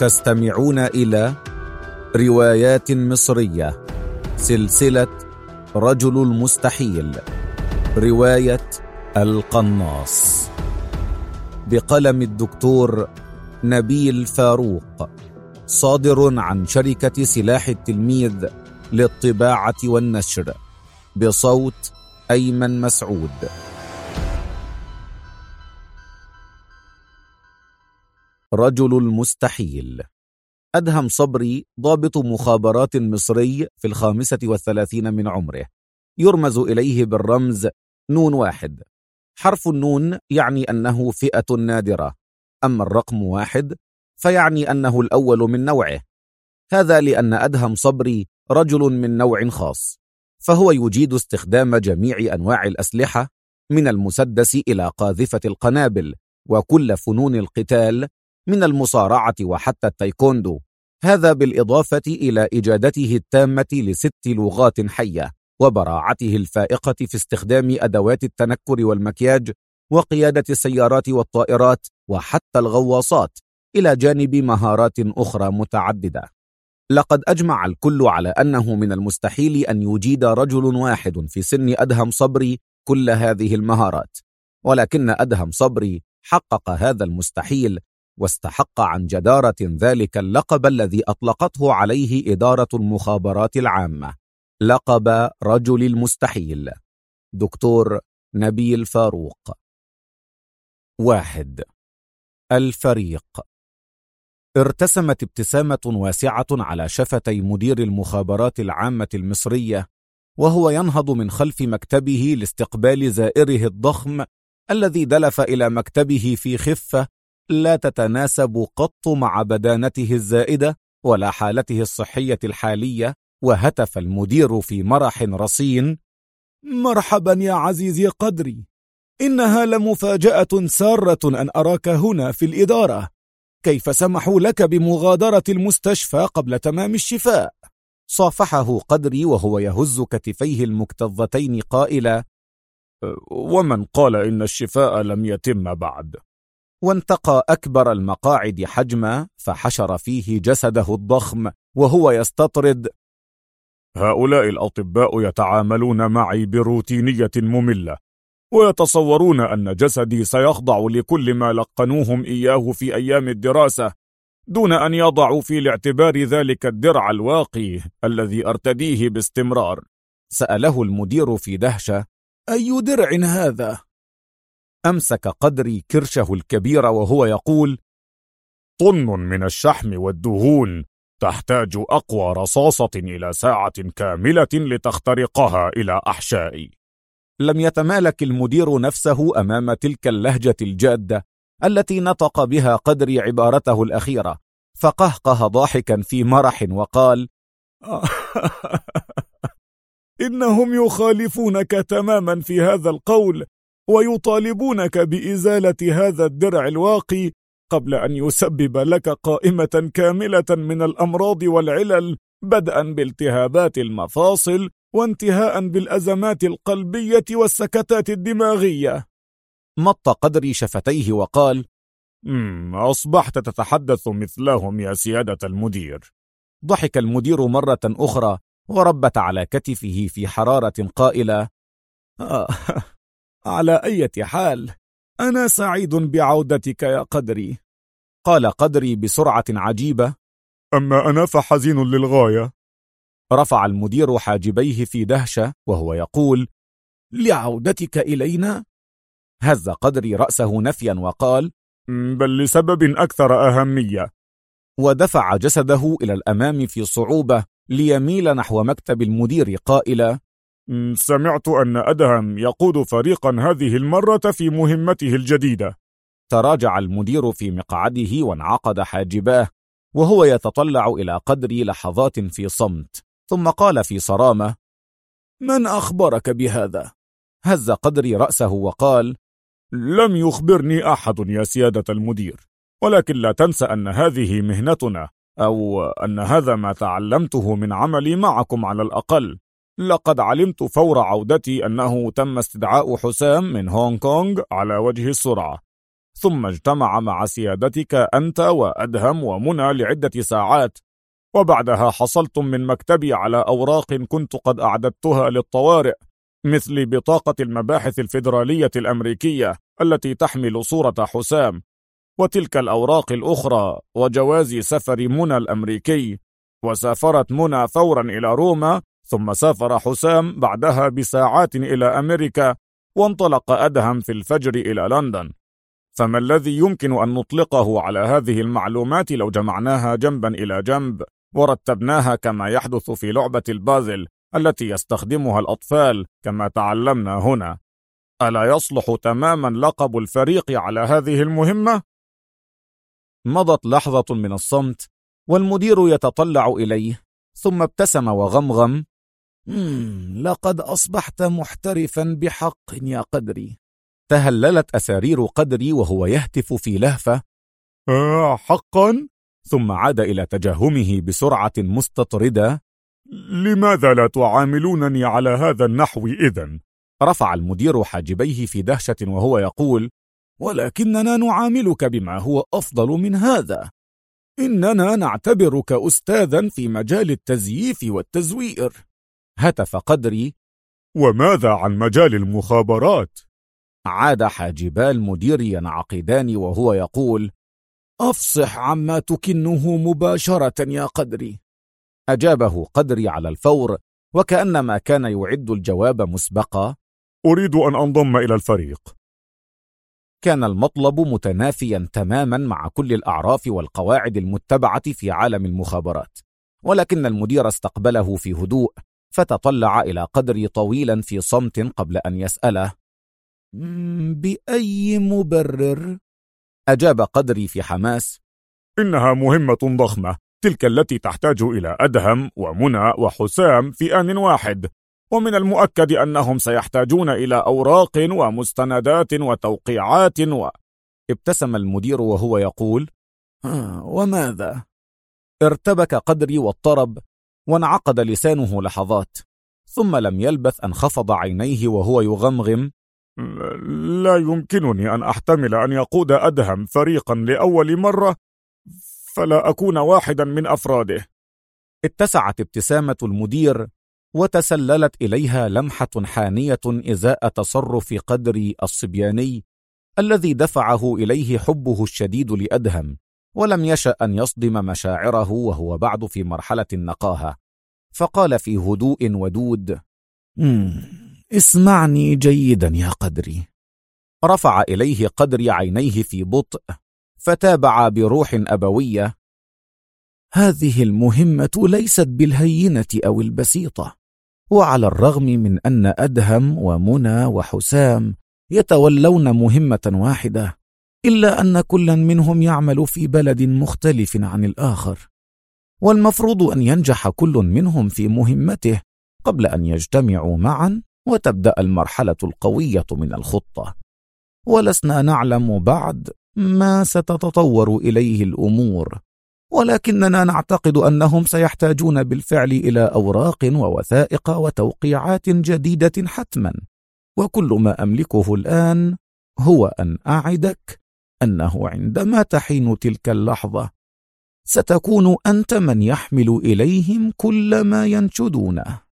تستمعون إلى روايات مصرية، سلسلة رجل المستحيل، رواية القناص، بقلم الدكتور نبيل فاروق، صادر عن شركة سلاح التلميذ للطباعة والنشر، بصوت أيمن مسعود. رجل المستحيل. أدهم صبري ضابط مخابرات مصري في 35 من عمره، يرمز إليه بالرمز نون 1. حرف النون يعني أنه فئة نادرة، أما الرقم 1 فيعني أنه الأول من نوعه. هذا لأن أدهم صبري رجل من نوع خاص، فهو يجيد استخدام جميع أنواع الأسلحة من المسدس إلى قاذفة القنابل وكل فنون القتال من المصارعة وحتى التايكوندو، هذا بالإضافة إلى إجادته التامة ل6 لغات حية وبراعته الفائقة في استخدام أدوات التنكر والمكياج وقيادة السيارات والطائرات وحتى الغواصات، إلى جانب مهارات أخرى متعددة. لقد أجمع الكل على أنه من المستحيل أن يجيد رجل واحد في سن أدهم صبري كل هذه المهارات، ولكن أدهم صبري حقق هذا المستحيل واستحق عن جدارة ذلك اللقب الذي أطلقته عليه إدارة المخابرات العامة، لقب رجل المستحيل. دكتور نبيل فاروق. 1. الفريق. ارتسمت ابتسامة واسعة على شفتي مدير المخابرات العامة المصرية وهو ينهض من خلف مكتبه لاستقبال زائره الضخم الذي دلف إلى مكتبه في خفة لا تتناسب قط مع بدانته الزائدة ولا حالته الصحية الحالية، وهتف المدير في مرح رصين: مرحبا يا عزيزي قدري، إنها لمفاجأة سارة أن أراك هنا في الإدارة. كيف سمحوا لك بمغادرة المستشفى قبل تمام الشفاء؟ صافحه قدري وهو يهز كتفيه المكتظتين قائلا: ومن قال إن الشفاء لم يتم بعد؟ وانتقى أكبر المقاعد حجما فحشر فيه جسده الضخم وهو يستطرد: هؤلاء الأطباء يتعاملون معي بروتينية مملة، ويتصورون أن جسدي سيخضع لكل ما لقنوهم إياه في أيام الدراسة، دون أن يضعوا في الاعتبار ذلك الدرع الواقي الذي أرتديه باستمرار. سأله المدير في دهشة: أي درع هذا؟ أمسك قدري كرشه الكبير وهو يقول: طن من الشحم والدهون تحتاج أقوى رصاصة إلى ساعة كاملة لتخترقها إلى أحشائي. لم يتمالك المدير نفسه أمام تلك اللهجة الجادة التي نطق بها قدري عبارته الأخيرة، فقهقه ضاحكا في مرح وقال: إنهم يخالفونك تماما في هذا القول، ويطالبونك بإزالة هذا الدرع الواقي قبل أن يسبب لك قائمة كاملة من الأمراض والعلل، بدءا بالتهابات المفاصل وانتهاء بالأزمات القلبية والسكتات الدماغية. مط قدري شفتيه وقال: أصبحت تتحدث مثلهم يا سيادة المدير. ضحك المدير مرة أخرى وربت على كتفه في حرارة قائلة: على أي حال، أنا سعيد بعودتك يا قدري. قال قدري بسرعة عجيبة: أما أنا فحزين للغاية. رفع المدير حاجبيه في دهشة وهو يقول: لعودتك إلينا؟ هز قدري رأسه نفيا وقال: بل لسبب أكثر أهمية. ودفع جسده إلى الأمام في صعوبة ليميل نحو مكتب المدير قائلا: سمعت أن أدهم يقود فريقا هذه المرة في مهمته الجديدة. تراجع المدير في مقعده وانعقد حاجباه وهو يتطلع إلى قدري لحظات في صمت، ثم قال في صرامة: من أخبرك بهذا؟ هز قدري رأسه وقال: لم يخبرني أحد يا سيادة المدير، ولكن لا تنسى أن هذه مهنتنا، أو أن هذا ما تعلمته من عملي معكم على الأقل. لقد علمت فور عودتي أنه تم استدعاء حسام من هونغ كونغ على وجه السرعة، ثم اجتمع مع سيادتك أنت وأدهم ومنى لعدة ساعات، وبعدها حصلتم من مكتبي على أوراق كنت قد أعددتها للطوارئ، مثل بطاقة المباحث الفيدرالية الأمريكية التي تحمل صورة حسام، وتلك الأوراق الأخرى، وجواز سفر منى الأمريكي. وسافرت منى فورا إلى روما، ثم سافر حسام بعدها بساعات إلى أمريكا، وانطلق أدهم في الفجر إلى لندن. فما الذي يمكن أن نطلقه على هذه المعلومات لو جمعناها جنبا إلى جنب ورتبناها كما يحدث في لعبة البازل التي يستخدمها الأطفال كما تعلمنا هنا؟ ألا يصلح تماما لقب الفريق على هذه المهمة؟ مضت لحظة من الصمت، والمدير يتطلع إليه، ثم ابتسم وغمغم: لقد أصبحت محترفا بحق يا قدري. تهللت أسارير قدري وهو يهتف في لهفة: حقا؟ ثم عاد إلى تجهمه بسرعة مستطردة: لماذا لا تعاملونني على هذا النحو إذن؟ رفع المدير حاجبيه في دهشة وهو يقول: ولكننا نعاملك بما هو أفضل من هذا. إننا نعتبرك أستاذا في مجال التزييف والتزوير. هتف قدري: وماذا عن مجال المخابرات؟ عاد حاجبا المدير ينعقدان وهو يقول: أفصح عما تكنه مباشرة يا قدري. أجابه قدري على الفور وكأنما كان يعد الجواب مسبقا: أريد أن أنضم إلى الفريق. كان المطلب متنافيا تماما مع كل الأعراف والقواعد المتبعة في عالم المخابرات، ولكن المدير استقبله في هدوء، فتطلع إلى قدري طويلا في صمت قبل أن يسأله: بأي مبرر؟ أجاب قدري في حماس: إنها مهمة ضخمة، تلك التي تحتاج إلى أدهم ومنى وحسام في آن واحد، ومن المؤكد أنهم سيحتاجون إلى أوراق ومستندات وتوقيعات ابتسم المدير وهو يقول: وماذا؟ ارتبك قدري واضطرب، وانعقد لسانه لحظات، ثم لم يلبث أن خفض عينيه وهو يغمغم: لا يمكنني أن أحتمل أن يقود أدهم فريقا لأول مرة فلا أكون واحدا من أفراده. اتسعت ابتسامة المدير، وتسللت إليها لمحة حانية إزاء تصرف قدري الصبياني الذي دفعه إليه حبه الشديد لأدهم، ولم يشأ أن يصدم مشاعره وهو بعد في مرحلة النقاهة، فقال في هدوء ودود: اسمعني جيدا يا قدري. رفع إليه قدري عينيه في بطء، فتابع بروح أبوية: هذه المهمة ليست بالهينة أو البسيطة، وعلى الرغم من أن أدهم ومنى وحسام يتولون مهمة واحدة، إلا أن كل منهم يعمل في بلد مختلف عن الآخر، والمفروض أن ينجح كل منهم في مهمته قبل أن يجتمعوا معا وتبدأ المرحلة القوية من الخطة. ولسنا نعلم بعد ما ستتطور إليه الأمور، ولكننا نعتقد أنهم سيحتاجون بالفعل إلى أوراق ووثائق وتوقيعات جديدة حتما، وكل ما أملكه الآن هو أن أعدك أنه عندما تحين تلك اللحظة ستكون أنت من يحمل إليهم كل ما ينشدونه.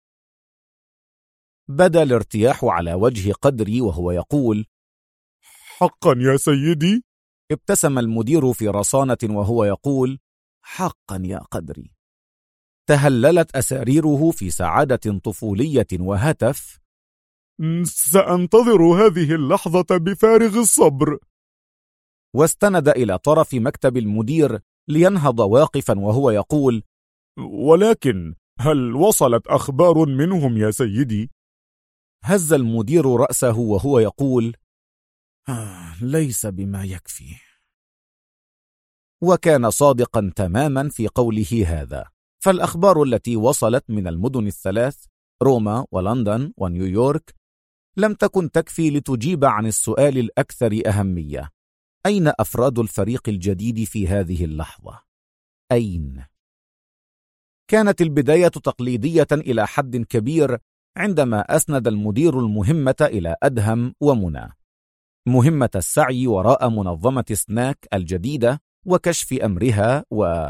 بدا الارتياح على وجه قدري وهو يقول: حقا يا سيدي؟ ابتسم المدير في رصانة وهو يقول: حقا يا قدري. تهللت أساريره في سعادة طفولية وهتف: سأنتظر هذه اللحظة بفارغ الصبر. واستند إلى طرف مكتب المدير لينهض واقفا وهو يقول: ولكن هل وصلت أخبار منهم يا سيدي؟ هز المدير رأسه وهو يقول: ليس بما يكفي. وكان صادقا تماما في قوله هذا، فالأخبار التي وصلت من المدن الثلاث روما ولندن ونيويورك لم تكن تكفي لتجيب عن السؤال الأكثر أهمية: أين أفراد الفريق الجديد في هذه اللحظة؟ أين؟ كانت البداية تقليدية إلى حد كبير عندما أسند المدير المهمة إلى أدهم ومنى، مهمة السعي وراء منظمة سناك الجديدة وكشف أمرها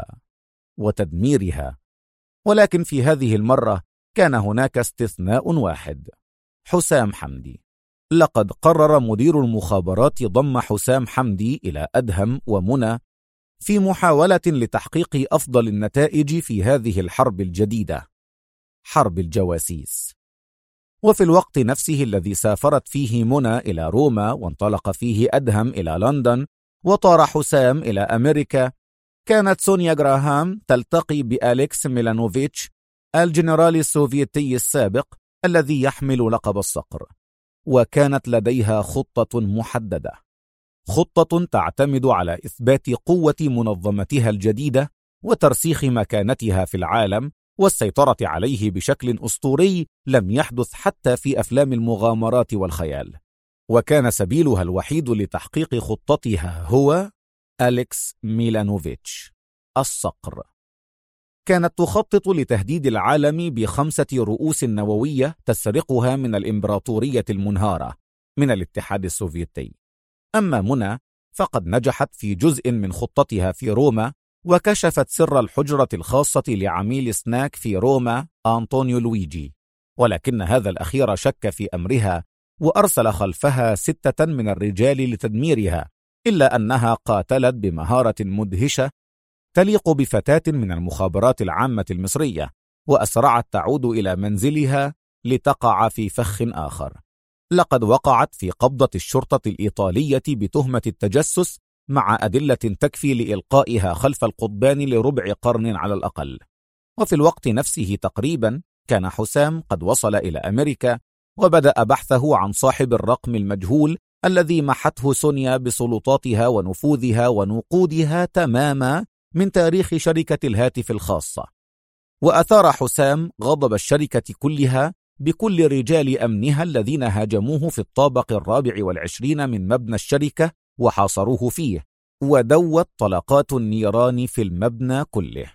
وتدميرها. ولكن في هذه المرة كان هناك استثناء واحد: حسام حمدي. لقد قرر مدير المخابرات ضم حسام حمدي إلى أدهم ومنى في محاولة لتحقيق أفضل النتائج في هذه الحرب الجديدة، حرب الجواسيس. وفي الوقت نفسه الذي سافرت فيه منى إلى روما وانطلق فيه أدهم إلى لندن وطار حسام إلى أمريكا، كانت سونيا جراهام تلتقي بأليكس ميلانوفيتش الجنرال السوفيتي السابق الذي يحمل لقب الصقر، وكانت لديها خطة محددة، خطة تعتمد على إثبات قوة منظمتها الجديدة وترسيخ مكانتها في العالم والسيطرة عليه بشكل أسطوري لم يحدث حتى في أفلام المغامرات والخيال. وكان سبيلها الوحيد لتحقيق خطتها هو أليكس ميلانوفيتش الصقر. كانت تخطط لتهديد العالم ب5 رؤوس نووية تسرقها من الإمبراطورية المنهارة من الاتحاد السوفيتي. أما منى فقد نجحت في جزء من خطتها في روما، وكشفت سر الحجرة الخاصة لعميل سناك في روما أنطونيو لويجي، ولكن هذا الأخير شك في أمرها وأرسل خلفها 6 من الرجال لتدميرها، إلا أنها قاتلت بمهارة مدهشة تليق بفتاة من المخابرات العامة المصرية، وأسرعت تعود إلى منزلها لتقع في فخ آخر. لقد وقعت في قبضة الشرطة الإيطالية بتهمة التجسس مع أدلة تكفي لإلقائها خلف القضبان لربع قرن على الأقل. وفي الوقت نفسه تقريبا كان حسام قد وصل إلى أمريكا وبدأ بحثه عن صاحب الرقم المجهول الذي محته سونيا بسلطاتها ونفوذها ونقودها تماما من تاريخ شركة الهاتف الخاصة. وأثار حسام غضب الشركة كلها بكل رجال أمنها الذين هاجموه في الطابق 24 من مبنى الشركة وحاصروه فيه، ودوت طلقات النيران في المبنى كله.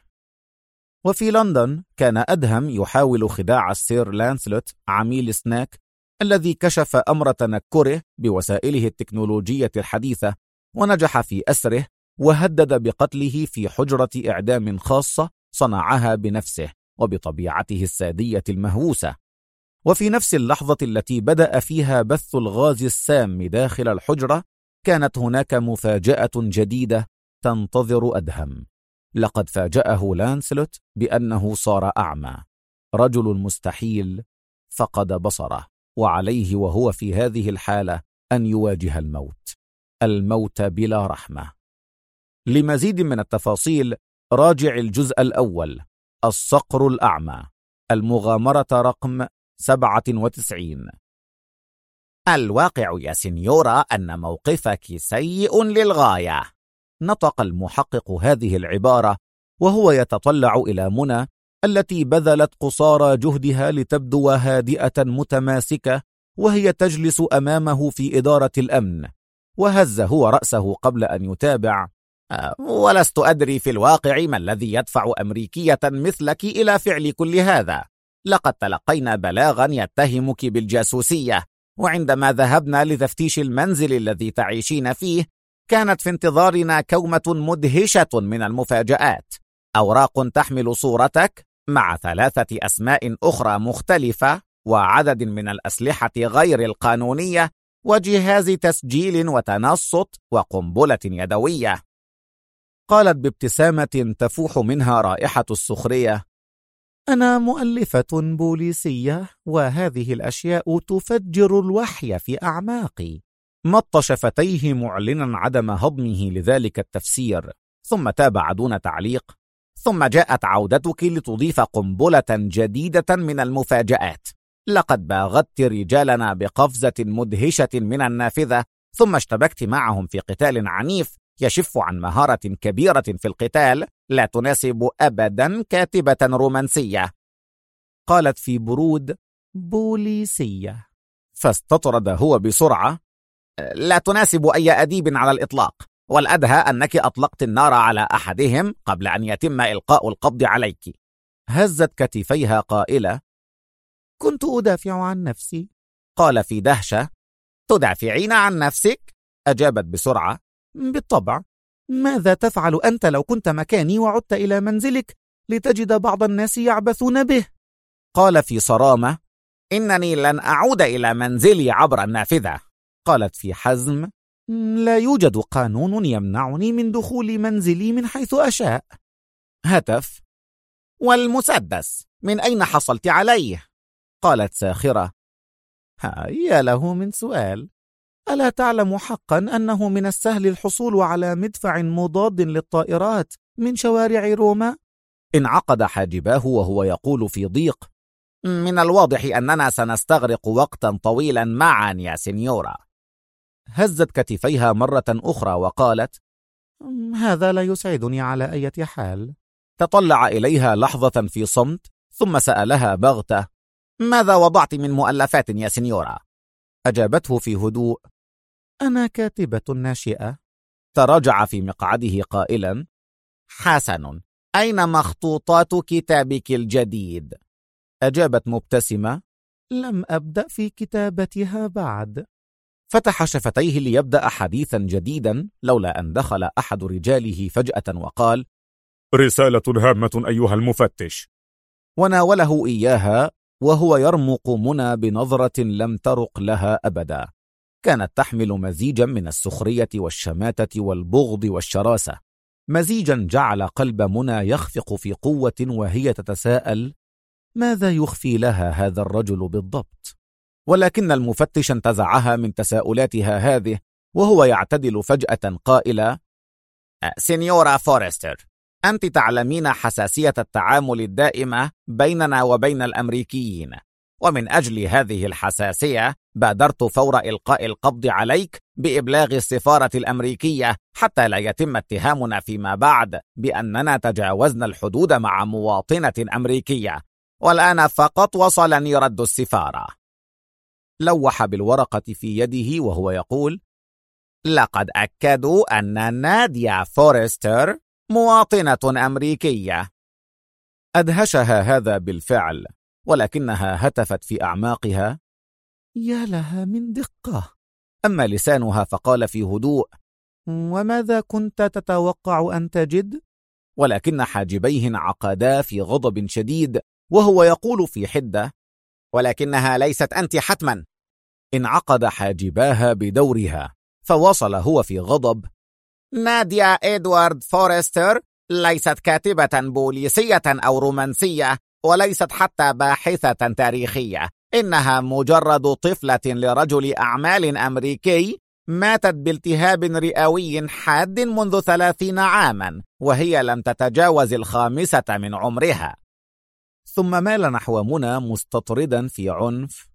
وفي لندن كان أدهم يحاول خداع السير لانسلوت عميل سناك الذي كشف أمر تنكره بوسائله التكنولوجية الحديثة، ونجح في أسره وهدد بقتله في حجرة إعدام خاصة صنعها بنفسه وبطبيعته السادية المهووسة. وفي نفس اللحظة التي بدأ فيها بث الغاز السام داخل الحجرة كانت هناك مفاجأة جديدة تنتظر أدهم. لقد فاجأه لانسلوت بأنه صار أعمى. رجل مستحيل فقد بصره، وعليه وهو في هذه الحالة أن يواجه الموت بلا رحمة. لمزيد من التفاصيل راجع الجزء الأول، الصقر الأعمى، المغامرة رقم 97. الواقع يا سينيورا أن موقفك سيء للغاية. نطق المحقق هذه العبارة وهو يتطلع إلى منى التي بذلت قصارى جهدها لتبدو هادئة متماسكة وهي تجلس أمامه في إدارة الأمن، وهز هو رأسه قبل أن يتابع: ولست أدري في الواقع ما الذي يدفع أمريكية مثلك إلى فعل كل هذا. لقد تلقينا بلاغا يتهمك بالجاسوسية، وعندما ذهبنا لتفتيش المنزل الذي تعيشين فيه كانت في انتظارنا كومة مدهشة من المفاجآت: أوراق تحمل صورتك مع 3 أسماء أخرى مختلفة وعدد من الأسلحة غير القانونية وجهاز تسجيل وتنصت وقنبلة يدوية. قالت بابتسامة تفوح منها رائحة السخرية: أنا مؤلفة بوليسية، وهذه الأشياء تفجر الوحي في أعماقي. مط شفتيه معلنا عدم هضمه لذلك التفسير، ثم تابع دون تعليق: ثم جاءت عودتك لتضيف قنبلة جديدة من المفاجآت. لقد باغت رجالنا بقفزة مدهشة من النافذة، ثم اشتبكت معهم في قتال عنيف يشف عن مهارة كبيرة في القتال لا تناسب أبدا كاتبة رومانسية. قالت في برود: بوليسية. فاستطرد هو بسرعة: لا تناسب أي أديب على الإطلاق، والأدهى أنك أطلقت النار على أحدهم قبل أن يتم إلقاء القبض عليك. هزت كتفيها قائلة: كنت أدافع عن نفسي. قال في دهشة: تدافعين عن نفسك؟ أجابت بسرعة. بالطبع. ماذا تفعل أنت لو كنت مكاني وعدت إلى منزلك لتجد بعض الناس يعبثون به؟ قال في صرامة: إنني لن أعود إلى منزلي عبر النافذة. قالت في حزم: لا يوجد قانون يمنعني من دخول منزلي من حيث أشاء. هتف: والمسدس من أين حصلت عليه؟ قالت ساخرة: يا له من سؤال. ألا تعلم حقا أنه من السهل الحصول على مدفع مضاد للطائرات من شوارع روما؟ انعقد حاجباه وهو يقول في ضيق: من الواضح أننا سنستغرق وقتا طويلا معا يا سينيورا. هزت كتفيها مرة أخرى وقالت: هذا لا يسعدني على أي حال. تطلع إليها لحظة في صمت ثم سألها بغتة: ماذا وضعت من مؤلفات يا سينيورا؟ أجابته في هدوء: أنا كاتبة ناشئة. تراجع في مقعده قائلا: حسن، أين مخطوطات كتابك الجديد؟ أجابت مبتسمة: لم أبدأ في كتابتها بعد. فتح شفتيه ليبدأ حديثا جديدا لولا أن دخل أحد رجاله فجأة وقال: رسالة هامة أيها المفتش. وناوله إياها وهو يرمق منى بنظرة لم ترق لها أبدا. كانت تحمل مزيجا من السخرية والشماتة والبغض والشراسة، مزيجا جعل قلب منى يخفق في قوة وهي تتساءل: ماذا يخفي لها هذا الرجل بالضبط؟ ولكن المفتش انتزعها من تساؤلاتها هذه وهو يعتدل فجأة قائلا: سينيورا فورستر، أنت تعلمين حساسية التعامل الدائمة بيننا وبين الأمريكيين، ومن أجل هذه الحساسية بادرت فور إلقاء القبض عليك بإبلاغ السفارة الأمريكية حتى لا يتم اتهامنا فيما بعد بأننا تجاوزنا الحدود مع مواطنة أمريكية، والآن فقط وصلني رد السفارة. لوح بالورقة في يده وهو يقول: لقد أكدوا أن ناديا فورستر مواطنة أمريكية. أدهشها هذا بالفعل، ولكنها هتفت في أعماقها: يا لها من دقة. أما لسانها فقال في هدوء: وماذا كنت تتوقع أن تجد؟ ولكن حاجبيه انعقدا في غضب شديد وهو يقول في حدة: ولكنها ليست أنت حتما. انعقد حاجباها بدورها، فواصل هو في غضب: ناديا إدوارد فورستر ليست كاتبة بوليسية أو رومانسية، وليست حتى باحثة تاريخية. إنها مجرد طفلة لرجل أعمال أمريكي ماتت بالتهاب رئوي حاد منذ 30 عاما وهي لم تتجاوز 5 من عمرها. ثم مال نحو منى مستطردا في عنف: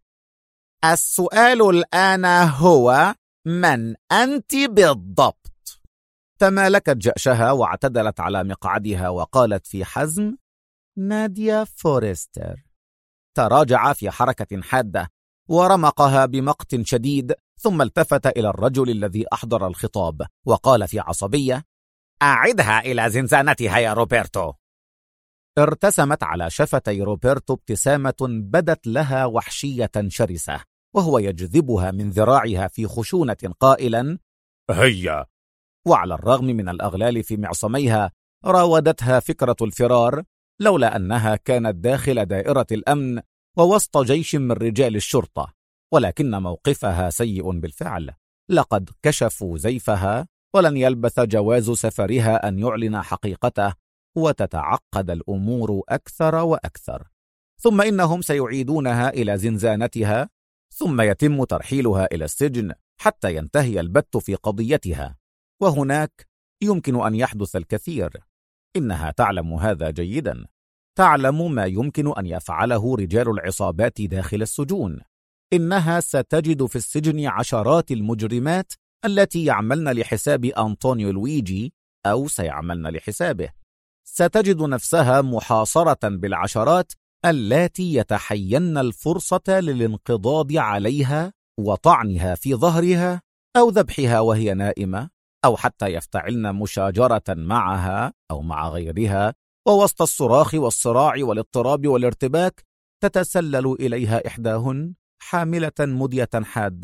السؤال الآن هو من أنت بالضبط؟ تمالكت جأشها واعتدلت على مقعدها وقالت في حزم: ناديا فورستر. تراجع في حركة حادة ورمقها بمقت شديد، ثم التفت إلى الرجل الذي أحضر الخطاب وقال في عصبية: أعدها إلى زنزانتها يا روبرتو. ارتسمت على شفتي روبرتو ابتسامة بدت لها وحشية شرسة وهو يجذبها من ذراعها في خشونة قائلا: هيا. وعلى الرغم من الأغلال في معصميها راودتها فكرة الفرار لولا أنها كانت داخل دائرة الأمن ووسط جيش من رجال الشرطة، ولكن موقفها سيء بالفعل. لقد كشفوا زيفها ولن يلبث جواز سفرها أن يعلن حقيقته وتتعقد الأمور أكثر وأكثر. ثم إنهم سيعيدونها إلى زنزانتها ثم يتم ترحيلها إلى السجن حتى ينتهي البت في قضيتها، وهناك يمكن أن يحدث الكثير. إنها تعلم هذا جيدا، تعلم ما يمكن أن يفعله رجال العصابات داخل السجون. إنها ستجد في السجن عشرات المجرمات التي يعملن لحساب أنطونيو لويجي أو سيعملن لحسابه. ستجد نفسها محاصرة بالعشرات اللاتي يتحين الفرصة للانقضاض عليها وطعنها في ظهرها أو ذبحها وهي نائمة، أو حتى يفتعلن مشاجرة معها أو مع غيرها، ووسط الصراخ والصراع والاضطراب والارتباك تتسلل إليها إحداهن حاملة مدية حادة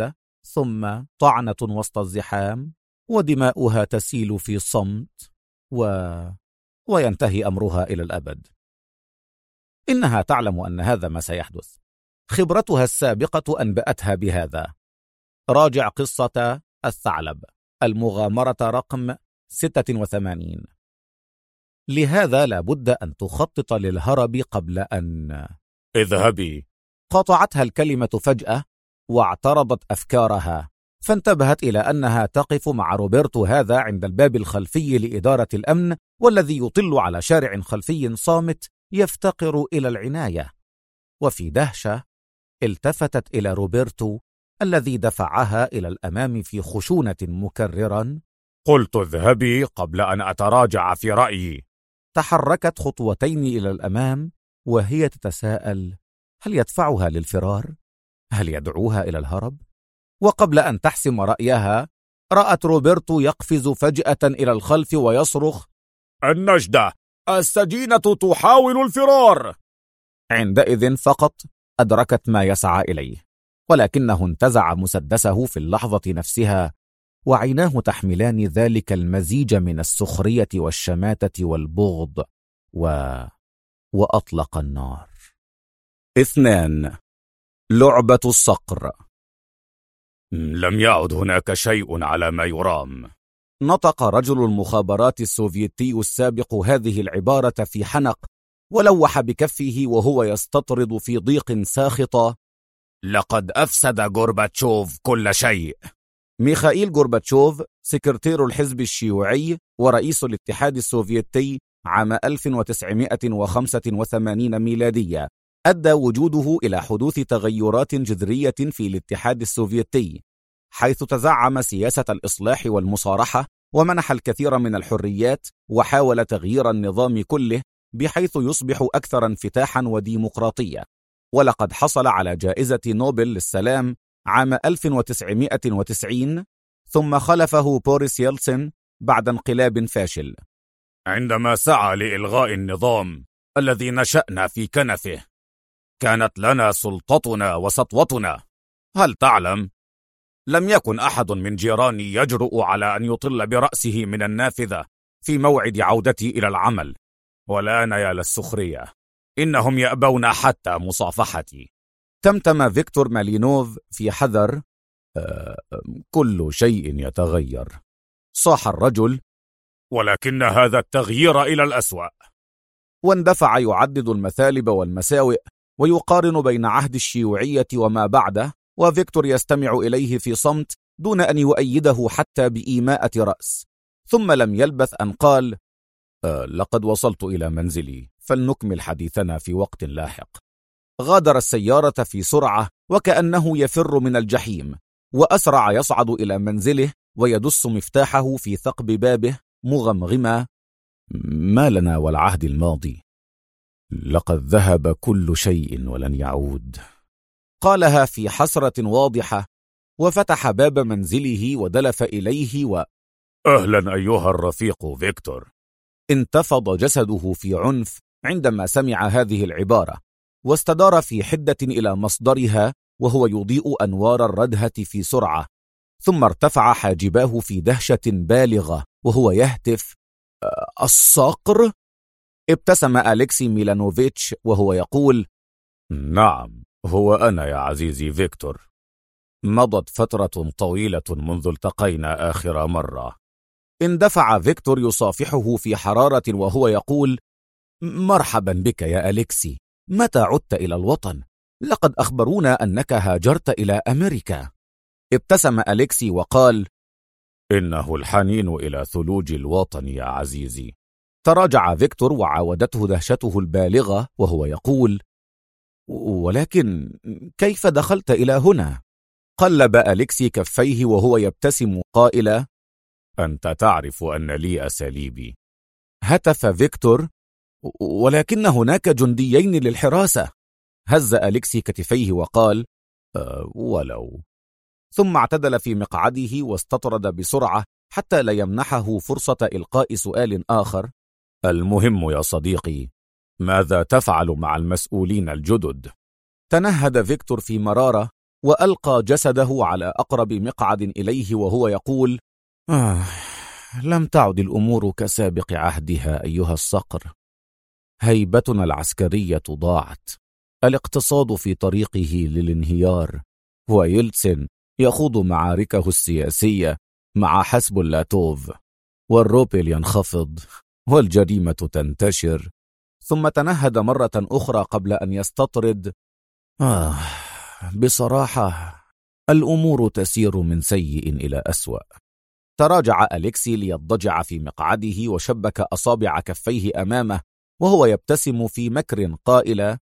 ثم طعنة وسط الزحام، ودماؤها تسيل في صمت وينتهي أمرها إلى الأبد. إنها تعلم أن هذا ما سيحدث، خبرتها السابقة أنبأتها بهذا. راجع قصة الثعلب، المغامرة رقم 86. لهذا لابد أن تخطط للهرب قبل أن... اذهبي. قاطعتها الكلمة فجأة واعترضت أفكارها، فانتبهت إلى أنها تقف مع روبرتو هذا عند الباب الخلفي لإدارة الأمن، والذي يطل على شارع خلفي صامت يفتقر إلى العناية. وفي دهشة التفتت إلى روبرتو الذي دفعها إلى الأمام في خشونة مكررا: قلت اذهبي قبل أن أتراجع في رأيي. تحركت خطوتين إلى الأمام وهي تتساءل: هل يدفعها للفرار؟ هل يدعوها إلى الهرب؟ وقبل أن تحسم رأيها رأت روبرتو يقفز فجأة إلى الخلف ويصرخ: النجدة! السجينة تحاول الفرار! عندئذ فقط أدركت ما يسعى إليه، ولكنه انتزع مسدسه في اللحظة نفسها، وعيناه تحملان ذلك المزيج من السخرية والشماتة والبغض، وأطلق النار. 2. لعبة الصقر. لم يعد هناك شيء على ما يرام. نطق رجل المخابرات السوفيتي السابق هذه العبارة في حنق، ولوح بكفه وهو يستطرد في ضيق ساخطة: لقد أفسد غورباتشوف كل شيء. ميخائيل غورباتشوف، سكرتير الحزب الشيوعي ورئيس الاتحاد السوفيتي عام 1985 ميلادية، أدى وجوده إلى حدوث تغيرات جذرية في الاتحاد السوفيتي، حيث تزعم سياسة الإصلاح والمصارحة، ومنح الكثير من الحريات، وحاول تغيير النظام كله بحيث يصبح أكثر انفتاحا وديمقراطية. ولقد حصل على جائزة نوبل للسلام عام 1990، ثم خلفه بوريس يلتسن بعد انقلاب فاشل. عندما سعى لإلغاء النظام الذي نشأنا في كنفه، كانت لنا سلطتنا وسطوتنا. هل تعلم؟ لم يكن أحد من جيراني يجرؤ على أن يطل برأسه من النافذة في موعد عودتي إلى العمل، والآن يا للسخرية، إنهم يأبون حتى مصافحتي. تمتم فيكتور مالينوف في حذر: كل شيء يتغير. صاح الرجل: ولكن هذا التغيير إلى الأسوأ. واندفع يعدد المثالب والمساوئ ويقارن بين عهد الشيوعية وما بعده، وفيكتور يستمع إليه في صمت دون أن يؤيده حتى بإيماءة رأس. ثم لم يلبث أن قال: لقد وصلت إلى منزلي، فلنكمل حديثنا في وقت لاحق. غادر السيارة في سرعة وكأنه يفر من الجحيم، وأسرع يصعد إلى منزله ويدس مفتاحه في ثقب بابه مغمغما: ما لنا والعهد الماضي، لقد ذهب كل شيء ولن يعود. قالها في حسرة واضحة، وفتح باب منزله ودلف إليه أهلا أيها الرفيق فيكتور. انتفض جسده في عنف عندما سمع هذه العبارة، واستدار في حدة إلى مصدرها وهو يضيء أنوار الردهة في سرعة، ثم ارتفع حاجباه في دهشة بالغة وهو يهتف: الصقر؟ ابتسم أليكسي ميلانوفيتش وهو يقول: نعم، هو أنا يا عزيزي فيكتور. مضت فترة طويلة منذ التقينا آخر مرة. اندفع فيكتور يصافحه في حرارة وهو يقول: مرحبا بك يا أليكسي، متى عدت إلى الوطن؟ لقد أخبرونا أنك هاجرت إلى أمريكا. ابتسم أليكسي وقال: إنه الحنين إلى ثلوج الوطن يا عزيزي. تراجع فيكتور وعاودته دهشته البالغة وهو يقول: ولكن كيف دخلت إلى هنا؟ قلب أليكسي كفيه وهو يبتسم قائلا: أنت تعرف أن لي أساليبي. هتف فيكتور: ولكن هناك جنديين للحراسة. هز أليكسي كتفيه وقال: ولو. ثم اعتدل في مقعده واستطرد بسرعة حتى لا يمنحه فرصة إلقاء سؤال آخر: المهم يا صديقي، ماذا تفعل مع المسؤولين الجدد؟ تنهد فيكتور في مرارة وألقى جسده على أقرب مقعد إليه وهو يقول: لم تعد الأمور كسابق عهدها أيها الصقر. هيبتنا العسكرية ضاعت، الاقتصاد في طريقه للانهيار، ويلتسن يخوض معاركه السياسية مع حسبولاتوف، والروبل ينخفض، والجريمة تنتشر. ثم تنهد مرة أخرى قبل أن يستطرد: بصراحة الأمور تسير من سيء إلى أسوأ. تراجع أليكسي ليضجع في مقعده وشبك أصابع كفيه أمامه وهو يبتسم في مكر قائلا: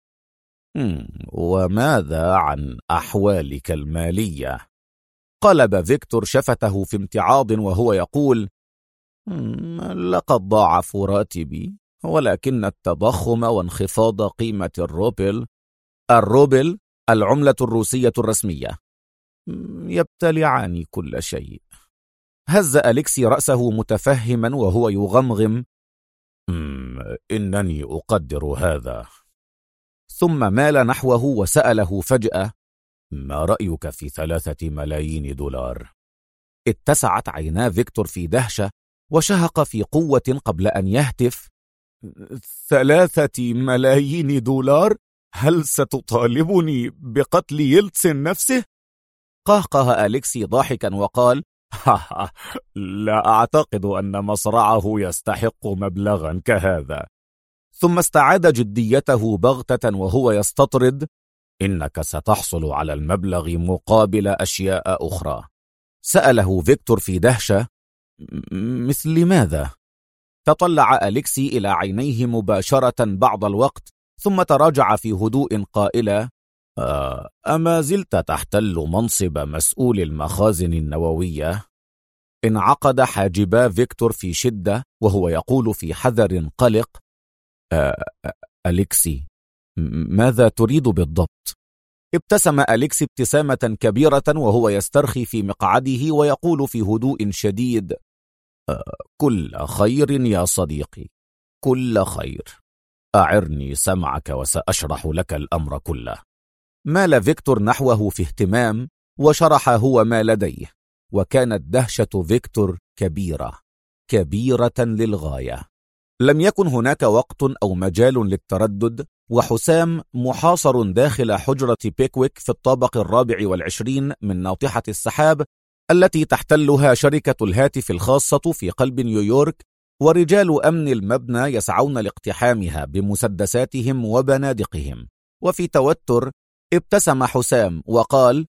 وماذا عن أحوالك المالية؟ قلب فيكتور شفته في امتعاض وهو يقول: لقد ضاعفوا راتبي، ولكن التضخم وانخفاض قيمة الروبل العملة الروسية الرسمية يبتلعان كل شيء. هز أليكسي رأسه متفهما وهو يغمغم: إنني أقدر هذا. ثم مال نحوه وسأله فجأة: ما رأيك في 3 ملايين دولار؟ اتسعت عينا فيكتور في دهشة وشهق في قوة قبل أن يهتف: 3 ملايين دولار؟ هل ستطالبني بقتل يلتسن نفسه؟ قهقه أليكسي ضاحكا وقال: لا أعتقد أن مصرعه يستحق مبلغا كهذا. ثم استعاد جديته بغتة وهو يستطرد: إنك ستحصل على المبلغ مقابل أشياء أخرى. سأله فيكتور في دهشة: مثل ماذا؟ تطلع أليكسي إلى عينيه مباشرة بعض الوقت، ثم تراجع في هدوء قائلا: أما زلت تحتل منصب مسؤول المخازن النووية؟ انعقد حاجبا فيكتور في شدة وهو يقول في حذر قلق: أليكسي، ماذا تريد بالضبط؟ ابتسم أليكسي ابتسامة كبيرة وهو يسترخي في مقعده ويقول في هدوء شديد: كل خير يا صديقي، كل خير. أعرني سمعك وسأشرح لك الأمر كله. مال فيكتور نحوه في اهتمام وشرح هو ما لديه، وكانت دهشة فيكتور كبيرة للغاية. لم يكن هناك وقت أو مجال للتردد، وحسام محاصر داخل حجرة بيكويك في الطابق 24 من ناطحة السحاب التي تحتلها شركة الهاتف الخاصة في قلب نيويورك، ورجال أمن المبنى يسعون لاقتحامها بمسدساتهم وبنادقهم. وفي توتر ابتسم حسام وقال: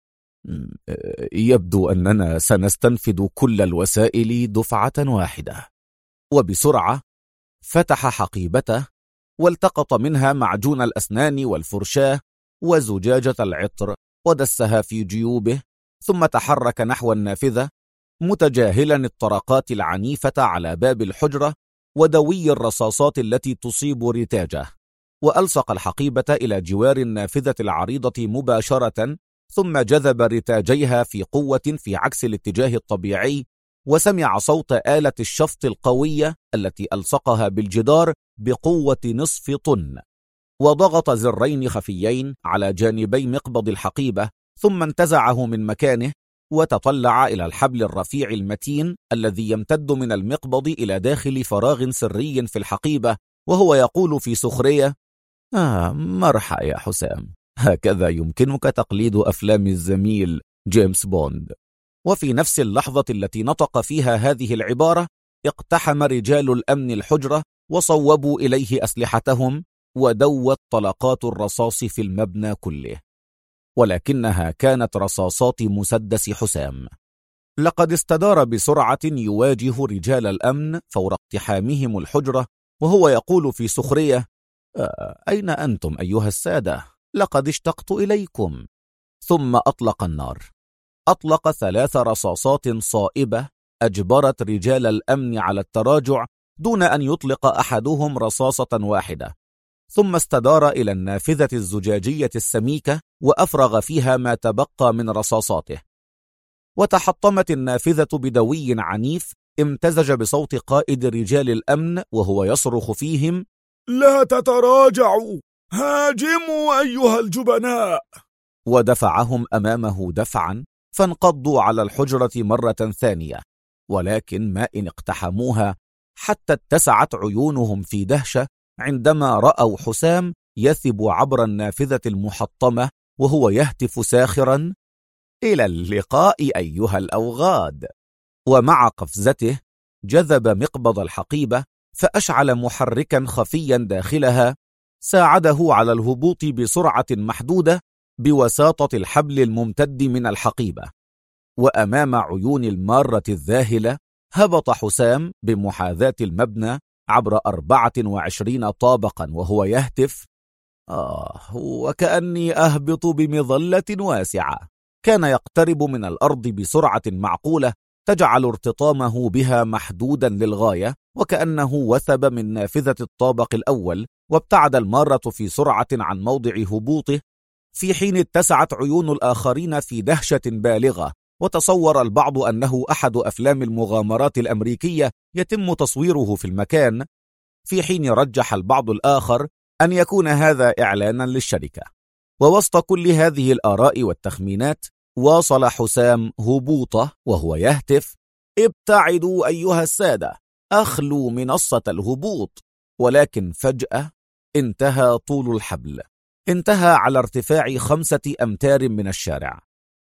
يبدو أننا سنستنفذ كل الوسائل دفعة واحدة. وبسرعة فتح حقيبته والتقط منها معجون الأسنان والفرشاة وزجاجة العطر ودسها في جيوبه، ثم تحرك نحو النافذة متجاهلا الطرقات العنيفة على باب الحجرة ودوي الرصاصات التي تصيب رتاجه، وألصق الحقيبة إلى جوار النافذة العريضة مباشرة، ثم جذب رتاجيها في قوة في عكس الاتجاه الطبيعي، وسمع صوت آلة الشفط القوية التي ألصقها بالجدار بقوة 0.5 طن، وضغط زرين خفيين على جانبي مقبض الحقيبة، ثم انتزعه من مكانه وتطلع إلى الحبل الرفيع المتين الذي يمتد من المقبض إلى داخل فراغ سري في الحقيبة، وهو يقول في سخرية: مرحى يا حسام، هكذا يمكنك تقليد أفلام الزميل جيمس بوند. وفي نفس اللحظة التي نطق فيها هذه العبارة اقتحم رجال الأمن الحجرة وصوبوا إليه أسلحتهم، ودوت طلقات الرصاص في المبنى كله، ولكنها كانت رصاصات مسدس حسام. لقد استدار بسرعة يواجه رجال الأمن فور اقتحامهم الحجرة، وهو يقول في سخرية: أين أنتم أيها السادة؟ لقد اشتقت إليكم. ثم أطلق النار. أطلق 3 رصاصات صائبة أجبرت رجال الأمن على التراجع دون أن يطلق أحدهم رصاصة واحدة، ثم استدار إلى النافذة الزجاجية السميكة وأفرغ فيها ما تبقى من رصاصاته، وتحطمت النافذة بدوي عنيف امتزج بصوت قائد رجال الأمن وهو يصرخ فيهم: لا تتراجعوا، هاجموا أيها الجبناء. ودفعهم أمامه دفعا، فانقضوا على الحجرة مرة ثانية، ولكن ما إن اقتحموها حتى اتسعت عيونهم في دهشة عندما رأوا حسام يثب عبر النافذة المحطمة وهو يهتف ساخرا: إلى اللقاء أيها الأوغاد. ومع قفزته جذب مقبض الحقيبة فأشعل محركا خفيا داخلها ساعده على الهبوط بسرعة محدودة بوساطة الحبل الممتد من الحقيبة. وأمام عيون المارة الذاهلة هبط حسام بمحاذاة المبنى عبر 24 طابقا وهو يهتف: وكأني أهبط بمظلة واسعة. كان يقترب من الأرض بسرعة معقولة تجعل ارتطامه بها محدودا للغاية، وكأنه وثب من نافذة الطابق الأول، وابتعد المارة في سرعة عن موضع هبوطه، في حين اتسعت عيون الآخرين في دهشة بالغة، وتصور البعض أنه أحد أفلام المغامرات الأمريكية يتم تصويره في المكان، في حين رجح البعض الآخر أن يكون هذا إعلانا للشركة. ووسط كل هذه الآراء والتخمينات واصل حسام هبوطه وهو يهتف: ابتعدوا أيها السادة، أخلوا منصة الهبوط. ولكن فجأة انتهى طول الحبل، انتهى على ارتفاع 5 أمتار من الشارع،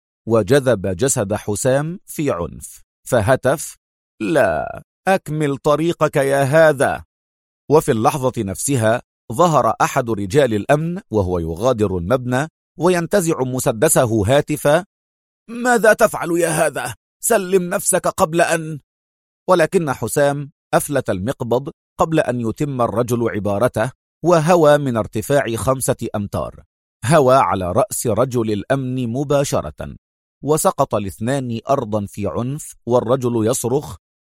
وجذب جسد حسام في عنف، فهتف: لا، أكمل طريقك يا هذا. وفي اللحظة نفسها ظهر أحد رجال الأمن وهو يغادر المبنى وينتزع مسدسه هاتفا: ماذا تفعل يا هذا؟ سلم نفسك قبل أن... ولكن حسام أفلت المقبض قبل أن يتم الرجل عبارته، وهوى من ارتفاع 5 أمتار، هوى على رأس رجل الأمن مباشرة، وسقط الاثنان أرضا في عنف، والرجل يصرخ: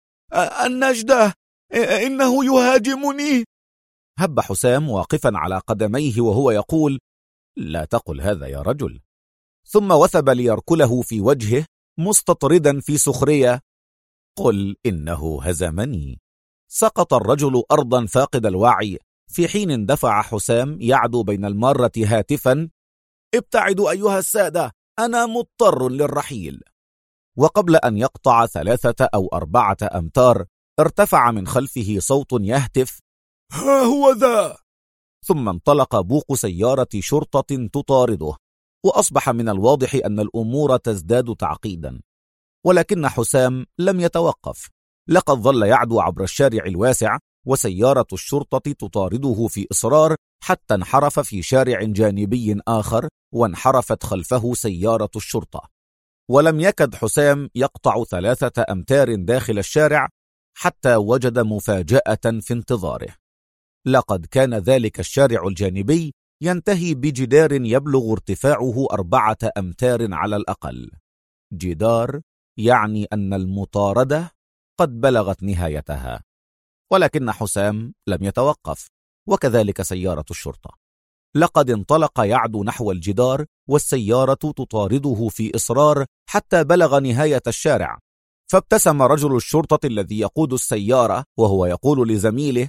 النجدة، إنه يهاجمني. هب حسام واقفا على قدميه وهو يقول: لا تقل هذا يا رجل. ثم وثب ليركله في وجهه مستطردا في سخرية: قل إنه هزمني. سقط الرجل أرضا فاقد الوعي، في حين اندفع حسام يعدو بين المارة هاتفا: ابتعدوا أيها السادة، أنا مضطر للرحيل. وقبل أن يقطع 3 أو 4 أمتار ارتفع من خلفه صوت يهتف: ها هو ذا. ثم انطلق بوق سيارة شرطة تطارده، وأصبح من الواضح أن الأمور تزداد تعقيدا. ولكن حسام لم يتوقف، لقد ظل يعدو عبر الشارع الواسع، وسيارة الشرطة تطارده في إصرار حتى انحرف في شارع جانبي آخر، وانحرفت خلفه سيارة الشرطة. ولم يكد حسام يقطع 3 أمتار داخل الشارع حتى وجد مفاجأة في انتظاره. لقد كان ذلك الشارع الجانبي ينتهي بجدار يبلغ ارتفاعه 4 أمتار على الأقل. جدار يعني أن المطاردة قد بلغت نهايتها. ولكن حسام لم يتوقف، وكذلك سيارة الشرطة. لقد انطلق يعدو نحو الجدار، والسيارة تطارده في إصرار حتى بلغ نهاية الشارع. فابتسم رجل الشرطة الذي يقود السيارة وهو يقول لزميله: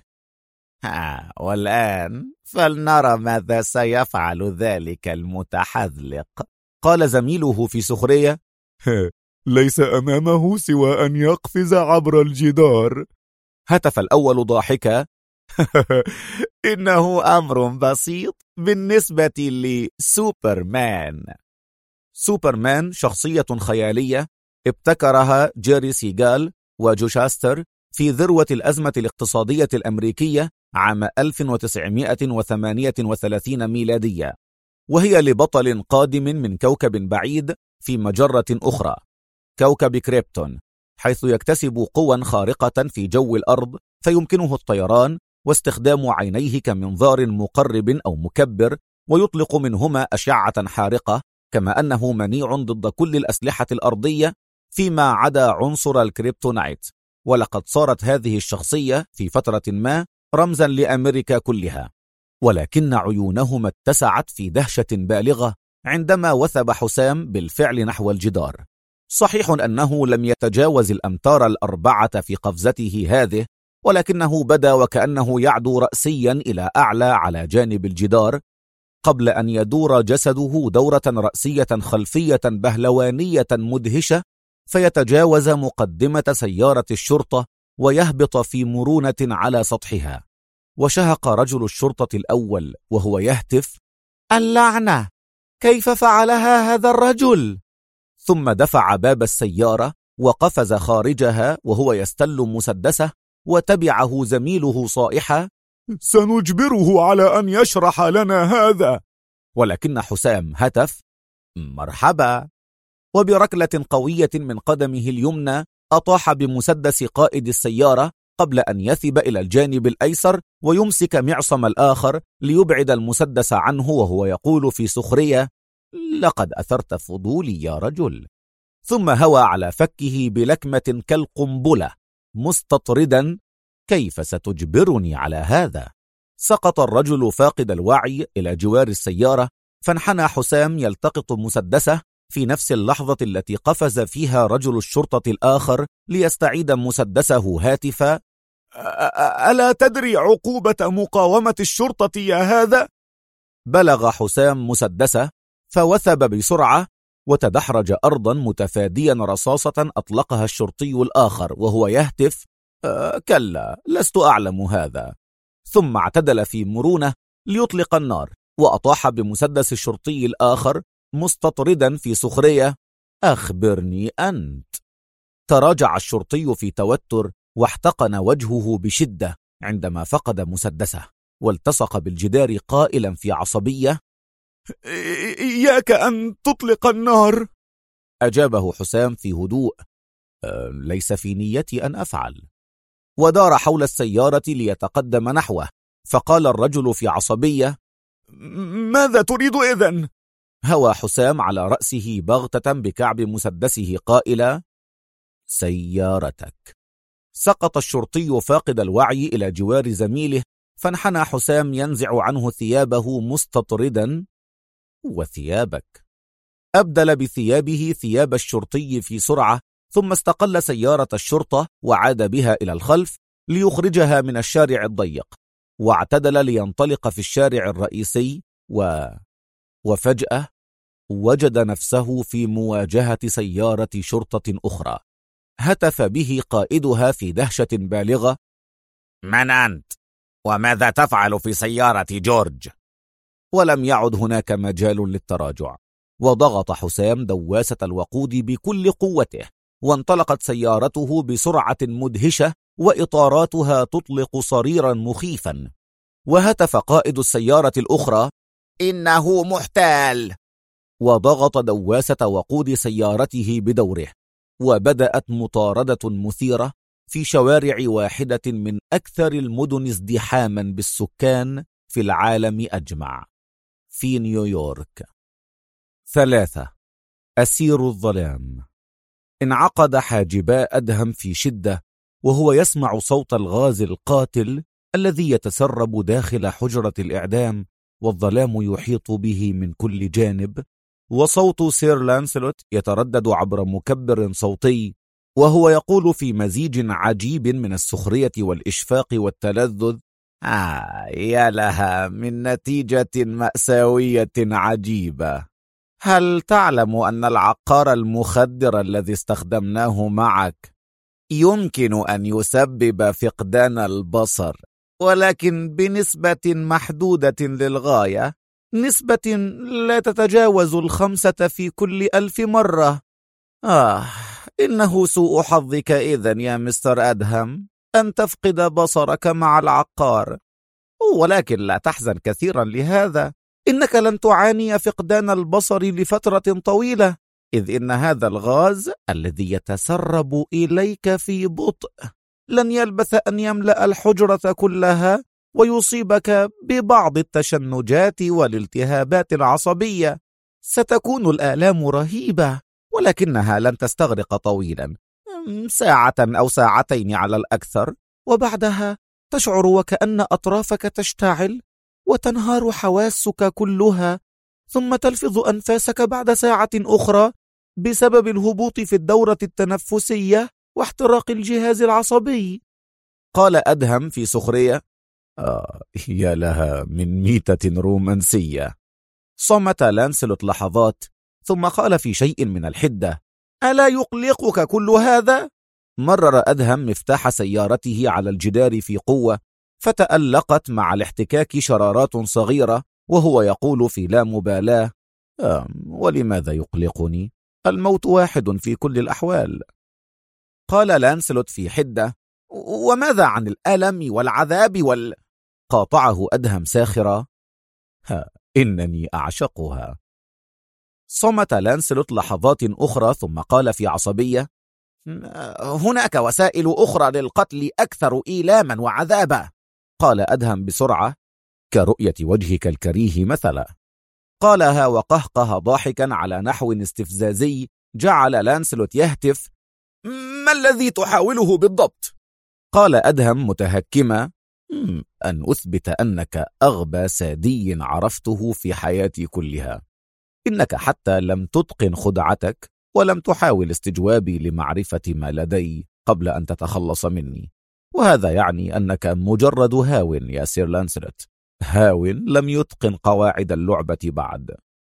والآن فلنرى ماذا سيفعل ذلك المتحذلق. قال زميله في سخرية: ليس أمامه سوى أن يقفز عبر الجدار. هتف الأول ضاحكا: إنه أمر بسيط بالنسبة لسوبرمان. سوبرمان شخصية خيالية ابتكرها جيري سيغال وجوشاستر في ذروة الأزمة الاقتصادية الأمريكية عام 1938 ميلادية، وهي لبطل قادم من كوكب بعيد في مجرة أخرى، كوكب كريبتون، حيث يكتسب قوى خارقة في جو الأرض، فيمكنه الطيران واستخدام عينيه كمنظار مقرب أو مكبر، ويطلق منهما أشعة حارقة، كما أنه منيع ضد كل الأسلحة الأرضية فيما عدا عنصر الكريبتونايت. ولقد صارت هذه الشخصية في فترة ما رمزا لأمريكا كلها. ولكن عيونهما اتسعت في دهشة بالغة عندما وثب حسام بالفعل نحو الجدار. صحيح أنه لم يتجاوز 4 في قفزته هذه، ولكنه بدا وكأنه يعدو رأسيا إلى أعلى على جانب الجدار، قبل أن يدور جسده دورة رأسية خلفية بهلوانية مدهشة، فيتجاوز مقدمة سيارة الشرطة ويهبط في مرونة على سطحها. وشهق رجل الشرطة الأول وهو يهتف: اللعنة! كيف فعلها هذا الرجل؟ ثم دفع باب السيارة وقفز خارجها وهو يستل مسدسه، وتبعه زميله صائحا: سنجبره على أن يشرح لنا هذا. ولكن حسام هتف: مرحبا. وبركلة قوية من قدمه اليمنى أطاح بمسدس قائد السيارة قبل أن يثب إلى الجانب الأيسر ويمسك معصم الآخر ليبعد المسدس عنه، وهو يقول في سخرية: لقد أثرت فضولي يا رجل. ثم هوى على فكه بلكمة كالقنبلة مستطردا: كيف ستجبرني على هذا؟ سقط الرجل فاقد الوعي إلى جوار السيارة، فانحنى حسام يلتقط مسدسه في نفس اللحظة التي قفز فيها رجل الشرطة الآخر ليستعيد مسدسه هاتفا: ألا تدري عقوبة مقاومة الشرطة يا هذا؟ بلغ حسام مسدسه فوثب بسرعة وتدحرج أرضا متفاديا رصاصة أطلقها الشرطي الآخر وهو يهتف: كلا، لست أعلم هذا. ثم اعتدل في مرونة ليطلق النار، وأطاح بمسدس الشرطي الآخر مستطردا في سخرية: أخبرني أنت. تراجع الشرطي في توتر واحتقن وجهه بشدة عندما فقد مسدسه، والتصق بالجدار قائلا في عصبية: إياك أن تطلق النار. أجابه حسام في هدوء: ليس في نيتي أن أفعل. ودار حول السيارة ليتقدم نحوه، فقال الرجل في عصبية: ماذا تريد إذن؟ هوى حسام على رأسه بغتة بكعب مسدسه قائلا: سيارتك. سقط الشرطي فاقد الوعي إلى جوار زميله، فانحنى حسام ينزع عنه ثيابه مستطردا: وثيابك؟ أبدل بثيابه ثياب الشرطي في سرعة، ثم استقل سيارة الشرطة وعاد بها إلى الخلف ليخرجها من الشارع الضيق، واعتدل لينطلق في الشارع الرئيسي وفجأة وجد نفسه في مواجهة سيارة شرطة أخرى. هتف به قائدها في دهشة بالغة: من أنت؟ وماذا تفعل في سيارة جورج؟ ولم يعد هناك مجال للتراجع، وضغط حسام دواسة الوقود بكل قوته، وانطلقت سيارته بسرعة مدهشة وإطاراتها تطلق صريرا مخيفا. وهتف قائد السيارة الأخرى: إنه محتال. وضغط دواسة وقود سيارته بدوره، وبدأت مطاردة مثيرة في شوارع واحدة من أكثر المدن ازدحاما بالسكان في العالم أجمع، في نيويورك. 3. أسير الظلام. انعقد حاجبا أدهم في شدة وهو يسمع صوت الغاز القاتل الذي يتسرب داخل حجرة الإعدام، والظلام يحيط به من كل جانب، وصوت سير لانسلوت يتردد عبر مكبر صوتي وهو يقول في مزيج عجيب من السخرية والإشفاق والتلذذ: يا لها من نتيجة مأساوية عجيبة. هل تعلم أن العقار المخدر الذي استخدمناه معك يمكن أن يسبب فقدان البصر، ولكن بنسبة محدودة للغاية، نسبة لا تتجاوز 5 في كل 1000 مرة. إنه سوء حظك إذن يا مستر أدهم أن تفقد بصرك مع العقار، ولكن لا تحزن كثيرا لهذا، إنك لن تعاني فقدان البصر لفترة طويلة، إذ إن هذا الغاز الذي يتسرب إليك في بطء لن يلبث أن يملأ الحجرة كلها ويصيبك ببعض التشنجات والالتهابات العصبية. ستكون الآلام رهيبة، ولكنها لن تستغرق طويلا، 1 ساعة أو 2 ساعات على الأكثر، وبعدها تشعر وكأن أطرافك تشتعل وتنهار حواسك كلها، ثم تلفظ أنفاسك بعد 1 ساعة أخرى بسبب الهبوط في الدورة التنفسية واحتراق الجهاز العصبي. قال أدهم في سخرية: يا لها من ميتة رومانسية. صمت لانسلوت لحظات ثم قال في شيء من الحدة: ألا يقلقك كل هذا؟ مرر أدهم مفتاح سيارته على الجدار في قوة، فتألقت مع الاحتكاك شرارات صغيرة وهو يقول في لا مبالاة: ولماذا يقلقني؟ الموت واحد في كل الأحوال. قال لانسلوت في حدة: وماذا عن الألم والعذاب قاطعه أدهم ساخرا: إنني أعشقها. صمت لانسلوت لحظات أخرى ثم قال في عصبية: هناك وسائل أخرى للقتل أكثر إيلاما وعذابا. قال أدهم بسرعة: كرؤية وجهك الكريه مثلا. قالها وقهقه ضاحكا على نحو استفزازي جعل لانسلوت يهتف: ما الذي تحاوله بالضبط؟ قال أدهم متهكما: أن أثبت أنك أغبى سادي عرفته في حياتي كلها. إنك حتى لم تتقن خدعتك ولم تحاول استجوابي لمعرفة ما لدي قبل أن تتخلص مني، وهذا يعني أنك مجرد هاو يا سير لانسلوت، هاو لم يتقن قواعد اللعبة بعد.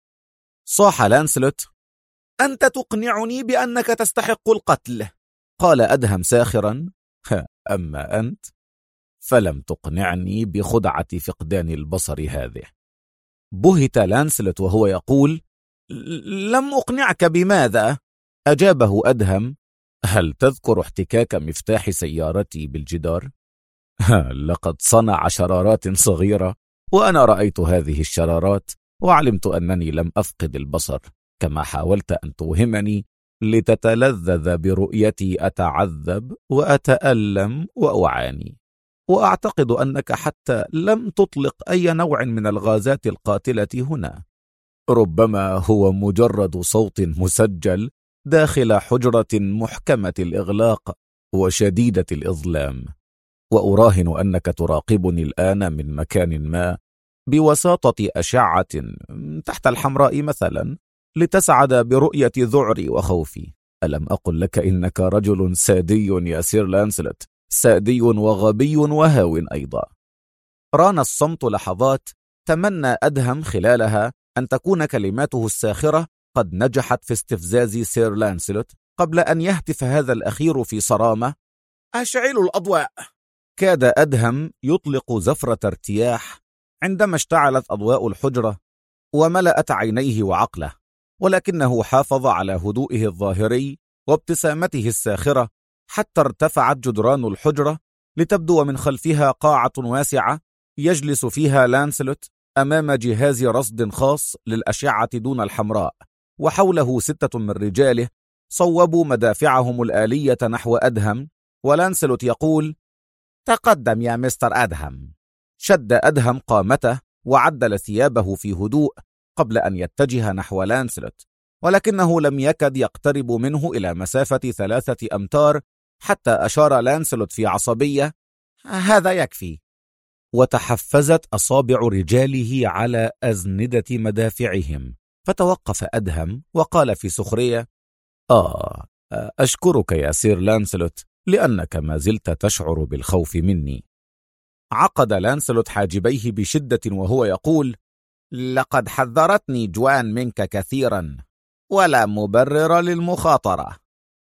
صاح لانسلوت: أنت تقنعني بأنك تستحق القتل. قال أدهم ساخرا: أما أنت فلم تقنعني بخدعة فقدان البصر هذه. بهت لانسلوت وهو يقول: لم أقنعك بماذا؟ أجابه أدهم: هل تذكر احتكاك مفتاح سيارتي بالجدار؟ لقد صنع شرارات صغيرة، وأنا رأيت هذه الشرارات وعلمت أنني لم أفقد البصر، كما حاولت أن توهمني لتتلذذ برؤيتي أتعذب وأتألم وأعاني. وأعتقد أنك حتى لم تطلق أي نوع من الغازات القاتلة هنا، ربما هو مجرد صوت مسجل داخل حجرة محكمة الإغلاق وشديدة الإظلام. وأراهن أنك تراقبني الآن من مكان ما بوساطة أشعة تحت الحمراء مثلا لتسعد برؤية ذعري وخوفي. ألم أقل لك إنك رجل سادي يا سير لانسلوت، سادي وغبي وهاو أيضا. ران الصمت لحظات تمنى أدهم خلالها أن تكون كلماته الساخرة قد نجحت في استفزاز سير لانسلوت قبل أن يهتف هذا الأخير في صرامة: أشعلوا الأضواء. كاد أدهم يطلق زفرة ارتياح عندما اشتعلت أضواء الحجرة وملأت عينيه وعقله، ولكنه حافظ على هدوئه الظاهري وابتسامته الساخرة حتى ارتفعت جدران الحجرة لتبدو من خلفها قاعة واسعة يجلس فيها لانسلوت أمام جهاز رصد خاص للأشعة دون الحمراء، وحوله 6 من رجاله صوبوا مدافعهم الآلية نحو أدهم، ولانسلوت يقول: تقدم يا مستر أدهم. شد أدهم قامته وعدل ثيابه في هدوء قبل أن يتجه نحو لانسلوت، ولكنه لم يكد يقترب منه إلى مسافة 3 أمتار حتى أشار لانسلوت في عصبية: هذا يكفي. وتحفزت أصابع رجاله على أزندة مدافعهم، فتوقف أدهم وقال في سخرية: أشكرك يا سير لانسلوت لأنك ما زلت تشعر بالخوف مني. عقد لانسلوت حاجبيه بشدة وهو يقول: لقد حذرتني جوان منك كثيرا، ولا مبرر للمخاطرة.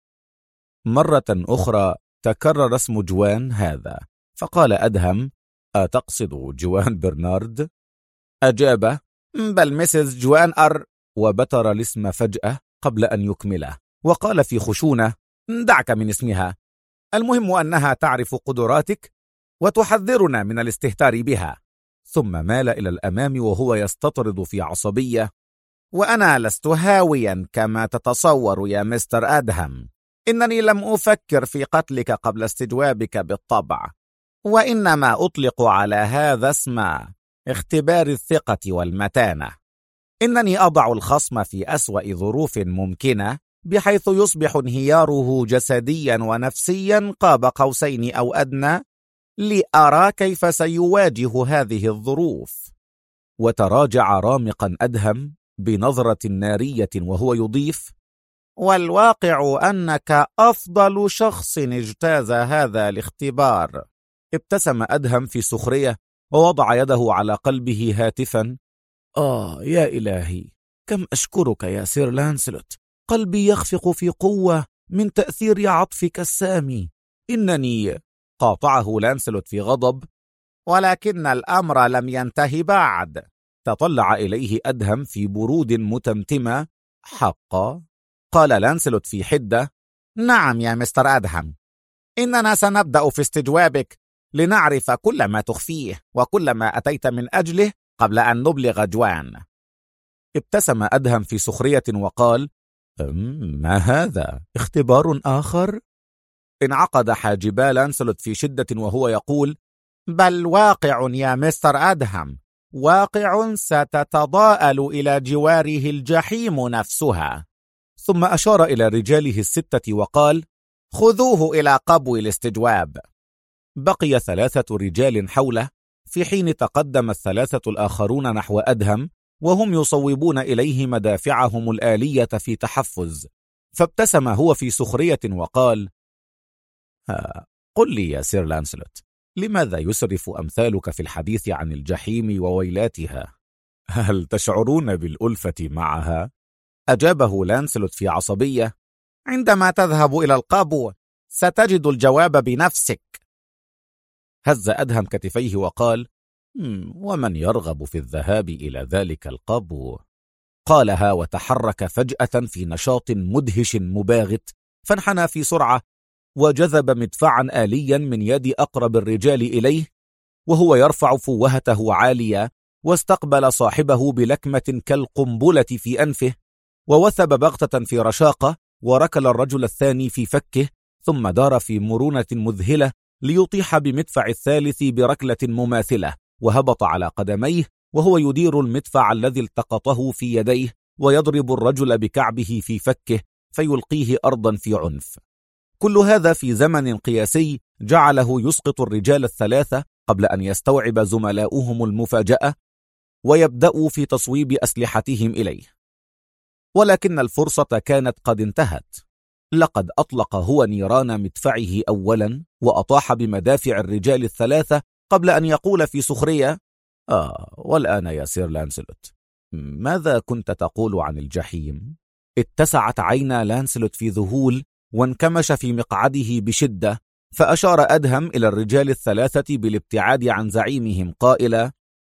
مرة أخرى تكرر اسم جوان هذا، فقال أدهم: أتقصد جوان برنارد؟ أجاب: بل مسز جوان وبتر الاسم فجأة قبل أن يكمله، وقال في خشونة: دعك من اسمها، المهم أنها تعرف قدراتك وتحذرنا من الاستهتار بها. ثم مال إلى الأمام وهو يستطرد في عصبية: وأنا لست هاويا كما تتصور يا مستر أدهم، إنني لم أفكر في قتلك قبل استجوابك بالطبع، وإنما أطلق على هذا اسم اختبار الثقة والمتانة. إنني أضع الخصم في أسوأ ظروف ممكنة بحيث يصبح انهياره جسديا ونفسيا قاب قوسين أو أدنى لأرى كيف سيواجه هذه الظروف. وتراجع رامقا أدهم بنظرة نارية وهو يضيف: والواقع أنك أفضل شخص اجتاز هذا الاختبار. ابتسم أدهم في سخرية ووضع يده على قلبه هاتفا: يا إلهي، كم أشكرك يا سير لانسلوت. قلبي يخفق في قوة من تأثير عطفك السامي. إنني... قاطعه لانسلوت في غضب: ولكن الأمر لم ينتهي بعد. تطلع إليه أدهم في برود متمتمة. حقا؟ قال لانسلوت في حدة: نعم يا مستر أدهم، إننا سنبدأ في استجوابك لنعرف كل ما تخفيه وكل ما أتيت من أجله قبل أن نبلغ جوان. ابتسم أدهم في سخرية وقال: ما هذا؟ اختبار آخر؟ انعقد حاجبا لانسلوت في شدة وهو يقول: بل واقع يا مستر أدهم، واقع ستتضاءل إلى جواره الجحيم نفسها. ثم أشار إلى رجاله الستة وقال: خذوه إلى قبو الاستجواب. بقي 3 رجال حوله، في حين تقدم الثلاثة الآخرون نحو أدهم وهم يصوبون إليه مدافعهم الآلية في تحفز. فابتسم هو في سخرية وقال: قل لي يا سير لانسلوت، لماذا يسرف أمثالك في الحديث عن الجحيم وويلاتها؟ هل تشعرون بالألفة معها؟ أجابه لانسلوت في عصبية: عندما تذهب إلى القبو ستجد الجواب بنفسك. هز أدهم كتفيه وقال: ومن يرغب في الذهاب إلى ذلك القبو؟ قالها وتحرك فجأة في نشاط مدهش مباغت، فانحنى في سرعة وجذب مدفعا آليا من يد أقرب الرجال إليه وهو يرفع فوهته عالية، واستقبل صاحبه بلكمة كالقنبلة في أنفه، ووثب بغتة في رشاقة وركل الرجل الثاني في فكه، ثم دار في مرونة مذهلة ليطيح بمدفع الثالث بركلة مماثلة، وهبط على قدميه وهو يدير المدفع الذي التقطه في يديه ويضرب الرجل بكعبه في فكه فيلقيه أرضا في عنف. كل هذا في زمن قياسي جعله يسقط الرجال الثلاثة قبل أن يستوعب زملاؤهم المفاجأة ويبدأوا في تصويب أسلحتهم إليه. ولكن الفرصة كانت قد انتهت. لقد أطلق هو نيران مدفعه أولا وأطاح بمدافع الرجال الثلاثة قبل أن يقول في سخرية: والآن يا سير لانسلوت، ماذا كنت تقول عن الجحيم؟ اتسعت عينا لانسلوت في ذهول وانكمش في مقعده بشدة، فأشار أدهم إلى الرجال الثلاثة بالابتعاد عن زعيمهم قائلا: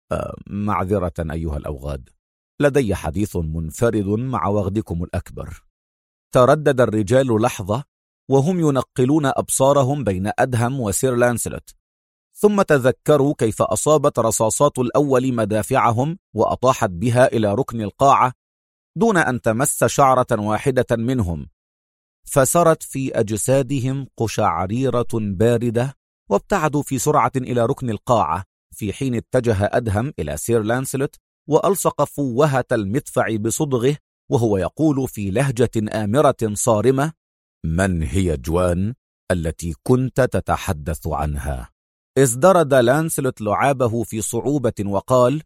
معذرة أيها الأوغاد، لدي حديث منفرد مع وغدكم الأكبر. تردد الرجال لحظة وهم ينقلون أبصارهم بين أدهم وسير لانسلوت، ثم تذكروا كيف أصابت رصاصات الأول مدافعهم وأطاحت بها إلى ركن القاعة دون أن تمس شعرة واحدة منهم، فسرت في أجسادهم قشعريرة باردة، وابتعدوا في سرعة إلى ركن القاعة، في حين اتجه أدهم إلى سير لانسلوت وألصق فوهة المدفع بصدغه وهو يقول في لهجة آمرة صارمة: من هي جوان التي كنت تتحدث عنها؟ ازدرد لانسلوت لعابه في صعوبة وقال: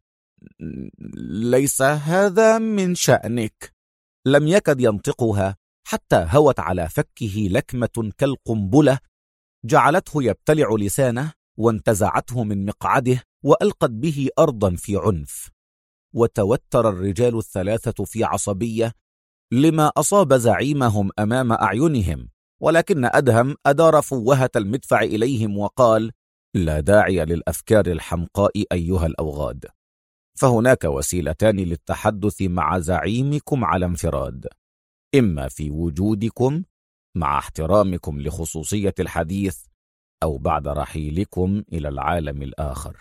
ليس هذا من شأنك. لم يكد ينطقها حتى هوت على فكه لكمة كالقنبلة جعلته يبتلع لسانه وانتزعته من مقعده وألقت به أرضا في عنف. وتوتر الرجال الثلاثة في عصبية لما أصاب زعيمهم أمام أعينهم، ولكن أدهم أدار فوهة المدفع إليهم وقال: لا داعي للأفكار الحمقاء أيها الأوغاد، فهناك وسيلتان للتحدث مع زعيمكم على انفراد، إما في وجودكم مع احترامكم لخصوصية الحديث، أو بعد رحيلكم إلى العالم الآخر.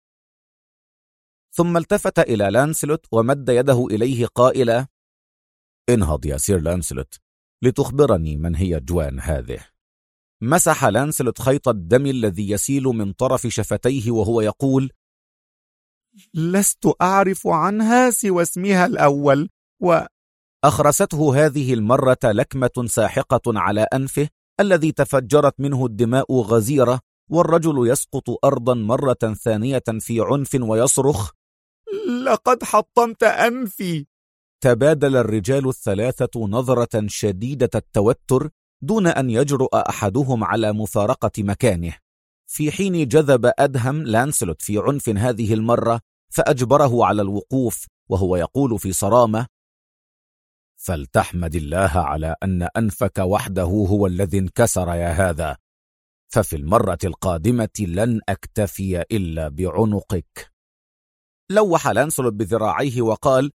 ثم التفت إلى لانسلوت ومد يده إليه قائلا: انهض يا سير لانسلوت لتخبرني من هي جوان هذه. مسح لانسلوت خيط الدم الذي يسيل من طرف شفتيه وهو يقول: لست أعرف عنها سوى اسمها الأول. أخرسته هذه المرة لكمة ساحقة على أنفه الذي تفجرت منه الدماء غزيرة، والرجل يسقط أرضا مرة ثانية في عنف ويصرخ: لقد حطمت أنفي. تبادل الرجال الثلاثة نظرة شديدة التوتر دون أن يجرؤ أحدهم على مفارقة مكانه، في حين جذب أدهم لانسلوت في عنف هذه المرة فأجبره على الوقوف وهو يقول في صرامة: فلتحمد الله على أن أنفك وحده هو الذي انكسر يا هذا، ففي المرة القادمة لن أكتفي إلا بعنقك. لوح لانسلوت بذراعيه وقال: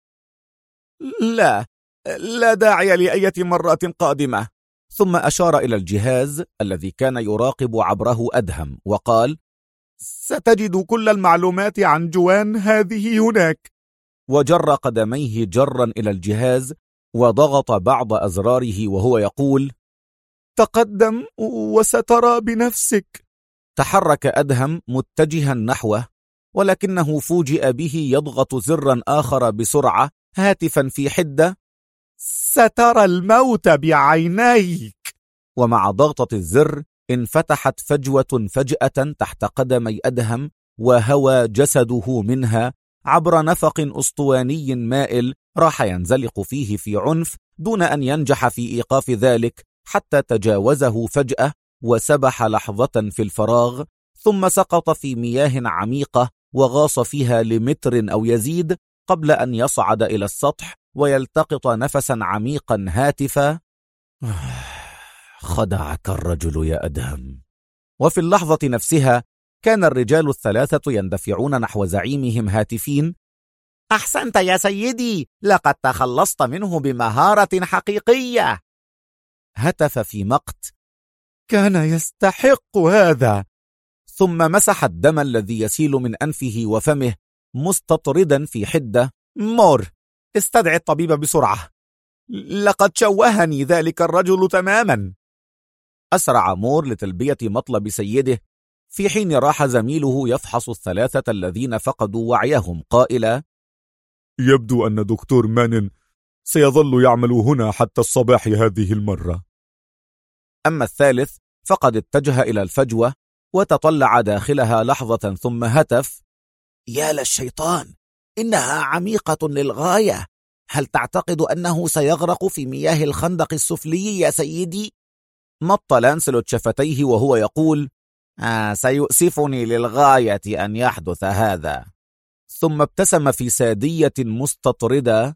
لا داعي لأية مرة قادمة. ثم أشار إلى الجهاز الذي كان يراقب عبره أدهم وقال: ستجد كل المعلومات عن جوان هذه هناك. وجر قدميه جرا إلى الجهاز وضغط بعض أزراره وهو يقول: تقدم وسترى بنفسك. تحرك أدهم متجها نحوه، ولكنه فوجئ به يضغط زرا آخر بسرعة هاتفا في حدة: سترى الموت بعينيك. ومع ضغطة الزر انفتحت فجوة فجأة تحت قدمي أدهم، وهوى جسده منها عبر نفق أسطواني مائل راح ينزلق فيه في عنف دون أن ينجح في إيقاف ذلك، حتى تجاوزه فجأة وسبح لحظة في الفراغ، ثم سقط في مياه عميقة وغاص فيها لمتر أو يزيد قبل أن يصعد إلى السطح ويلتقط نفسا عميقا هاتفا: خدعك الرجل يا أدهم. وفي اللحظة نفسها كان الرجال الثلاثة يندفعون نحو زعيمهم هاتفين: أحسنت يا سيدي، لقد تخلصت منه بمهارة حقيقية. هتف في مقت: كان يستحق هذا. ثم مسح الدم الذي يسيل من أنفه وفمه مستطردا في حدة: مور، استدعي الطبيب بسرعة، لقد شوهني ذلك الرجل تماما. أسرع مور لتلبية مطلب سيده، في حين راح زميله يفحص الثلاثة الذين فقدوا وعيهم قائلا: يبدو أن دكتور مانن سيظل يعمل هنا حتى الصباح هذه المرة. أما الثالث فقد اتجه إلى الفجوة وتطلع داخلها لحظة ثم هتف: يا للشيطان، إنها عميقة للغاية. هل تعتقد أنه سيغرق في مياه الخندق السفلي يا سيدي؟ مط لانسلوت شفتيه وهو يقول: سيؤسفني للغاية أن يحدث هذا. ثم ابتسم في سادية مستطردة: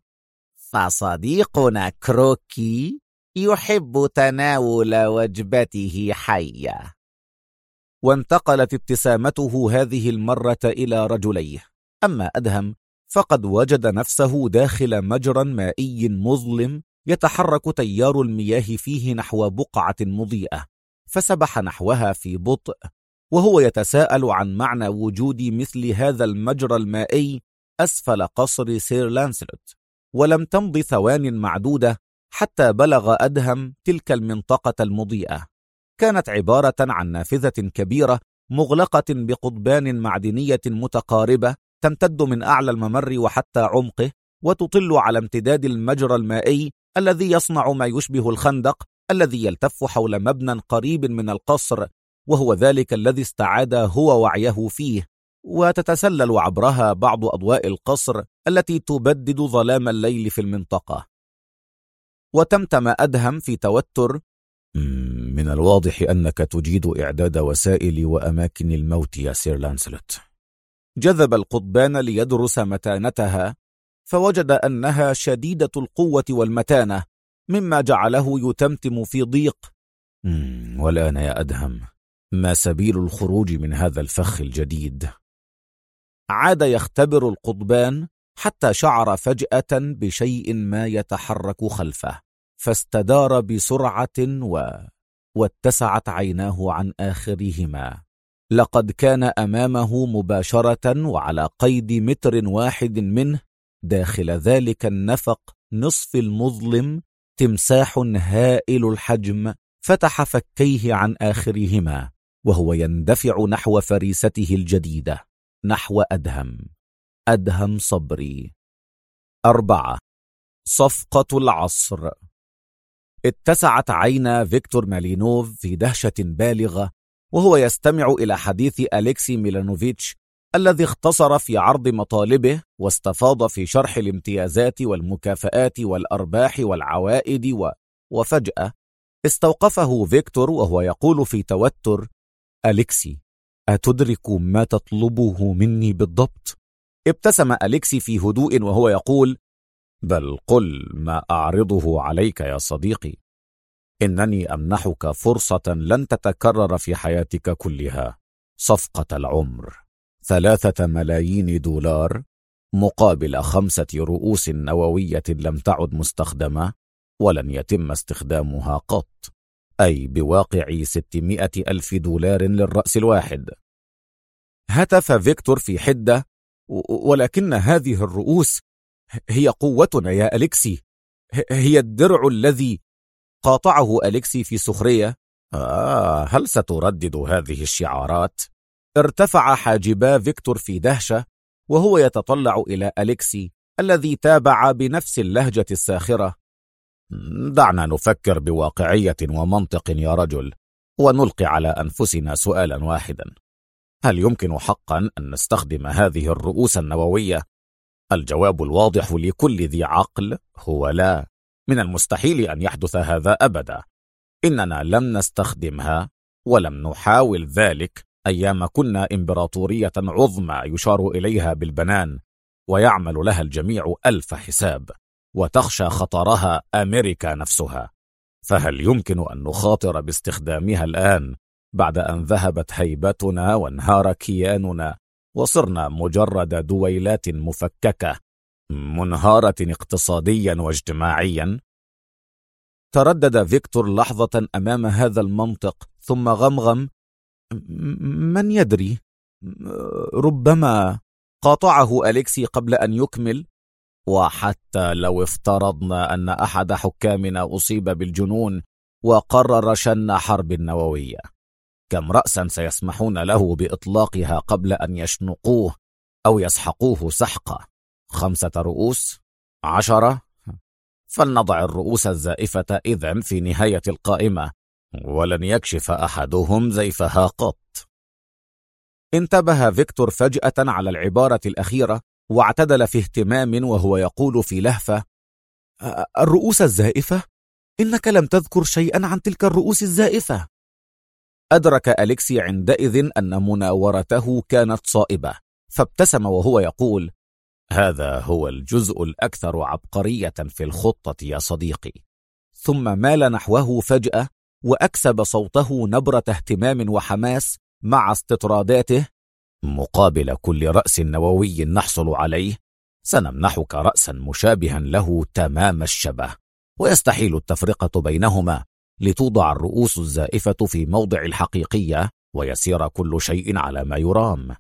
فصديقنا كروكي يحب تناول وجبته حية. وانتقلت ابتسامته هذه المرة إلى رجليه. أما أدهم فقد وجد نفسه داخل مجرى مائي مظلم يتحرك تيار المياه فيه نحو بقعة مضيئة، فسبح نحوها في بطء وهو يتساءل عن معنى وجود مثل هذا المجرى المائي أسفل قصر سير لانسلوت. ولم تمض ثوان معدودة حتى بلغ أدهم تلك المنطقة المضيئة. كانت عبارة عن نافذة كبيرة مغلقة بقضبان معدنية متقاربة تمتد من أعلى الممر وحتى عمقه، وتطل على امتداد المجرى المائي الذي يصنع ما يشبه الخندق الذي يلتف حول مبنى قريب من القصر، وهو ذلك الذي استعاد هو وعيه فيه، وتتسلل عبرها بعض أضواء القصر التي تبدد ظلام الليل في المنطقة. وتمتم أدهم في توتر: من الواضح أنك تجيد إعداد وسائل وأماكن الموت يا سير لانسلوت. جذب القضبان ليدرس متانتها، فوجد أنها شديدة القوة والمتانة، مما جعله يتمتم في ضيق. والآن يا أدهم، ما سبيل الخروج من هذا الفخ الجديد؟ عاد يختبر القضبان حتى شعر فجأة بشيء ما يتحرك خلفه، فاستدار بسرعة واتسعت عيناه عن آخرهما. لقد كان أمامه مباشرة وعلى قيد متر واحد منه داخل ذلك النفق نصف المظلم تمساح هائل الحجم فتح فكيه عن آخرهما وهو يندفع نحو فريسته الجديدة، نحو أدهم صبري. 4. صفقة العصر. اتسعت عينا فيكتور مالينوف في دهشة بالغة وهو يستمع إلى حديث أليكسي ميلانوفيتش الذي اختصر في عرض مطالبه واستفاض في شرح الامتيازات والمكافآت والأرباح والعوائد وفجأة استوقفه فيكتور وهو يقول في توتر: أليكسي، أتدرك ما تطلبه مني بالضبط؟ ابتسم أليكسي في هدوء وهو يقول: بل قل ما أعرضه عليك يا صديقي. إنني أمنحك فرصة لن تتكرر في حياتك كلها، صفقة العمر، 3 ملايين دولار مقابل 5 رؤوس نووية لم تعد مستخدمة ولن يتم استخدامها قط، أي بواقع 600,000 دولار للرأس الواحد. هتف فيكتور في حدة: ولكن هذه الرؤوس هي قوتنا يا أليكسي، هي الدرع الذي... قاطعه أليكسي في سخرية: هل ستردد هذه الشعارات؟ ارتفع حاجبا فيكتور في دهشة وهو يتطلع إلى أليكسي الذي تابع بنفس اللهجة الساخرة: دعنا نفكر بواقعية ومنطق يا رجل، ونلقي على أنفسنا سؤالا واحدا: هل يمكن حقا أن نستخدم هذه الرؤوس النووية؟ الجواب الواضح لكل ذي عقل هو لا، من المستحيل أن يحدث هذا أبدا. إننا لم نستخدمها ولم نحاول ذلك أيام كنا إمبراطورية عظمى يشار إليها بالبنان، ويعمل لها الجميع 1000 حساب، وتخشى خطرها أمريكا نفسها. فهل يمكن أن نخاطر باستخدامها الآن بعد أن ذهبت هيبتنا وانهار كياننا وصرنا مجرد دويلات مفككة منهارة اقتصاديا واجتماعيا؟ تردد فيكتور لحظة أمام هذا المنطق ثم غمغم: من يدري، ربما. قاطعه أليكسي قبل أن يكمل: وحتى لو افترضنا أن أحد حكامنا أصيب بالجنون وقرر شن حرب نووية، كم رأسا سيسمحون له بإطلاقها قبل أن يشنقوه أو يسحقوه سحقة؟ 5 رؤوس؟ 10؟ فلنضع الرؤوس الزائفة إذن في نهاية القائمة، ولن يكشف أحدهم زيفها قط. انتبه فيكتور فجأة على العبارة الأخيرة واعتدل في اهتمام وهو يقول في لهفة: الرؤوس الزائفة؟ إنك لم تذكر شيئا عن تلك الرؤوس الزائفة. أدرك أليكسي عندئذ أن مناورته كانت صائبة، فابتسم وهو يقول: هذا هو الجزء الأكثر عبقرية في الخطة يا صديقي. ثم مال نحوه فجأة وأكسب صوته نبرة اهتمام وحماس مع استطراداته: مقابل كل رأس نووي نحصل عليه سنمنحك رأسا مشابها له تمام الشبه، ويستحيل التفرقة بينهما، لتوضع الرؤوس الزائفة في موضع الحقيقية ويسير كل شيء على ما يرام.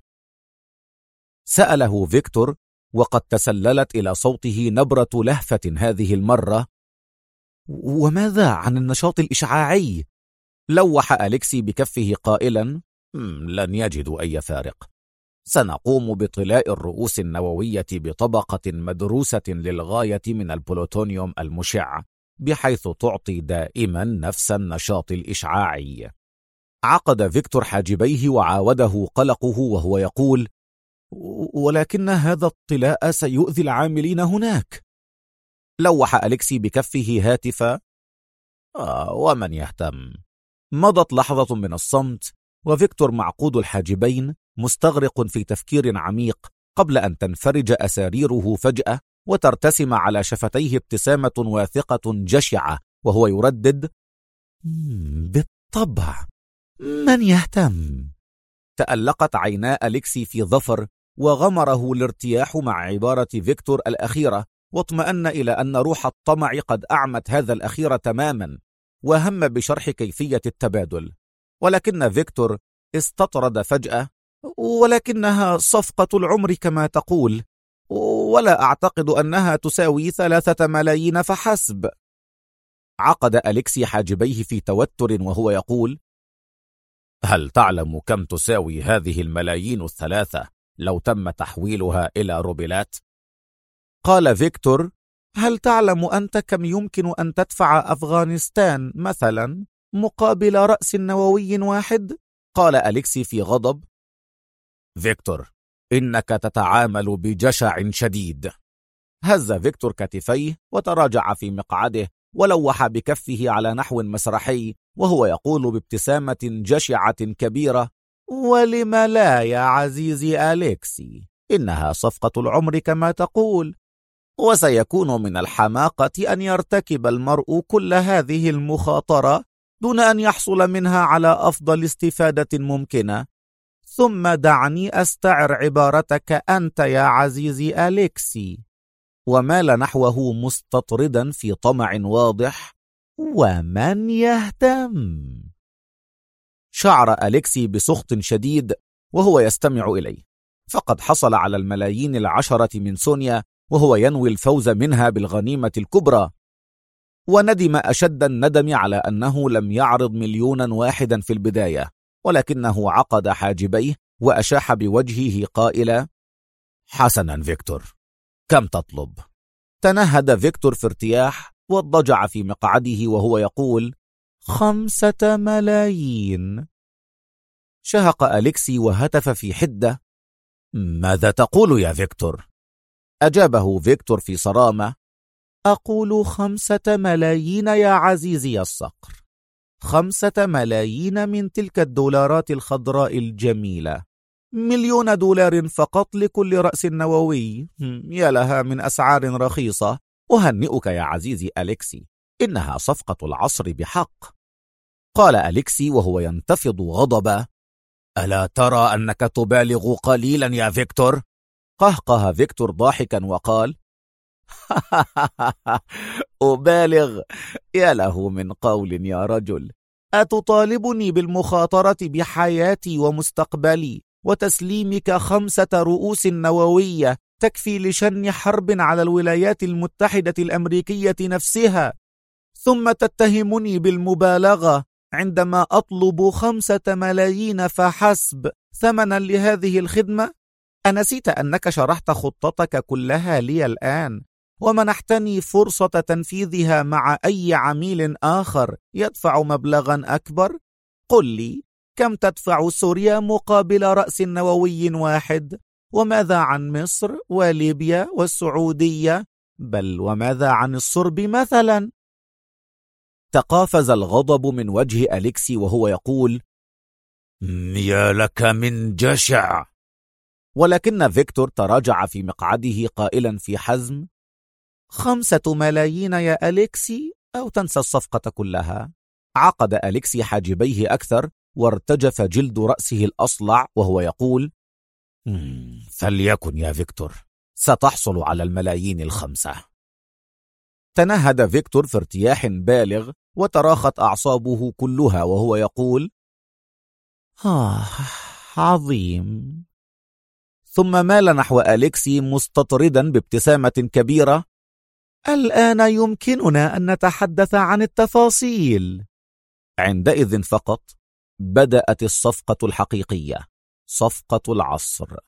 سأله فيكتور وقد تسللت إلى صوته نبرة لهفة هذه المرة: وماذا عن النشاط الإشعاعي؟ لوح أليكسي بكفه قائلا: لن يجدوا أي فارق. سنقوم بطلاء الرؤوس النووية بطبقة مدروسة للغاية من البلوتونيوم المشع، بحيث تعطي دائما نفس النشاط الإشعاعي. عقد فيكتور حاجبيه وعاوده قلقه وهو يقول: ولكن هذا الطلاء سيؤذي العاملين هناك. لوح أليكسي بكفه هاتفا: ومن يهتم. مضت لحظة من الصمت وفيكتور معقود الحاجبين مستغرق في تفكير عميق قبل أن تنفرج أساريره فجأة وترتسم على شفتيه ابتسامة واثقة جشعة وهو يردد: بالطبع، من يهتم. تألقت عينا أليكسي في ظفر وغمره الارتياح مع عبارة فيكتور الأخيرة، واطمأن إلى أن روح الطمع قد أعمت هذا الأخير تماما، وهم بشرح كيفية التبادل. ولكن فيكتور استطرد فجأة: ولكنها صفقة العمر كما تقول، ولا أعتقد أنها تساوي 3 ملايين فحسب. عقد أليكسي حاجبيه في توتر وهو يقول: هل تعلم كم تساوي هذه الملايين 3 لو تم تحويلها إلى روبلات؟ قال فيكتور: هل تعلم أنت كم يمكن أن تدفع أفغانستان مثلا مقابل رأس نووي واحد؟ قال أليكسي في غضب. فيكتور، إنك تتعامل بجشع شديد. هز فيكتور كتفيه وتراجع في مقعده ولوح بكفه على نحو مسرحي وهو يقول بابتسامة جشعة كبيرة: ولم لا يا عزيزي أليكسي؟ إنها صفقة العمر كما تقول، وسيكون من الحماقة أن يرتكب المرء كل هذه المخاطرة دون أن يحصل منها على أفضل استفادة ممكنة. ثم دعني أستعر عبارتك أنت يا عزيزي أليكسي، ومال نحوه مستطردا في طمع واضح: ومن يهتم؟ شعر أليكسي بسخط شديد وهو يستمع إليه، فقد حصل على الملايين 10 من سونيا وهو ينوي الفوز منها بالغنيمة الكبرى، وندم أشد الندم على أنه لم يعرض 1,000,000 واحدا في البداية، ولكنه عقد حاجبيه وأشاح بوجهه قائلا: حسنا فيكتور، كم تطلب؟ تنهد فيكتور في ارتياح واضطجع في مقعده وهو يقول: 5 ملايين. شهق أليكسي وهتف في حدة: ماذا تقول يا فيكتور؟ أجابه فيكتور في صرامة: أقول 5 ملايين يا عزيزي الصقر، 5 ملايين من تلك الدولارات الخضراء الجميلة، 1,000,000 دولار فقط لكل رأس نووي. يا لها من أسعار رخيصة. أهنئك يا عزيزي أليكسي، إنها صفقة العصر بحق. قال أليكسي وهو ينتفض غضبا: ألا ترى أنك تبالغ قليلا يا فيكتور؟ قهقه فيكتور ضاحكا وقال: أبالغ؟ يا له من قول يا رجل، أتطالبني بالمخاطرة بحياتي ومستقبلي وتسليمك 5 رؤوس نووية تكفي لشن حرب على الولايات المتحدة الأمريكية نفسها، ثم تتهمني بالمبالغة عندما أطلب 5 ملايين فحسب ثمنا لهذه الخدمة؟ أنسيت أنك شرحت خطتك كلها لي الآن ومنحتني فرصة تنفيذها مع أي عميل آخر يدفع مبلغا أكبر؟ قل لي، كم تدفع سوريا مقابل رأس نووي واحد؟ وماذا عن مصر وليبيا والسعودية؟ بل وماذا عن الصرب مثلا؟ تقافز الغضب من وجه أليكسي وهو يقول: يا لك من جشع. ولكن فيكتور تراجع في مقعده قائلا في حزم: 5 ملايين يا أليكسي، أو تنسى الصفقة كلها. عقد أليكسي حاجبيه أكثر وارتجف جلد رأسه الأصلع وهو يقول: فليكن يا فيكتور، ستحصل على الملايين 5. تنهد فيكتور في ارتياح بالغ وتراخت أعصابه كلها وهو يقول: عظيم. ثم مال نحو أليكسي مستطردا بابتسامة كبيرة: الآن يمكننا أن نتحدث عن التفاصيل. عندئذ فقط بدأت الصفقة الحقيقية، صفقة العصر.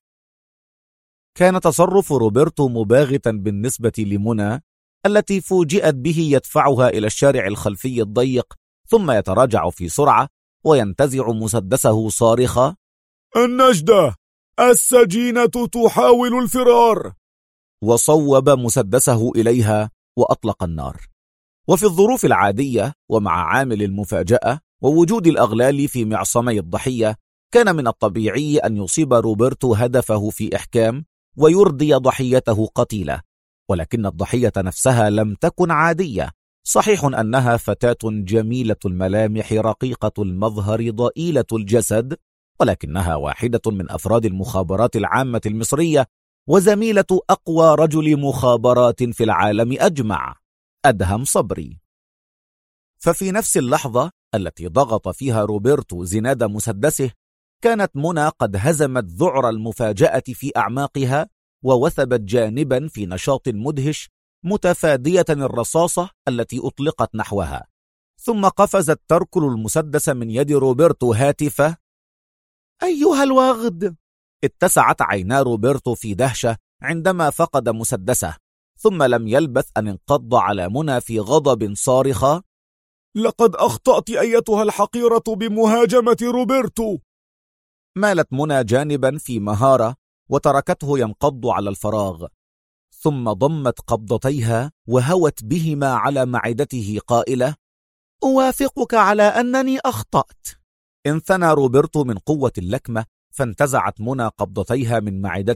كان تصرف روبرتو مباغتا بالنسبة لمنى التي فوجئت به يدفعها إلى الشارع الخلفي الضيق، ثم يتراجع في سرعة وينتزع مسدسه صارخا: النجدة، السجينة تحاول الفرار. وصوب مسدسه إليها وأطلق النار. وفي الظروف العادية ومع عامل المفاجأة ووجود الأغلال في معصمي الضحية، كان من الطبيعي أن يصيب روبرتو هدفه في إحكام ويرضي ضحيته قتيلة، ولكن الضحية نفسها لم تكن عادية. صحيح أنها فتاة جميلة الملامح رقيقة المظهر ضئيلة الجسد، ولكنها واحدة من أفراد المخابرات العامة المصرية وزميلة أقوى رجل مخابرات في العالم أجمع، أدهم صبري. ففي نفس اللحظة التي ضغط فيها روبرتو زناد مسدسه، كانت منى قد هزمت ذعر المفاجأة في أعماقها ووثبت جانبا في نشاط مدهش، متفادية الرصاصة التي أطلقت نحوها، ثم قفزت تركل المسدس من يد روبرتو هاتفة: أيها الوغد! اتسعت عينا روبرتو في دهشة عندما فقد مسدسه، ثم لم يلبث أن انقض على منى في غضب صارخة: لقد أخطأت أيتها الحقيرة بمهاجمة روبرتو. مالت منى جانبا في مهارة وتركته ينقض على الفراغ، ثم ضمت قبضتيها وهوت بهما على معدته قائلة: أوافقك على أنني أخطأت. انثنى روبرتو من قوة اللكمة، فانتزعت منى قبضتيها من معدته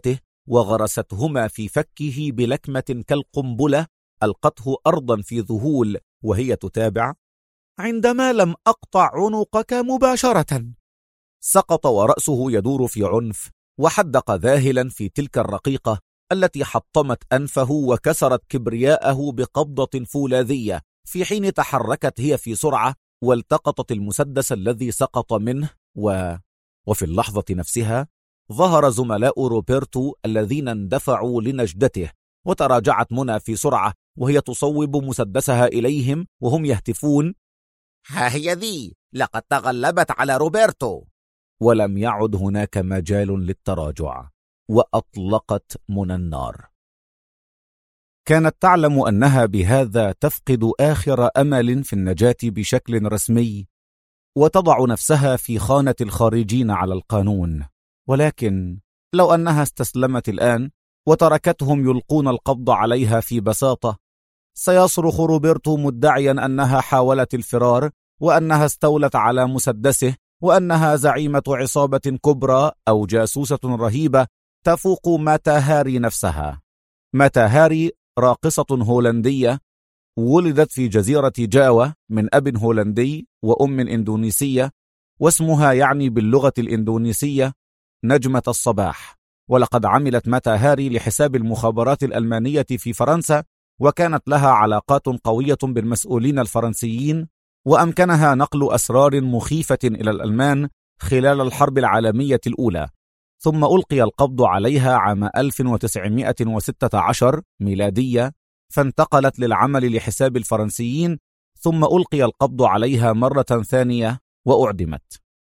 وغرستهما في فكه بلكمة كالقنبلة ألقته أرضا في ذهول، وهي تتابع: عندما لم أقطع عنقك مباشرة. سقط ورأسه يدور في عنف، وحدق ذاهلا في تلك الرقيقة التي حطمت أنفه وكسرت كبرياءه بقبضة فولاذية، في حين تحركت هي في سرعة والتقطت المسدس الذي سقط منه. وفي اللحظة نفسها ظهر زملاء روبرتو الذين اندفعوا لنجدته، وتراجعت منى في سرعة وهي تصوب مسدسها إليهم وهم يهتفون: ها هي ذي، لقد تغلبت على روبرتو. ولم يعد هناك مجال للتراجع، وأطلقت منى النار. كانت تعلم أنها بهذا تفقد آخر أمل في النجاة بشكل رسمي، وتضع نفسها في خانة الخارجين على القانون. ولكن لو أنها استسلمت الآن وتركتهم يلقون القبض عليها في بساطة، سيصرخ روبرتو مدعيا أنها حاولت الفرار، وأنها استولت على مسدسه، وأنها زعيمة عصابة كبرى أو جاسوسة رهيبة تفوق ماتا هاري نفسها. ماتا هاري راقصة هولندية ولدت في جزيرة جاوا من أب هولندي وأم إندونيسية، واسمها يعني باللغة الإندونيسية نجمة الصباح. ولقد عملت ماتا هاري لحساب المخابرات الألمانية في فرنسا، وكانت لها علاقات قوية بالمسؤولين الفرنسيين، وأمكنها نقل أسرار مخيفة إلى الألمان خلال الحرب العالمية الأولى. ثم ألقي القبض عليها عام 1916 ميلادية، فانتقلت للعمل لحساب الفرنسيين، ثم ألقي القبض عليها مرة ثانية وأعدمت.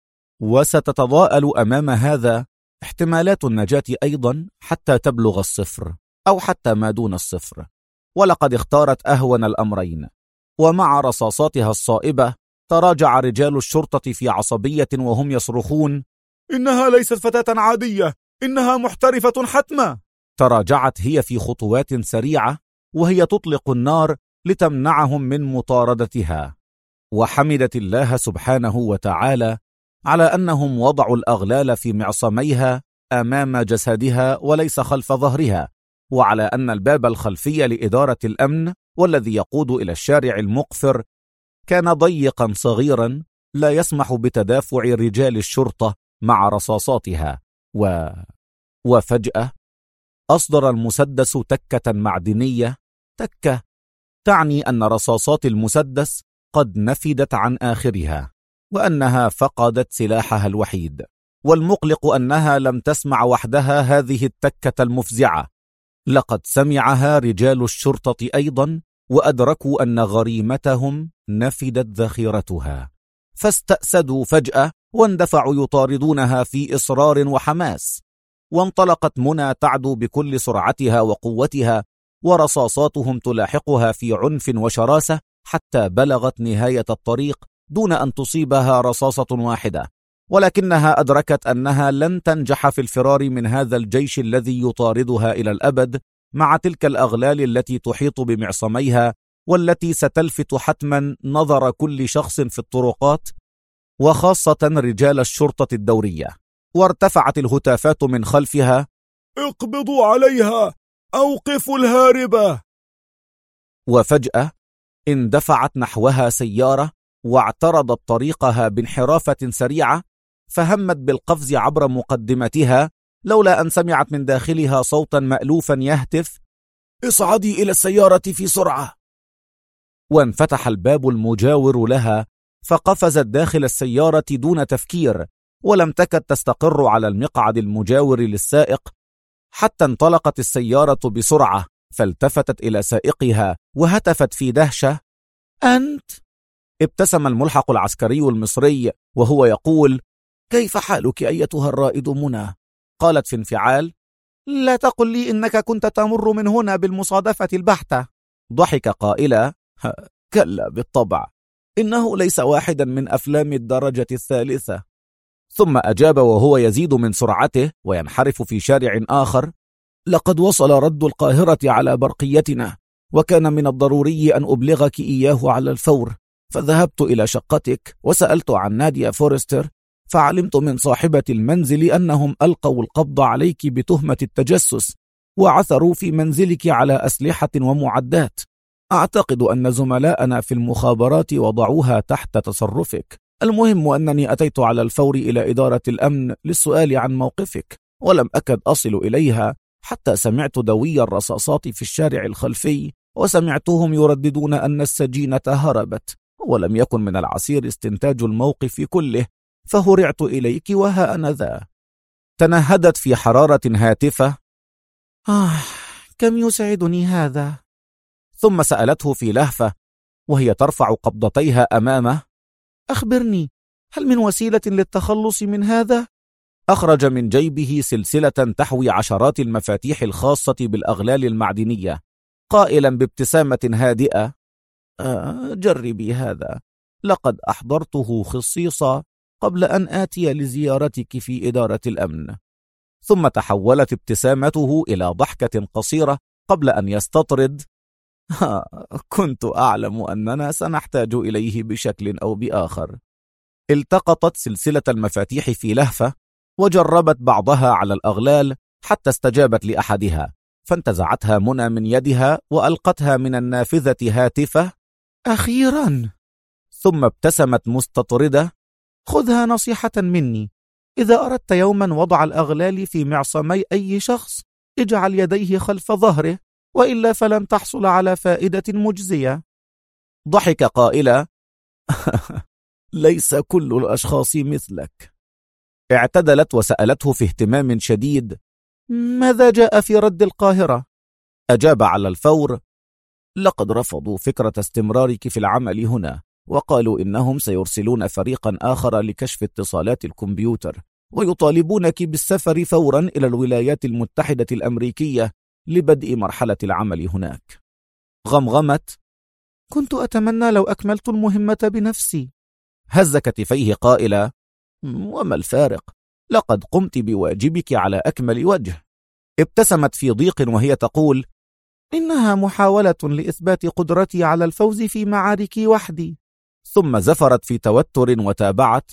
وستتضاءل أمام هذا احتمالات النجاة أيضا حتى تبلغ الصفر أو حتى ما دون الصفر، ولقد اختارت أهون الأمرين. ومع رصاصاتها الصائبة تراجع رجال الشرطة في عصبية وهم يصرخون: إنها ليست فتاة عادية، إنها محترفة حتما. تراجعت هي في خطوات سريعة وهي تطلق النار لتمنعهم من مطاردتها. وحمدت الله سبحانه وتعالى على أنهم وضعوا الأغلال في معصميها أمام جسدها وليس خلف ظهرها، وعلى أن الباب الخلفي لإدارة الأمن والذي يقود إلى الشارع المقفر كان ضيقا صغيرا لا يسمح بتدافع رجال الشرطة مع رصاصاتها. وفجأة أصدر المسدس تكة معدنية، تكة تعني أن رصاصات المسدس قد نفدت عن آخرها، وأنها فقدت سلاحها الوحيد. والمقلق أنها لم تسمع وحدها هذه التكة المفزعة، لقد سمعها رجال الشرطة أيضا، وأدركوا أن غريمتهم نفدت ذخيرتها، فاستأسدوا فجأة واندفعوا يطاردونها في إصرار وحماس. وانطلقت منى تعدو بكل سرعتها وقوتها، ورصاصاتهم تلاحقها في عنف وشراسة حتى بلغت نهاية الطريق دون أن تصيبها رصاصة واحدة. ولكنها أدركت أنها لن تنجح في الفرار من هذا الجيش الذي يطاردها إلى الأبد، مع تلك الأغلال التي تحيط بمعصميها، والتي ستلفت حتما نظر كل شخص في الطرقات، وخاصة رجال الشرطة الدورية. وارتفعت الهتافات من خلفها: اقبضوا عليها، أوقفوا الهاربة. وفجأة اندفعت نحوها سيارة واعترضت طريقها بانحرافة سريعة، فهمت بالقفز عبر مقدمتها، لولا أن سمعت من داخلها صوتا مألوفا يهتف: اصعدي إلى السيارة في سرعة. وانفتح الباب المجاور لها، فقفزت داخل السيارة دون تفكير، ولم تكد تستقر على المقعد المجاور للسائق حتى انطلقت السيارة بسرعة، فالتفتت إلى سائقها وهتفت في دهشة: أنت؟ ابتسم الملحق العسكري المصري وهو يقول: كيف حالك أيتها الرائد منى؟ قالت في انفعال: لا تقل لي إنك كنت تمر من هنا بالمصادفة البحتة. ضحك قائلا: كلا بالطبع، إنه ليس واحدا من أفلام الدرجة الثالثة. ثم أجاب وهو يزيد من سرعته وينحرف في شارع آخر: لقد وصل رد القاهرة على برقيتنا، وكان من الضروري أن أبلغك إياه على الفور، فذهبت إلى شقتك وسألت عن نادية فورستر، فعلمت من صاحبة المنزل أنهم ألقوا القبض عليك بتهمة التجسس، وعثروا في منزلك على أسلحة ومعدات. أعتقد أن زملاءنا في المخابرات وضعوها تحت تصرفك. المهم أنني أتيت على الفور إلى إدارة الأمن للسؤال عن موقفك، ولم أكد أصل إليها حتى سمعت دوي الرصاصات في الشارع الخلفي، وسمعتهم يرددون أن السجينة هربت، ولم يكن من العسير استنتاج الموقف كله، فهرعت إليك وها أنا ذا. تنهدت في حرارة هاتفة: كم يسعدني هذا. ثم سألته في لهفة وهي ترفع قبضتيها أمامه: أخبرني، هل من وسيلة للتخلص من هذا؟ أخرج من جيبه سلسلة تحوي عشرات المفاتيح الخاصة بالأغلال المعدنية، قائلا بابتسامة هادئة: جربي هذا، لقد أحضرته خصيصا قبل أن آتي لزيارتك في إدارة الأمن. ثم تحولت ابتسامته إلى ضحكة قصيرة قبل أن يستطرد: كنت أعلم أننا سنحتاج إليه بشكل أو بآخر. التقطت سلسلة المفاتيح في لهفة وجربت بعضها على الأغلال حتى استجابت لأحدها، فانتزعتها منى من يدها وألقتها من النافذة هاتفة: أخيرا. ثم ابتسمت مستطردة: خذها نصيحة مني، إذا أردت يوما وضع الأغلال في معصمي أي شخص اجعل يديه خلف ظهره، وإلا فلن تحصل على فائدة مجزية. ضحك قائلا: ليس كل الأشخاص مثلك. اعتدلت وسألته في اهتمام شديد: ماذا جاء في رد القاهرة؟ أجاب على الفور: لقد رفضوا فكرة استمرارك في العمل هنا، وقالوا إنهم سيرسلون فريقا آخر لكشف اتصالات الكمبيوتر، ويطالبونك بالسفر فورا إلى الولايات المتحدة الأمريكية لبدء مرحلة العمل هناك. غمغمت: كنت أتمنى لو أكملت المهمة بنفسي. هز كتفيه قائلا: وما الفارق؟ لقد قمت بواجبك على أكمل وجه. ابتسمت في ضيق وهي تقول: إنها محاولة لإثبات قدرتي على الفوز في معاركي وحدي. ثم زفرت في توتر وتابعت: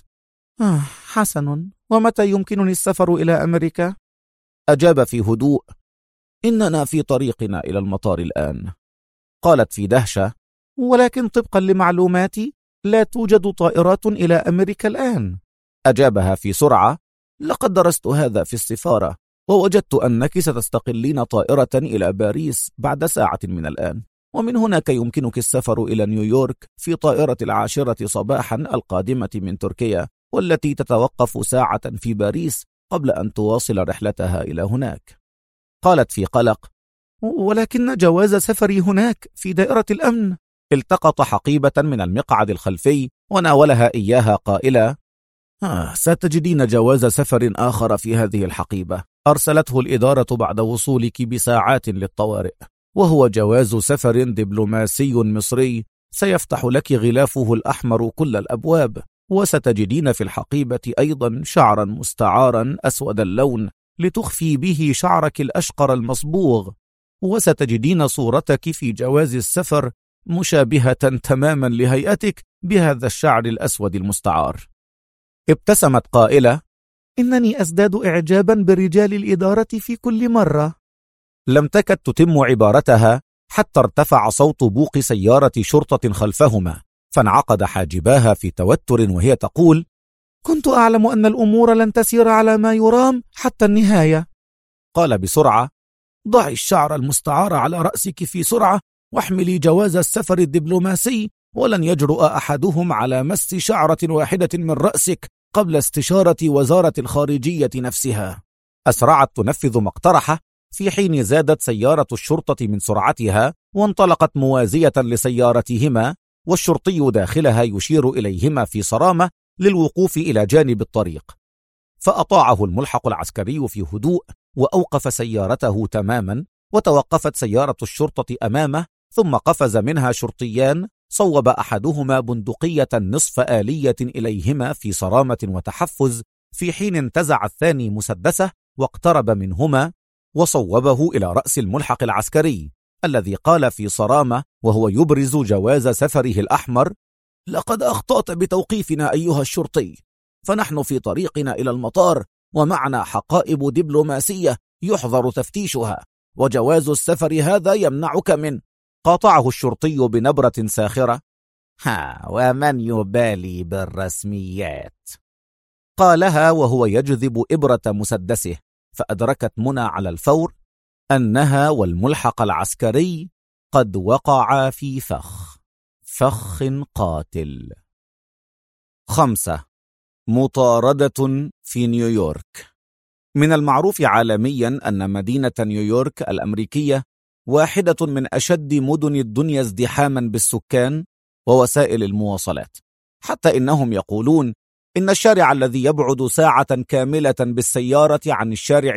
حسن، ومتى يمكنني السفر إلى أمريكا؟ أجاب في هدوء: إننا في طريقنا إلى المطار الآن. قالت في دهشة: ولكن طبقا لمعلوماتي لا توجد طائرات إلى أمريكا الآن. أجابها في سرعة: لقد درست هذا في السفارة، ووجدت أنك ستستقلين طائرة إلى باريس بعد ساعة من الآن، ومن هناك يمكنك السفر إلى نيويورك في طائرة 10 صباحا القادمة من تركيا، والتي تتوقف ساعة في باريس قبل أن تواصل رحلتها إلى هناك. قالت في قلق: ولكن جواز سفري هناك في دائرة الأمن. التقط حقيبة من المقعد الخلفي وناولها إياها قائلة: ستجدين جواز سفر آخر في هذه الحقيبة، أرسلته الإدارة بعد وصولك بساعات للطوارئ، وهو جواز سفر دبلوماسي مصري سيفتح لك غلافه الأحمر كل الأبواب، وستجدين في الحقيبة أيضا شعرا مستعارا أسود اللون لتخفي به شعرك الأشقر المصبوغ، وستجدين صورتك في جواز السفر مشابهة تماما لهيئتك بهذا الشعر الأسود المستعار. ابتسمت قائلة: إنني أزداد إعجابا برجال الإدارة في كل مرة. لم تكد تتم عبارتها حتى ارتفع صوت بوق سيارة شرطة خلفهما، فانعقد حاجباها في توتر وهي تقول: كنت أعلم أن الأمور لن تسير على ما يرام حتى النهاية. قال بسرعة: ضعي الشعر المستعار على رأسك في سرعة، واحملي جواز السفر الدبلوماسي، ولن يجرؤ أحدهم على مس شعرة واحدة من رأسك قبل استشارة وزارة الخارجية نفسها. أسرعت تنفذ ما اقترحه، في حين زادت سيارة الشرطة من سرعتها وانطلقت موازية لسيارتهما، والشرطي داخلها يشير إليهما في صرامة للوقوف إلى جانب الطريق. فأطاعه الملحق العسكري في هدوء وأوقف سيارته تماما، وتوقفت سيارة الشرطة أمامه، ثم قفز منها شرطيان، صوب أحدهما بندقية نصف آلية إليهما في صرامة وتحفز، في حين انتزع الثاني مسدسه واقترب منهما وصوبه إلى رأس الملحق العسكري، الذي قال في صرامة وهو يبرز جواز سفره الأحمر: لقد أخطأت بتوقيفنا أيها الشرطي، فنحن في طريقنا إلى المطار ومعنا حقائب دبلوماسية يحظر تفتيشها، وجواز السفر هذا يمنعك من. قاطعه الشرطي بنبرة ساخرة: ومن يبالي بالرسميات؟ قالها وهو يجذب إبرة مسدسه، فأدركت منى على الفور أنها والملحق العسكري قد وقعا في فخ قاتل. 5. مطاردة في نيويورك. من المعروف عالميا أن مدينة نيويورك الأمريكية واحدة من أشد مدن الدنيا ازدحاما بالسكان ووسائل المواصلات، حتى إنهم يقولون إن الشارع الذي يبعد ساعة كاملة بالسيارة عن الشارع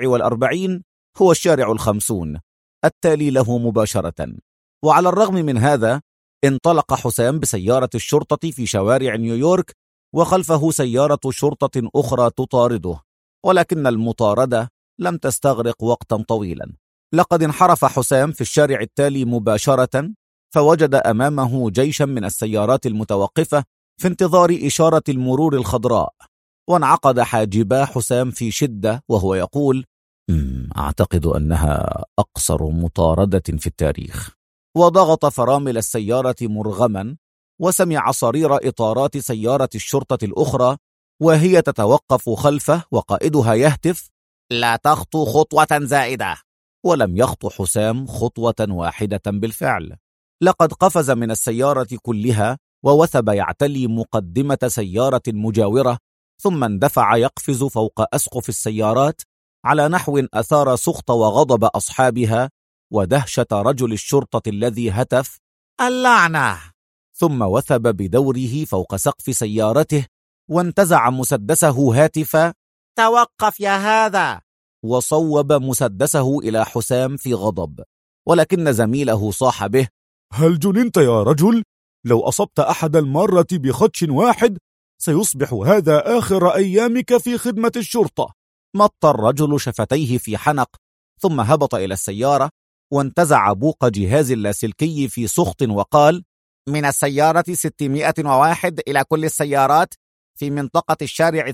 49 هو الشارع 50 التالي له مباشرة. وعلى الرغم من هذا انطلق حسام بسيارة الشرطة في شوارع نيويورك، وخلفه سيارة شرطة أخرى تطارده، ولكن المطاردة لم تستغرق وقتا طويلا. لقد انحرف حسام في الشارع التالي مباشرة، فوجد أمامه جيشا من السيارات المتوقفة في انتظار إشارة المرور الخضراء، وانعقد حاجبا حسام في شدة وهو يقول: أعتقد أنها أقصر مطاردة في التاريخ. وضغط فرامل السيارة مرغما، وسمع صرير إطارات سيارة الشرطة الأخرى وهي تتوقف خلفه وقائدها يهتف: لا تخطو خطوة زائدة. ولم يخطو حسام خطوة واحدة بالفعل. لقد قفز من السيارة كلها ووثب يعتلي مقدمة سيارة مجاورة، ثم اندفع يقفز فوق أسقف السيارات على نحو أثار سخط وغضب أصحابها ودهشة رجل الشرطة الذي هتف: اللعنة! ثم وثب بدوره فوق سقف سيارته وانتزع مسدسه هاتفا: توقف يا هذا! وصوب مسدسه إلى حسام في غضب، ولكن زميله صاح به: هل جننت يا رجل؟ لو أصبت أحد المرة بخدش واحد سيصبح هذا آخر أيامك في خدمة الشرطة. مط الرجل شفتيه في حنق، ثم هبط إلى السيارة وانتزع بوق جهاز اللاسلكي في سخط وقال: من السيارة 601 إلى كل السيارات في منطقة الشارع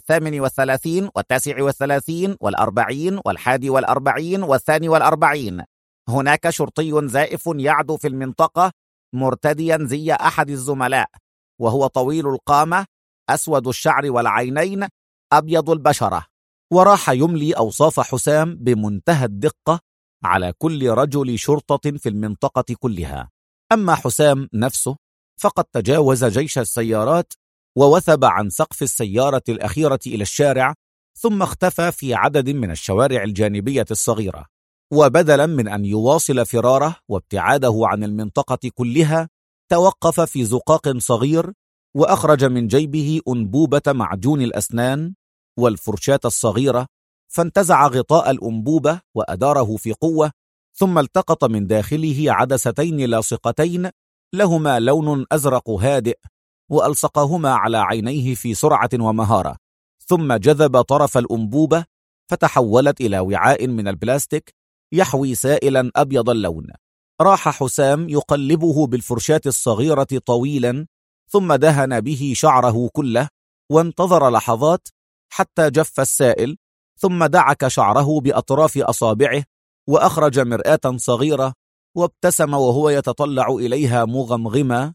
38 و39 و40 و41 و42. هناك شرطي زائف يعدو في المنطقة مرتديا زي أحد الزملاء، وهو طويل القامة، أسود الشعر والعينين، أبيض البشرة. وراح يملي أوصاف حسام بمنتهى الدقة على كل رجل شرطة في المنطقة كلها. أما حسام نفسه فقد تجاوز جيش السيارات ووثب عن سقف السيارة الأخيرة إلى الشارع، ثم اختفى في عدد من الشوارع الجانبية الصغيرة. وبدلا من أن يواصل فراره وابتعاده عن المنطقة كلها، توقف في زقاق صغير وأخرج من جيبه أنبوبة معجون الأسنان والفرشاة الصغيرة، فانتزع غطاء الأنبوبة وأداره في قوة، ثم التقط من داخله عدستين لاصقتين لهما لون أزرق هادئ، وألصقهما على عينيه في سرعة ومهارة، ثم جذب طرف الأنبوبة فتحولت إلى وعاء من البلاستيك يحوي سائلا أبيض اللون. راح حسام يقلبه بالفرشاة الصغيرة طويلا، ثم دهن به شعره كله، وانتظر لحظات حتى جف السائل، ثم دعك شعره بأطراف أصابعه وأخرج مرآة صغيرة وابتسم وهو يتطلع إليها مغمغما: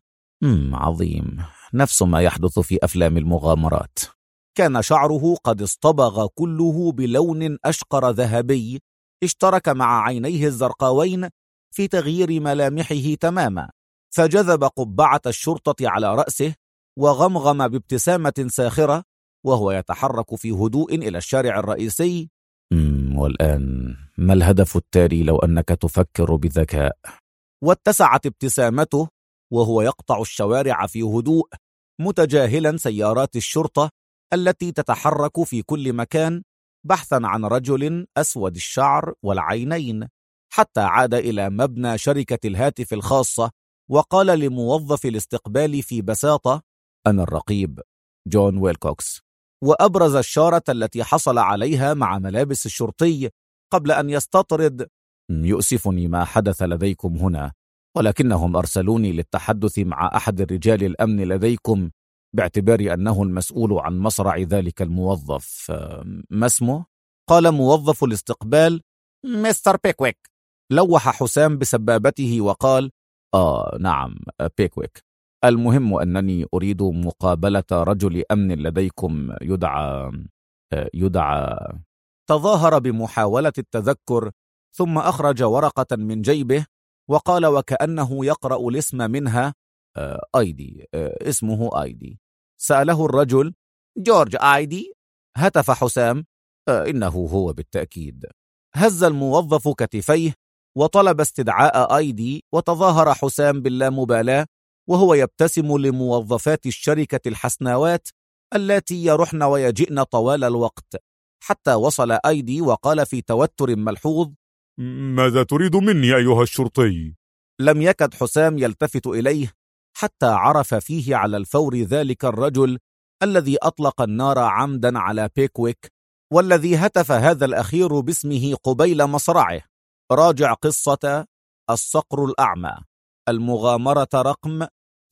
عظيم، نفس ما يحدث في أفلام المغامرات. كان شعره قد اصطبغ كله بلون أشقر ذهبي اشترك مع عينيه الزرقاوين في تغيير ملامحه تماما، فجذب قبعة الشرطة على رأسه وغمغم بابتسامة ساخرة وهو يتحرك في هدوء إلى الشارع الرئيسي: والآن ما الهدف التالي لو أنك تفكر بذكاء؟ واتسعت ابتسامته وهو يقطع الشوارع في هدوء، متجاهلا سيارات الشرطة التي تتحرك في كل مكان بحثا عن رجل أسود الشعر والعينين، حتى عاد إلى مبنى شركة الهاتف الخاصة وقال لموظف الاستقبال في بساطة: أنا الرقيب جون ويلكوكس. وأبرز الشارة التي حصل عليها مع ملابس الشرطي قبل أن يستطرد: يؤسفني ما حدث لديكم هنا، ولكنهم أرسلوني للتحدث مع أحد الرجال الأمن لديكم باعتبار أنه المسؤول عن مصرع ذلك الموظف. ما اسمه؟ قال موظف الاستقبال: مستر بيكويك. لوح حسام بسبابته وقال: نعم بيكويك، المهم أنني أريد مقابلة رجل أمن لديكم يدعى. تظاهر بمحاولة التذكر، ثم أخرج ورقة من جيبه وقال وكأنه يقرأ الاسم منها: آيدي. اسمه آيدي. سأله الرجل: جورج آيدي؟ هتف حسام: إنه هو بالتأكيد. هز الموظف كتفيه وطلب استدعاء آيدي، وتظاهر حسام باللامبالاة وهو يبتسم لموظفات الشركة الحسناوات اللاتي يرحن ويجئن طوال الوقت، حتى وصل آيدي وقال في توتر ملحوظ: ماذا تريد مني أيها الشرطي؟ لم يكد حسام يلتفت إليه حتى عرف فيه على الفور ذلك الرجل الذي أطلق النار عمدا على بيكويك، والذي هتف هذا الأخير باسمه قبيل مصرعه. راجع قصة الصقر الأعمى، المغامرة رقم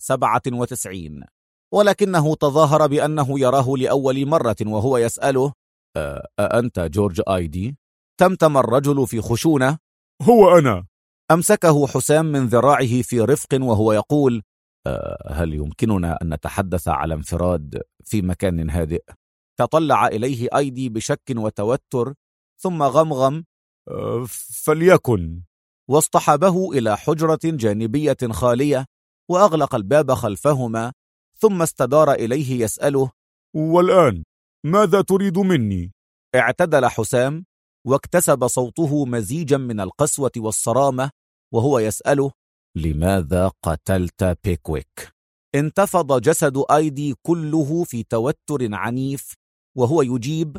97. ولكنه تظاهر بأنه يراه لأول مرة وهو يسأله: أنت جورج آيدي؟ تمتم الرجل في خشونة: هو أنا. أمسكه حسام من ذراعه في رفق وهو يقول: هل يمكننا أن نتحدث على انفراد في مكان هادئ؟ تطلع إليه آيدي بشك وتوتر، ثم غمغم: فليكن. واصطحبه إلى حجرة جانبية خالية وأغلق الباب خلفهما، ثم استدار إليه يسأله: والآن ماذا تريد مني؟ اعتدل حسام واكتسب صوته مزيجا من القسوة والصرامة وهو يسأله: لماذا قتلت بيكويك؟ انتفض جسد آيدي كله في توتر عنيف وهو يجيب: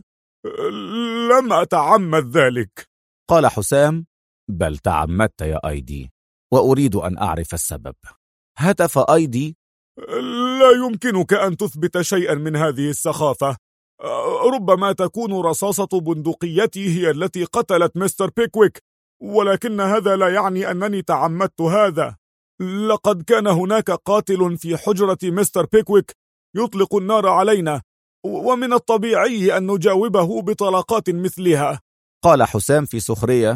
لم أتعمد ذلك. قال حسام: بل تعمدت يا آيدي، وأريد أن أعرف السبب. هتف آيدي: لا يمكنك أن تثبت شيئا من هذه السخافة. ربما تكون رصاصة بندقيتي هي التي قتلت مستر بيكويك، ولكن هذا لا يعني أنني تعمدت هذا. لقد كان هناك قاتل في حجرة مستر بيكويك يطلق النار علينا، ومن الطبيعي أن نجاوبه بطلقات مثلها. قال حسام في سخرية: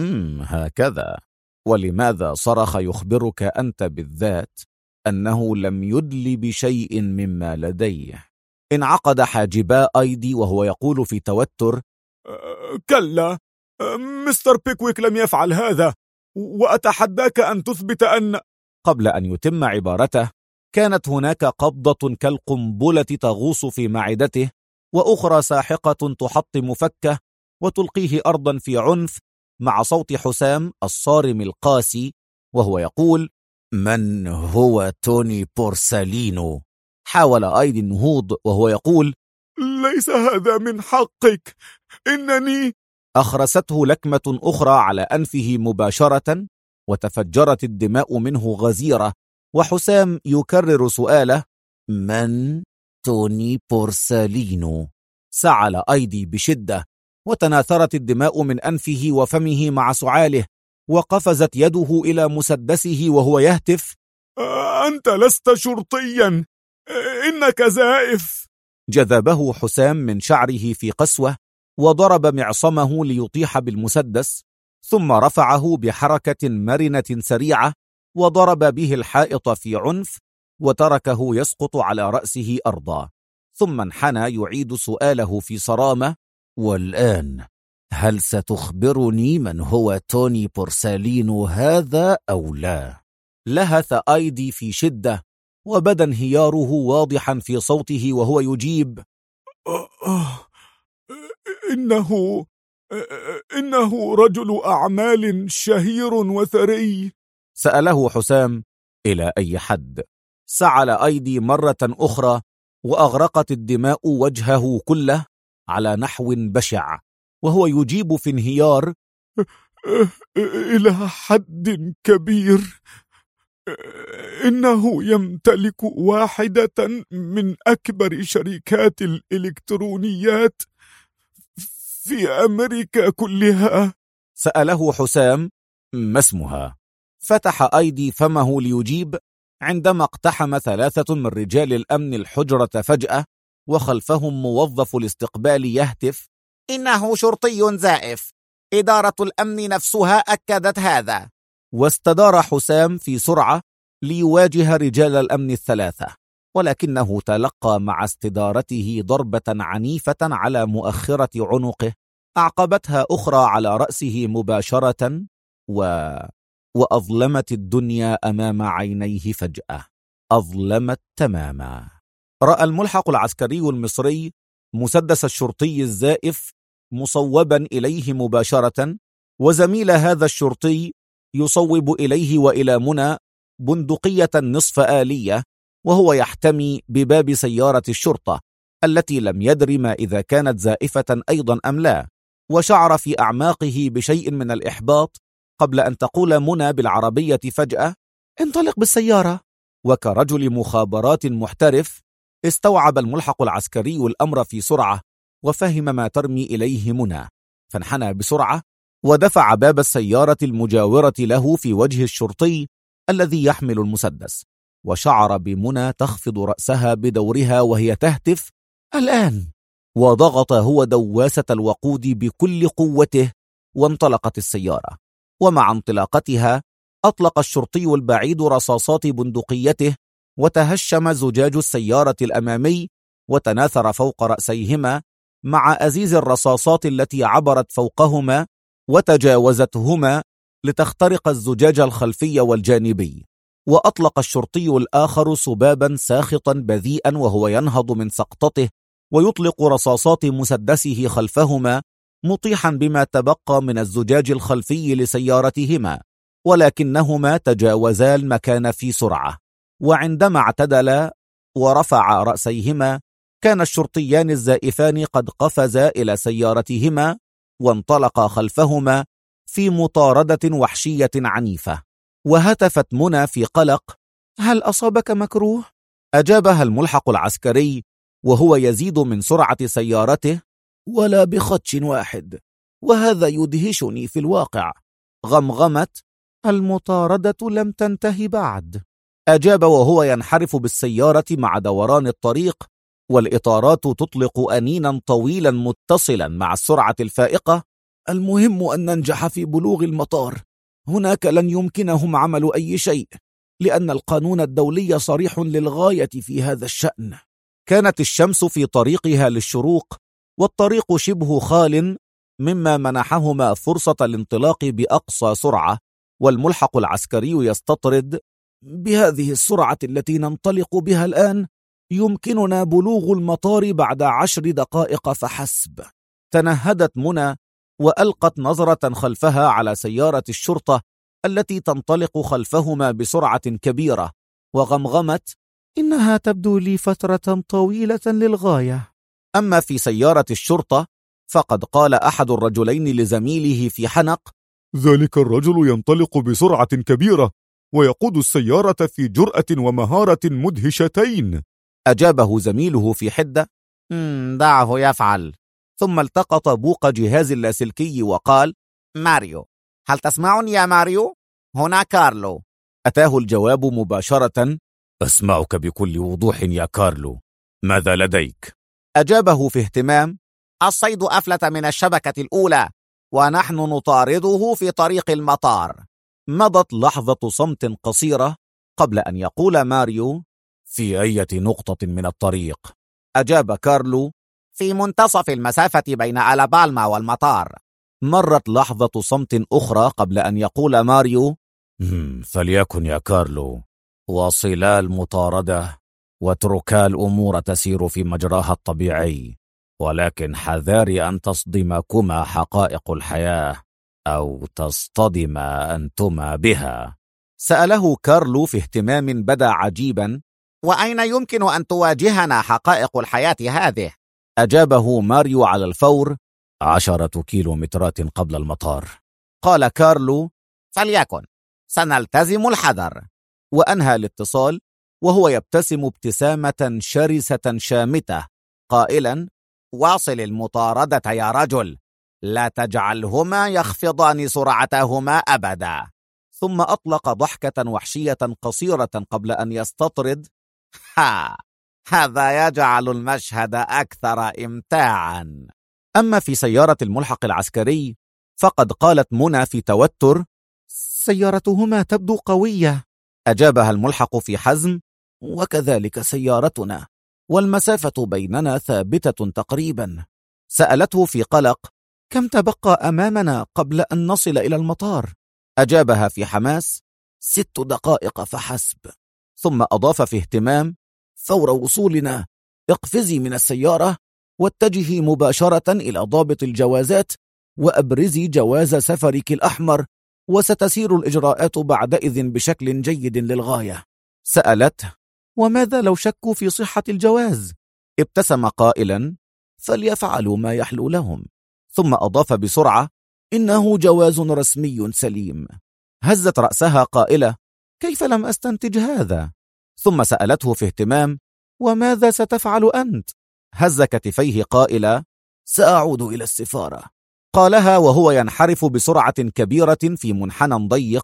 هكذا؟ ولماذا صرخ يخبرك أنت بالذات أنه لم يدل بشيء مما لديه؟ انعقد حاجبا آيدي وهو يقول في توتر: كلا، مستر بيكويك لم يفعل هذا، وأتحداك أن تثبت أن... قبل أن يتم عبارته كانت هناك قبضة كالقنبلة تغوص في معدته، وأخرى ساحقة تحطم فكه وتلقيه أرضا في عنف، مع صوت حسام الصارم القاسي وهو يقول: من هو توني بورسالينو؟ حاول آيدي النهوض وهو يقول: ليس هذا من حقك، إنني... أخرسته لكمة أخرى على أنفه مباشرة، وتفجرت الدماء منه غزيرة، وحسام يكرر سؤاله: من توني بورسالينو؟ سعل آيدي بشدة، وتناثرت الدماء من أنفه وفمه مع سعاله، وقفزت يده إلى مسدسه وهو يهتف: أنت لست شرطيا، إنك زائف. جذبه حسام من شعره في قسوة وضرب معصمه ليطيح بالمسدس، ثم رفعه بحركة مرنة سريعة وضرب به الحائط في عنف، وتركه يسقط على رأسه أرضا، ثم انحنى يعيد سؤاله في صرامة: والآن هل ستخبرني من هو توني بورسالينو هذا أو لا؟ لهث آيدي في شدة، وبدا انهياره واضحا في صوته وهو يجيب: إنه رجل أعمال شهير وثري. سأله حسام: إلى أي حد؟ سعل آيدي مرة أخرى، وأغرقت الدماء وجهه كله على نحو بشع، وهو يجيب في انهيار: إلى حد كبير. إنه يمتلك واحدة من أكبر شركات الإلكترونيات في أمريكا كلها. سأله حسام: ما اسمها؟ فتح آيدي فمه ليجيب، عندما اقتحم 3 من رجال الأمن الحجرة فجأة، وخلفهم موظف الاستقبال يهتف: إنه شرطي زائف، إدارة الأمن نفسها أكدت هذا. واستدار حسام في سرعة ليواجه رجال الأمن ال3، ولكنه تلقى مع استدارته ضربة عنيفة على مؤخرة عنقه، أعقبتها أخرى على رأسه مباشرة، وأظلمت الدنيا أمام عينيه فجأة. أظلمت تماما. رأى الملحق العسكري المصري مسدس الشرطي الزائف مصوبا إليه مباشرة، وزميل هذا الشرطي يصوب إليه وإلى منى بندقية نصف آلية، وهو يحتمي بباب سيارة الشرطة التي لم يدر ما إذا كانت زائفة أيضا أم لا، وشعر في أعماقه بشيء من الإحباط قبل أن تقول منى بالعربية فجأة: انطلق بالسيارة. وكرجل مخابرات محترف استوعب الملحق العسكري الأمر في سرعة، وفهم ما ترمي إليه منى، فانحنى بسرعة ودفع باب السيارة المجاورة له في وجه الشرطي الذي يحمل المسدس، وشعر بمنى تخفض رأسها بدورها وهي تهتف: الآن. وضغط هو دواسة الوقود بكل قوته، وانطلقت السيارة. ومع انطلاقتها أطلق الشرطي البعيد رصاصات بندقيته، وتهشم زجاج السيارة الأمامي وتناثر فوق رأسيهما مع أزيز الرصاصات التي عبرت فوقهما وتجاوزتهما لتخترق الزجاج الخلفي والجانبي. وأطلق الشرطي الآخر سبابا ساخطا بذيئا وهو ينهض من سقطته، ويطلق رصاصات مسدسه خلفهما، مطيحا بما تبقى من الزجاج الخلفي لسيارتهما، ولكنهما تجاوزا المكان في سرعة. وعندما اعتدلا ورفع رأسيهما، كان الشرطيان الزائفان قد قفزا إلى سيارتهما وانطلقا خلفهما في مطاردة وحشية عنيفة. وهتفت منى في قلق: هل أصابك مكروه؟ أجابها الملحق العسكري وهو يزيد من سرعة سيارته: ولا بخدش واحد، وهذا يدهشني في الواقع. غمغمت: المطاردة لم تنتهي بعد. أجاب وهو ينحرف بالسيارة مع دوران الطريق، والإطارات تطلق أنينا طويلا متصلا مع السرعة الفائقة: المهم أن ننجح في بلوغ المطار، هناك لن يمكنهم عمل أي شيء، لأن القانون الدولي صريح للغاية في هذا الشأن. كانت الشمس في طريقها للشروق، والطريق شبه خال، مما منحهما فرصة الانطلاق بأقصى سرعة. والملحق العسكري يستطرد: بهذه السرعة التي ننطلق بها الآن يمكننا بلوغ المطار بعد 10 دقائق فحسب. تنهدت منى وألقت نظرة خلفها على سيارة الشرطة التي تنطلق خلفهما بسرعة كبيرة، وغمغمت: إنها تبدو لي فترة طويلة للغاية. أما في سيارة الشرطة فقد قال أحد الرجلين لزميله في حنق: ذلك الرجل ينطلق بسرعة كبيرة ويقود السيارة في جرأة ومهارة مدهشتين. أجابه زميله في حدة: دعه يفعل. ثم التقط بوق جهاز اللاسلكي وقال: ماريو، هل تسمعني يا ماريو؟ هنا كارلو. أتاه الجواب مباشرة: أسمعك بكل وضوح يا كارلو، ماذا لديك؟ أجابه في اهتمام: الصيد أفلت من الشبكة الأولى، ونحن نطارده في طريق المطار. مضت لحظة صمت قصيرة قبل أن يقول ماريو: في أي نقطة من الطريق؟ أجاب كارلو: في منتصف المسافة بين ألابالما والمطار. مرت لحظة صمت أخرى قبل أن يقول ماريو: فليكن يا كارلو، واصلا المطاردة واتركا الأمور تسير في مجراها الطبيعي، ولكن حذاري أن تصدمكما حقائق الحياة أو تصطدم أنتما بها. سأله كارلو في اهتمام بدا عجيبا: وأين يمكن أن تواجهنا حقائق الحياة هذه؟ أجابه ماريو على الفور: 10 كيلومترات قبل المطار. قال كارلو: فليكن، سنلتزم الحذر. وأنهى الاتصال وهو يبتسم ابتسامة شرسة شامتة قائلا: واصل المطاردة يا رجل، لا تجعلهما يخفضان سرعتهما أبدا. ثم أطلق ضحكة وحشية قصيرة قبل أن يستطرد: هذا يجعل المشهد أكثر إمتاعا. أما في سيارة الملحق العسكري فقد قالت منى في توتر: سيارتهما تبدو قوية. أجابها الملحق في حزم: وكذلك سيارتنا، والمسافة بيننا ثابتة تقريبا. سألته في قلق: كم تبقى أمامنا قبل أن نصل إلى المطار؟ أجابها في حماس: 6 دقائق فحسب. ثم أضاف في اهتمام: فور وصولنا اقفزي من السيارة واتجهي مباشرة إلى ضابط الجوازات وأبرزي جواز سفرك الأحمر، وستسير الإجراءات بعدئذ بشكل جيد للغاية. سألته: وماذا لو شكوا في صحة الجواز؟ ابتسم قائلا: فليفعلوا ما يحلو لهم. ثم أضاف بسرعة: إنه جواز رسمي سليم. هزت رأسها قائلة: كيف لم أستنتج هذا؟ ثم سألته في اهتمام: وماذا ستفعل أنت؟ هز كتفيه قائلة: سأعود إلى السفارة. قالها وهو ينحرف بسرعة كبيرة في منحنى ضيق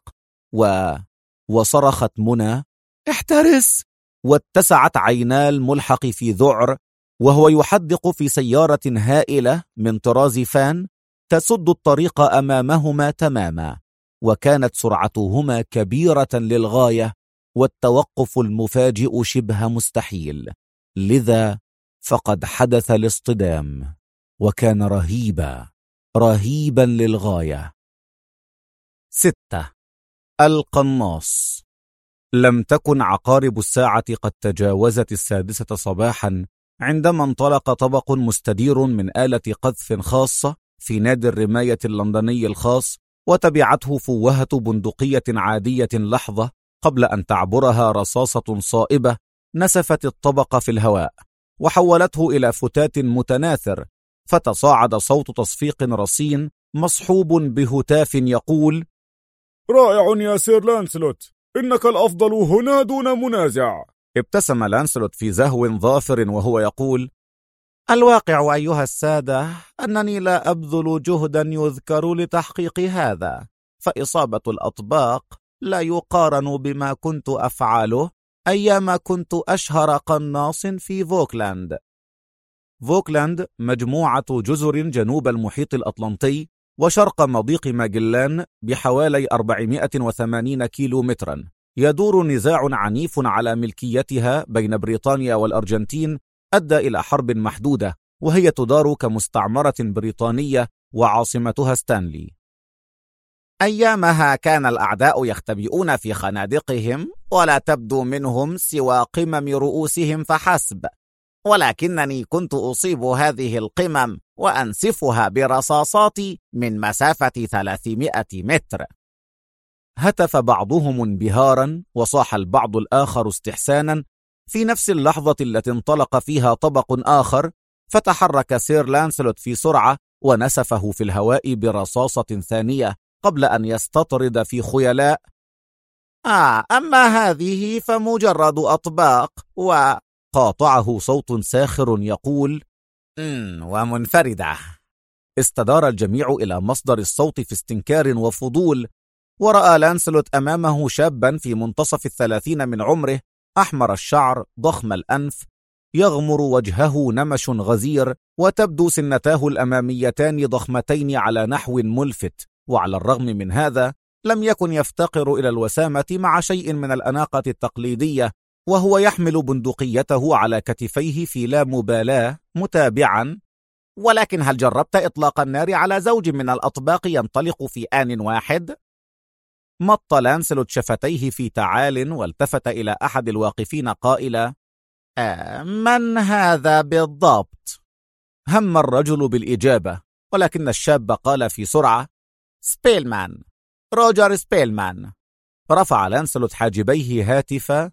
وصرخت منى: احترس! واتسعت عينا الملحق في ذعر وهو يحدق في سيارة هائلة من طراز فان تسد الطريق أمامهما تماما، وكانت سرعتهما كبيرة للغاية والتوقف المفاجئ شبه مستحيل، لذا فقد حدث الاصطدام، وكان رهيبا للغاية. 6. القناص. لم تكن عقارب الساعة قد تجاوزت 6 صباحا عندما انطلق طبق مستدير من آلة قذف خاصة في نادي الرماية اللندني الخاص، وتبعته فوهة بندقية عادية لحظة قبل أن تعبرها رصاصة صائبة نسفت الطبق في الهواء وحولته إلى فتات متناثر، فتصاعد صوت تصفيق رصين مصحوب بهتاف يقول: رائع يا سير لانسلوت، إنك الأفضل هنا دون منازع. ابتسم لانسلوت في زهو ظافر وهو يقول: الواقع أيها السادة أنني لا أبذل جهدا يذكر لتحقيق هذا، فإصابة الأطباق لا يقارن بما كنت أفعله أيام كنت أشهر قناص في فوكلاند. فوكلاند مجموعة جزر جنوب المحيط الأطلنطي وشرق مضيق ماجلان بحوالي 480 كيلومترا. يدور نزاع عنيف على ملكيتها بين بريطانيا والأرجنتين أدى إلى حرب محدودة، وهي تدار كمستعمرة بريطانية وعاصمتها ستانلي. أيامها كان الأعداء يختبئون في خنادقهم ولا تبدو منهم سوى قمم رؤوسهم فحسب، ولكنني كنت أصيب هذه القمم وأنسفها برصاصاتي من مسافة 300 متر. هتف بعضهم انبهارا وصاح البعض الآخر استحسانا في نفس اللحظة التي انطلق فيها طبق آخر، فتحرك سير لانسلوت في سرعة ونسفه في الهواء برصاصة ثانية قبل أن يستطرد في خيلاء: أما هذه فمجرد أطباق. وقاطعه صوت ساخر يقول: ومنفردة. استدار الجميع إلى مصدر الصوت في استنكار وفضول، ورأى لانسلوت أمامه شابا في منتصف 30 من عمره، أحمر الشعر ضخم الأنف، يغمر وجهه نمش غزير، وتبدو سنتاه الأماميتان ضخمتين على نحو ملفت، وعلى الرغم من هذا لم يكن يفتقر إلى الوسامة مع شيء من الأناقة التقليدية، وهو يحمل بندقيته على كتفيه في لا مبالاة متابعا: ولكن هل جربت إطلاق النار على زوج من الأطباق ينطلق في آن واحد؟ مط لانسلوت شفتيه في تعال والتفت إلى أحد الواقفين قائلا: من هذا بالضبط؟ هم الرجل بالإجابة، ولكن الشاب قال في سرعة: سبيلمان، روجر سبيلمان. رفع لانسلوت حاجبيه هاتفا: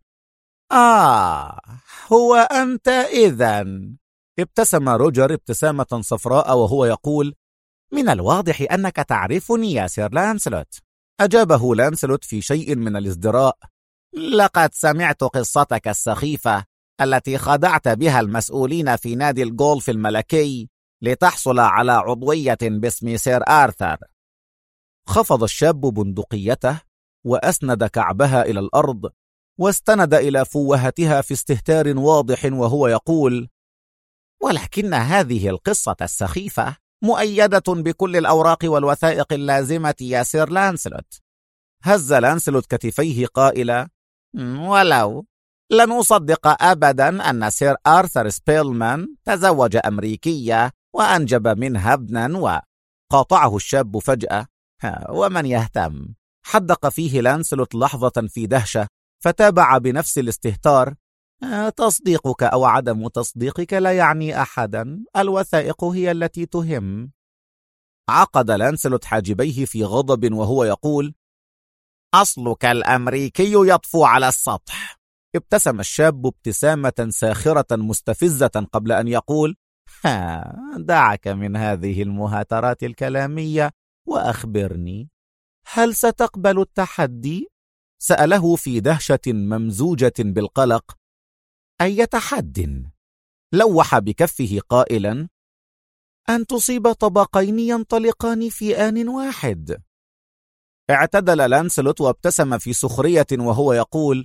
هو أنت إذن. ابتسم روجر ابتسامة صفراء وهو يقول: من الواضح أنك تعرفني يا سير لانسلوت. أجابه لانسلوت في شيء من الازدراء: لقد سمعت قصتك السخيفة التي خدعت بها المسؤولين في نادي الجولف الملكي لتحصل على عضوية باسم سير آرثر. خفض الشاب بندقيته وأسند كعبها إلى الأرض واستند إلى فوهتها في استهتار واضح وهو يقول: ولكن هذه القصة السخيفة مؤيدة بكل الأوراق والوثائق اللازمة يا سير لانسلوت. هز لانسلوت كتفيه قائلا: ولو لن أصدق أبدا أن سير آرثر سبيلمان تزوج أمريكية وأنجب منها ابنا. وقاطعه الشاب فجأة: ومن يهتم؟ حدق فيه لانسلوت لحظة في دهشة، فتابع بنفس الاستهتار: تصديقك أو عدم تصديقك لا يعني أحدا، الوثائق هي التي تهم. عقد لانسلوت حاجبيه في غضب وهو يقول: أصلك الأمريكي يطفو على السطح. ابتسم الشاب ابتسامة ساخرة مستفزة قبل أن يقول: دعك من هذه المهاترات الكلامية وأخبرني، هل ستقبل التحدي؟ سأله في دهشة ممزوجة بالقلق. أي تحد؟ لوح بكفه قائلا: أن تصيب طبقين ينطلقان في آن واحد. اعتدل لانسلوت وابتسم في سخرية وهو يقول: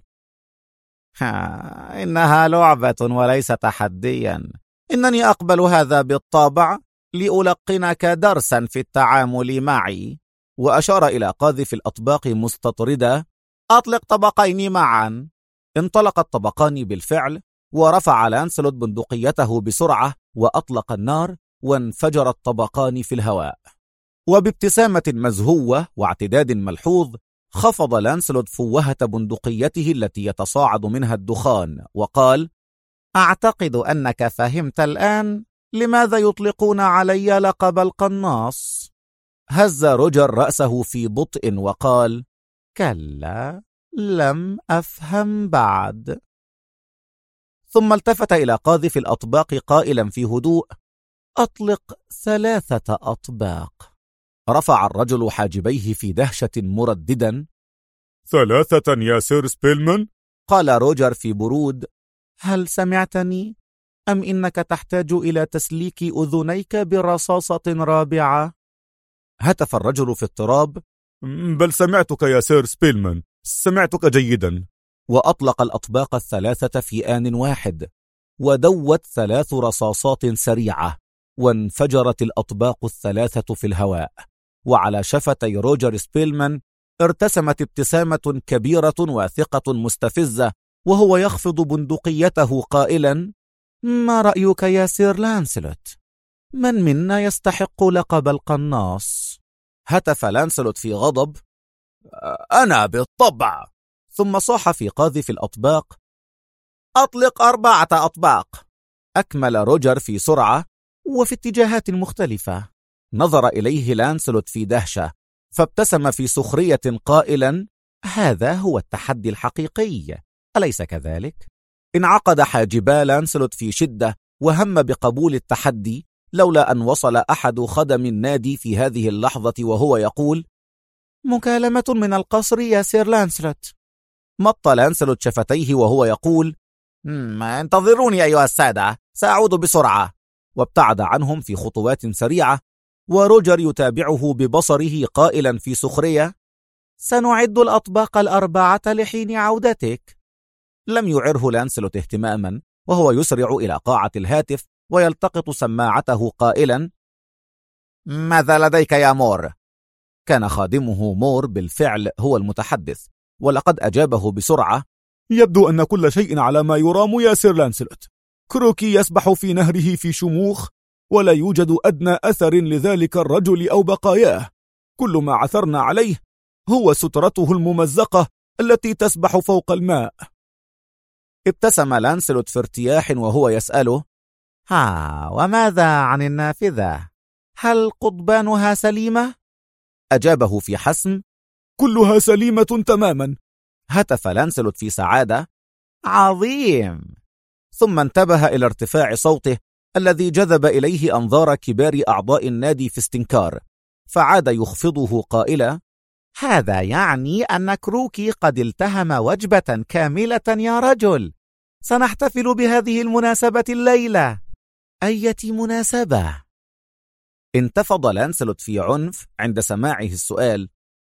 إنها لعبة وليس تحديا. إنني أقبل هذا بالطبع لألقنك درسا في التعامل معي. وأشار إلى قاذف الأطباق مستطردة: أطلق طبقين معا. انطلق الطبقان بالفعل، ورفع لانسلوت بندقيته بسرعة وأطلق النار، وانفجر الطبقان في الهواء. وبابتسامة مزهوة واعتداد ملحوظ خفض لانسلوت فوهة بندقيته التي يتصاعد منها الدخان وقال: أعتقد أنك فهمت الآن لماذا يطلقون علي لقب القناص. هز روجر رأسه في بطء وقال: كلا، لم أفهم بعد. ثم التفت إلى قاذف الأطباق قائلا في هدوء: أطلق 3 أطباق. رفع الرجل حاجبيه في دهشة مرددا: 3 يا سير سبيلمان؟ قال روجر في برود: هل سمعتني؟ أم إنك تحتاج إلى تسليك أذنيك برصاصة رابعة؟ هتف الرجل في اضطراب: بل سمعتك يا سير سبيلمان، سمعتك جيدا. وأطلق الأطباق 3 في آن واحد، ودوت 3 رصاصات سريعة، وانفجرت الأطباق 3 في الهواء. وعلى شفتي روجر سبيلمان ارتسمت ابتسامة كبيرة واثقة مستفزة وهو يخفض بندقيته قائلا: ما رأيك يا سير لانسلوت؟ من منا يستحق لقب القناص؟ هتف لانسلوت في غضب: أنا بالطبع. ثم صاح في قاذف الأطباق: أطلق 4 أطباق. أكمل روجر في سرعة وفي اتجاهات مختلفة. نظر إليه لانسلوت في دهشة، فابتسم في سخرية قائلا: هذا هو التحدي الحقيقي، أليس كذلك؟ انعقد حاجبا لانسلوت في شدة وهم بقبول التحدي، لولا أن وصل أحد خدم النادي في هذه اللحظة وهو يقول: مكالمة من القصر يا سير لانسلوت. مط لانسلوت شفتيه وهو يقول: انتظروني أيها السادة، سأعود بسرعة. وابتعد عنهم في خطوات سريعة، وروجر يتابعه ببصره قائلا في سخرية: سنعد الأطباق 4 لحين عودتك. لم يعره لانسلوت اهتماما، وهو يسرع إلى قاعة الهاتف ويلتقط سماعته قائلا: ماذا لديك يا مور؟ كان خادمه مور بالفعل هو المتحدث، ولقد أجابه بسرعة: يبدو أن كل شيء على ما يرام يا سير لانسلوت. كروكي يسبح في نهره في شموخ، ولا يوجد أدنى أثر لذلك الرجل أو بقاياه. كل ما عثرنا عليه هو سترته الممزقة التي تسبح فوق الماء. ابتسم لانسلوت في ارتياح وهو يسأله: وماذا عن النافذة؟ هل قضبانها سليمة؟ أجابه في حسم: كلها سليمة تماما. هتف لانسلوت في سعادة: عظيم. ثم انتبه إلى ارتفاع صوته الذي جذب إليه أنظار كبار أعضاء النادي في استنكار، فعاد يخفضه قائلا: هذا يعني أن كروكي قد التهم وجبة كاملة يا رجل. سنحتفل بهذه المناسبة الليلة. أية مناسبة؟ انتفض لانسلوت في عنف عند سماعه السؤال،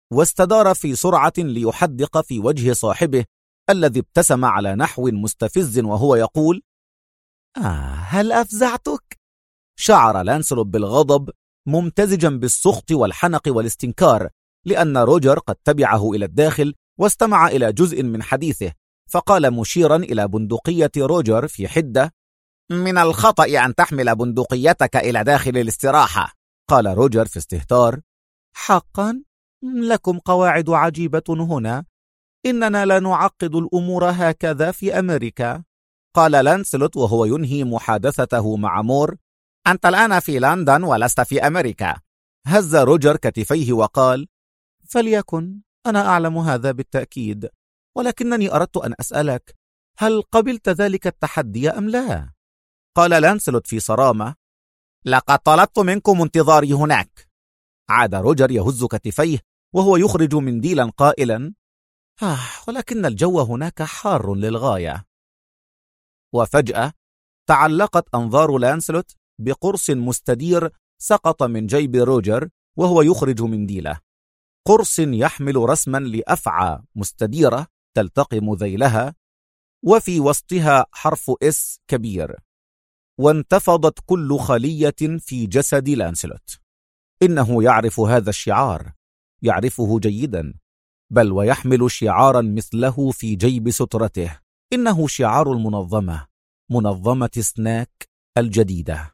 واستدار في سرعة ليحدق في وجه صاحبه الذي ابتسم على نحو مستفز وهو يقول: هل أفزعتك؟ شعر لانسلوت بالغضب ممتزجا بالسخط والحنق والاستنكار، لأن روجر قد تبعه إلى الداخل واستمع إلى جزء من حديثه، فقال مشيرا إلى بندقية روجر في حدة: من الخطأ أن تحمل بندقيتك إلى داخل الاستراحة. قال روجر في استهتار: حقا؟ لكم قواعد عجيبة هنا، إننا لا نعقد الأمور هكذا في أمريكا. قال لانسلوت وهو ينهي محادثته مع مور: أنت الآن في لندن ولست في أمريكا. هز روجر كتفيه وقال: فليكن، أنا أعلم هذا بالتأكيد، ولكنني أردت أن أسألك، هل قبلت ذلك التحدي أم لا؟ قال لانسلوت في صرامة: لقد طلبت منكم انتظاري هناك. عاد روجر يهز كتفيه وهو يخرج منديلا قائلا: ولكن الجو هناك حار للغاية. وفجأة تعلقت أنظار لانسلوت بقرص مستدير سقط من جيب روجر وهو يخرج منديله، قرص يحمل رسما لأفعى مستديرة تلتقم ذيلها وفي وسطها حرف اس كبير، وانتفضت كل خلية في جسد لانسلوت. إنه يعرف هذا الشعار، يعرفه جيدا، بل ويحمل شعارا مثله في جيب سترته. إنه شعار المنظمة، منظمة سناك الجديدة.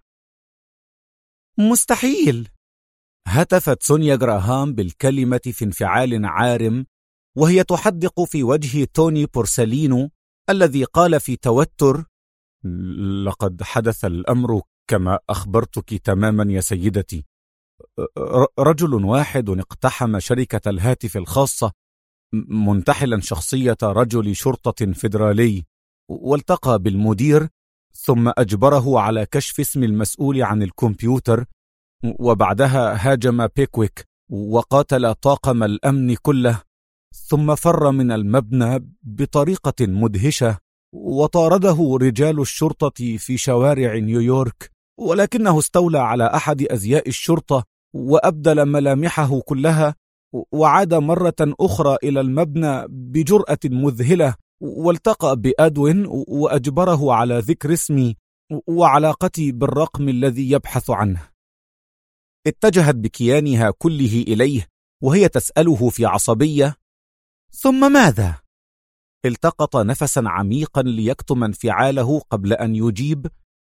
مستحيل! هتفت سونيا جراهام بالكلمة في انفعال عارم وهي تحدق في وجه توني بورسلينو الذي قال في توتر: لقد حدث الأمر كما أخبرتك تماما يا سيدتي. رجل واحد اقتحم شركة الهاتف الخاصة منتحلا شخصية رجل شرطة فيدرالي، والتقى بالمدير ثم أجبره على كشف اسم المسؤول عن الكمبيوتر، وبعدها هاجم بيكويك وقاتل طاقم الأمن كله، ثم فر من المبنى بطريقة مدهشة وطارده رجال الشرطة في شوارع نيويورك، ولكنه استولى على أحد أزياء الشرطة وأبدل ملامحه كلها، وعاد مرة أخرى إلى المبنى بجرأة مذهلة والتقى بأدوين وأجبره على ذكر اسمي وعلاقتي بالرقم الذي يبحث عنه. اتجهت بكيانها كله إليه وهي تسأله في عصبية: ثم ماذا؟ التقط نفسا عميقا ليكتم انفعاله قبل أن يجيب: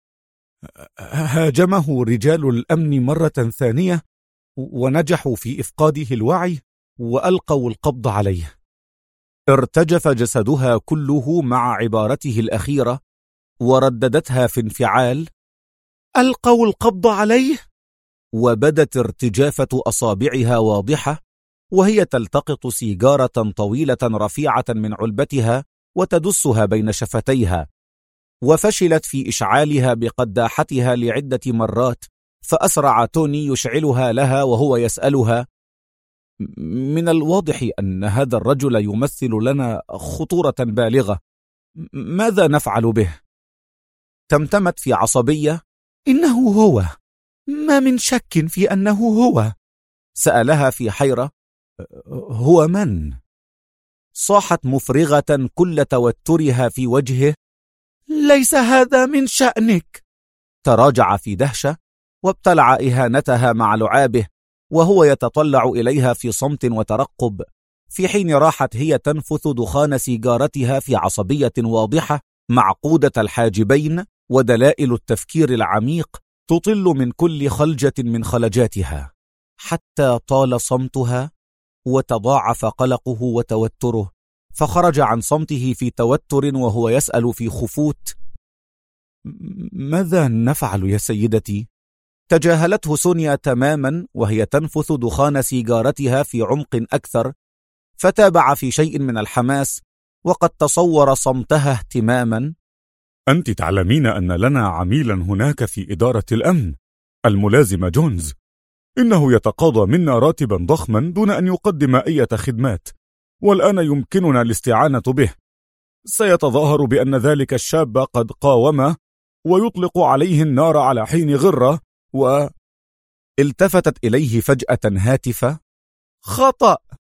هاجمه رجال الأمن مرة ثانية ونجحوا في إفقاده الوعي وألقوا القبض عليه. ارتجف جسدها كله مع عبارته الأخيرة ورددتها في انفعال: ألقوا القبض عليه؟ وبدت ارتجافة أصابعها واضحة وهي تلتقط سيجارة طويلة رفيعة من علبتها وتدسها بين شفتيها، وفشلت في إشعالها بقداحتها لعدة مرات، فأسرع توني يشعلها لها وهو يسألها: من الواضح أن هذا الرجل يمثل لنا خطورة بالغة، ماذا نفعل به؟ تمتمت في عصبية: إنه هو، ما من شك في أنه هو. سألها في حيرة: هو من؟ صاحت مفرغة كل توترها في وجهه: ليس هذا من شأنك. تراجع في دهشة وابتلع إهانتها مع لعابه وهو يتطلع إليها في صمت وترقب، في حين راحت هي تنفث دخان سيجارتها في عصبية واضحة معقودة الحاجبين ودلائل التفكير العميق تطل من كل خلجة من خلجاتها، حتى طال صمتها وتضاعف قلقه وتوتره، فخرج عن صمته في توتر وهو يسأل في خفوت: ماذا نفعل يا سيدتي؟ تجاهلته سونيا تماما وهي تنفث دخان سيجارتها في عمق أكثر، فتابع في شيء من الحماس وقد تصور صمتها اهتماما: أنت تعلمين أن لنا عميلا هناك في إدارة الأمن، الملازم جونز. إنه يتقاضى منا راتبا ضخما دون أن يقدم أي خدمات، والآن يمكننا الاستعانة به. سيتظاهر بأن ذلك الشاب قد قاومه ويطلق عليه النار على حين غرة التفتت إليه فجأة هاتفة: خطأ،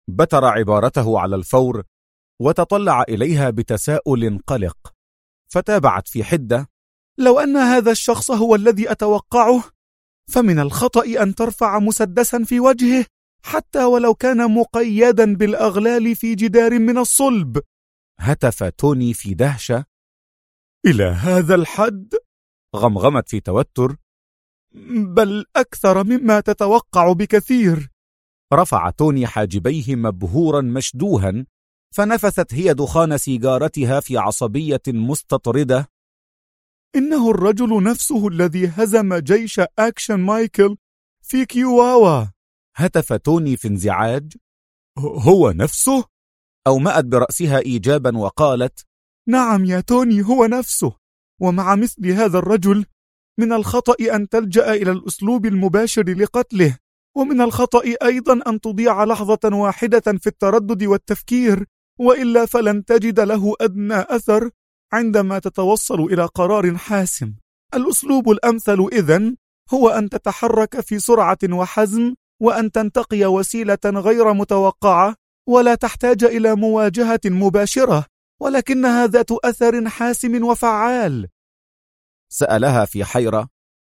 بتر عبارته على الفور وتطلع إليها بتساؤل قلق، فتابعت في حدة: لو أن هذا الشخص هو الذي أتوقعه فمن الخطأ أن ترفع مسدسا في وجهه حتى ولو كان مقيدا بالأغلال في جدار من الصلب. هتف توني في دهشة: إلى هذا الحد؟ غمغمت في توتر: بل أكثر مما تتوقع بكثير. رفع توني حاجبيه مبهورا مشدوها، فنفثت هي دخان سيجارتها في عصبية مستطردة: إنه الرجل نفسه الذي هزم جيش أكشن مايكل في كيواوا. هتف توني في انزعاج: هو نفسه؟ أومأت برأسها إيجابا وقالت: نعم يا توني، هو نفسه. ومع مثل هذا الرجل من الخطأ أن تلجأ إلى الأسلوب المباشر لقتله، ومن الخطأ أيضا أن تضيع لحظة واحدة في التردد والتفكير، وإلا فلن تجد له أدنى أثر عندما تتوصل إلى قرار حاسم. الأسلوب الأمثل إذن هو أن تتحرك في سرعة وحزم، وأن تنتقي وسيلة غير متوقعة ولا تحتاج إلى مواجهة مباشرة، ولكنها ذات أثر حاسم وفعال. سألها في حيرة: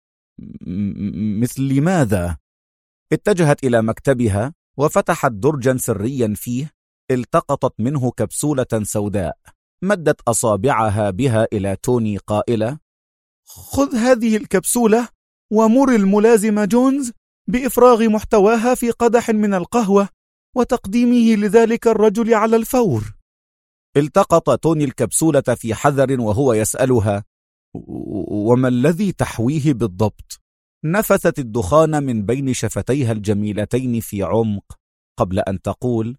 مثل ماذا؟ اتجهت إلى مكتبها وفتحت درجا سريا فيه، التقطت منه كبسولة سوداء، مدت أصابعها بها إلى توني قائلة: خذ هذه الكبسولة ومر الملازم جونز بإفراغ محتواها في قدح من القهوة وتقديمه لذلك الرجل على الفور. التقط توني الكبسولة في حذر وهو يسألها: وما الذي تحويه بالضبط؟ نفثت الدخان من بين شفتيها الجميلتين في عمق قبل أن تقول: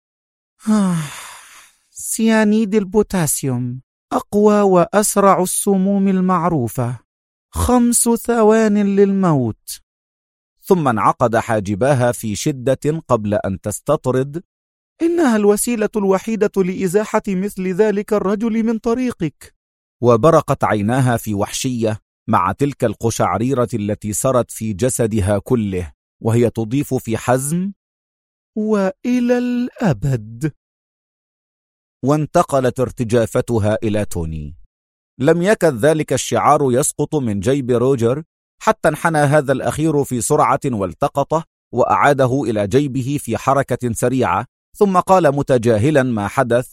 سيانيد البوتاسيوم، أقوى وأسرع السموم المعروفة، 5 ثوان للموت. ثم انعقد حاجباها في شدة قبل أن تستطرد: إنها الوسيلة الوحيدة لإزاحة مثل ذلك الرجل من طريقك. وبرقت عيناها في وحشية مع تلك القشعريرة التي سرت في جسدها كله، وهي تضيف في حزم: وإلى الأبد. وانتقلت ارتجافتها إلى توني. لم يكن ذلك الشعار يسقط من جيب روجر حتى انحنى هذا الأخير في سرعة والتقطه وأعاده إلى جيبه في حركة سريعة، ثم قال متجاهلا ما حدث: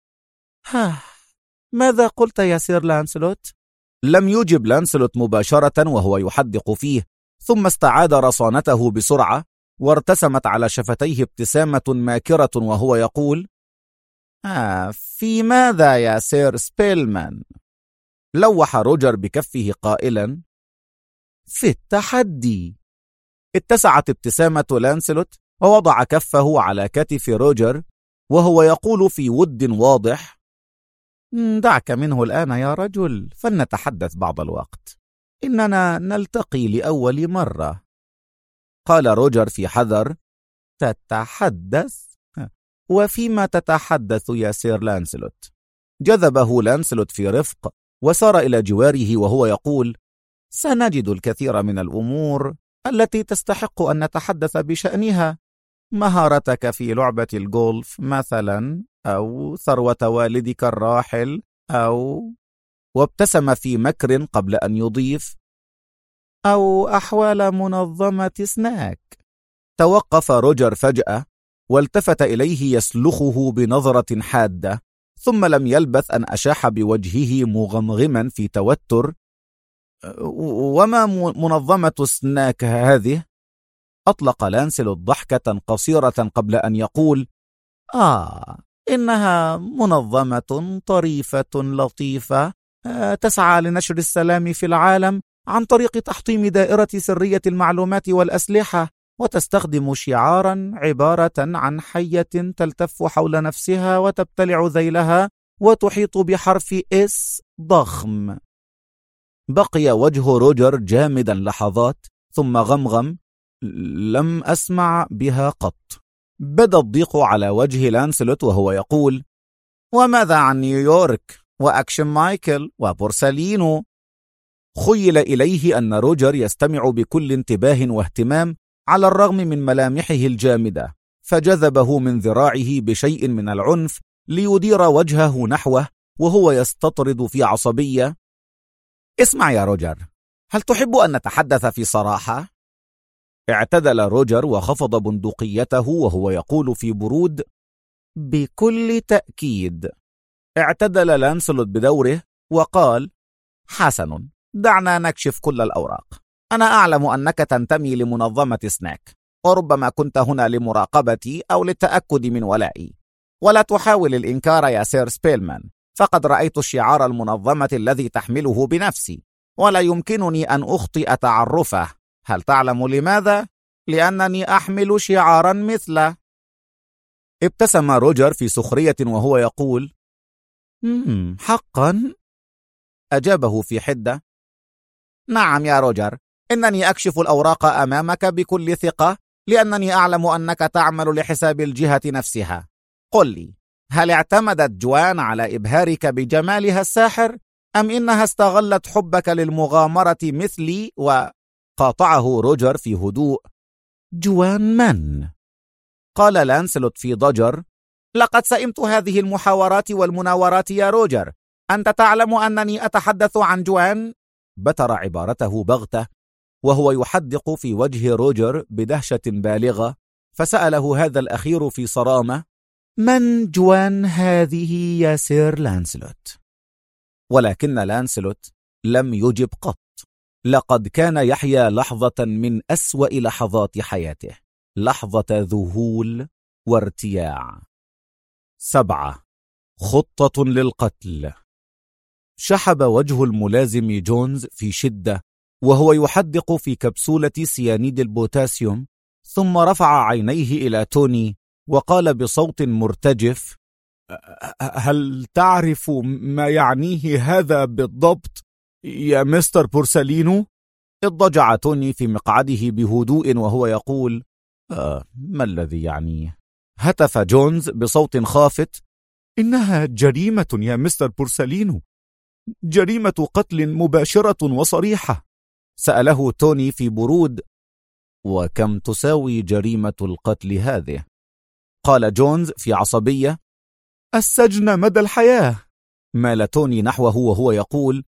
ماذا قلت يا سير لانسلوت؟ لم يجب لانسلوت مباشرة وهو يحدق فيه، ثم استعاد رصانته بسرعة، وارتسمت على شفتيه ابتسامة ماكرة وهو يقول: في ماذا يا سير سبيلمان؟ لوح روجر بكفه قائلا: في التحدي. اتسعت ابتسامة لانسلوت ووضع كفه على كتف روجر وهو يقول في ود واضح: دعك منه الآن يا رجل، فلنتحدث بعض الوقت، إننا نلتقي لأول مرة. قال روجر في حذر: تتحدث؟ وفيما تتحدث يا سير لانسلوت؟ جذبه لانسلوت في رفق وسار إلى جواره وهو يقول: سنجد الكثير من الأمور التي تستحق أن نتحدث بشأنها، مهارتك في لعبة الجولف مثلا، أو ثروة والدك الراحل، أو... وابتسم في مكر قبل أن يضيف: أو أحوال منظمة سناك. توقف روجر فجأة والتفت إليه يسلخه بنظرة حادة، ثم لم يلبث أن أشاح بوجهه مغمغما في توتر: وما منظمة سناك هذه؟ أطلق لانسلوت ضحكة قصيرة قبل أن يقول: إنها منظمة طريفة لطيفة تسعى لنشر السلام في العالم عن طريق تحطيم دائرة سرية المعلومات والأسلحة، وتستخدم شعارا عبارة عن حية تلتف حول نفسها وتبتلع ذيلها وتحيط بحرف اس ضخم. بقي وجه روجر جامدا لحظات ثم غمغم: لم أسمع بها قط. بدا الضيق على وجه لانسلوت وهو يقول: وماذا عن نيويورك وأكشن مايكل وبورسالينو؟ خيل إليه أن روجر يستمع بكل انتباه واهتمام على الرغم من ملامحه الجامدة، فجذبه من ذراعه بشيء من العنف ليدير وجهه نحوه وهو يستطرد في عصبية. اسمع يا روجر، هل تحب أن نتحدث في صراحة؟ اعتدل روجر وخفض بندقيته وهو يقول في برود: بكل تأكيد. اعتدل لانسلوت بدوره وقال: حسن، دعنا نكشف كل الأوراق. أنا أعلم أنك تنتمي لمنظمة سناك، وربما كنت هنا لمراقبتي أو للتأكد من ولائي. ولا تحاول الإنكار يا سير سبيلمان، فقد رأيت شعار المنظمة الذي تحمله بنفسي، ولا يمكنني أن أخطئ تعرفه. هل تعلم لماذا؟ لأنني أحمل شعارا مثله. ابتسم روجر في سخرية وهو يقول: حقا؟ أجابه في حدة: نعم يا روجر، إنني أكشف الأوراق أمامك بكل ثقة، لأنني أعلم أنك تعمل لحساب الجهة نفسها. قل لي، هل اعتمدت جوان على إبهارك بجمالها الساحر، أم إنها استغلت حبك للمغامرة مثلي؟ وقاطعه روجر في هدوء: جوان من؟ قال لانسلوت في ضجر: لقد سئمت هذه المحاورات والمناورات يا روجر. أنت تعلم أنني أتحدث عن جوان؟ بتر عبارته بغتة وهو يحدق في وجه روجر بدهشة بالغة، فسأله هذا الأخير في صرامة: من جوان هذه يا سير لانسلوت؟ ولكن لانسلوت لم يجب قط. لقد كان يحيا لحظة من أسوأ لحظات حياته، لحظة ذهول وارتياع. 7. خطة للقتل. شحب وجه الملازم جونز في شدة وهو يحدق في كبسولة سيانيد البوتاسيوم، ثم رفع عينيه إلى توني وقال بصوت مرتجف: هل تعرف ما يعنيه هذا بالضبط يا مستر بورسالينو؟ اضطجع توني في مقعده بهدوء وهو يقول: ما الذي يعنيه؟ هتف جونز بصوت خافت: إنها جريمة يا مستر بورسالينو، جريمة قتل مباشرة وصريحة. سأله توني في برود: وكم تساوي جريمة القتل هذه؟ قال جونز في عصبية: السجن مدى الحياة. مال توني نحوه وهو يقول: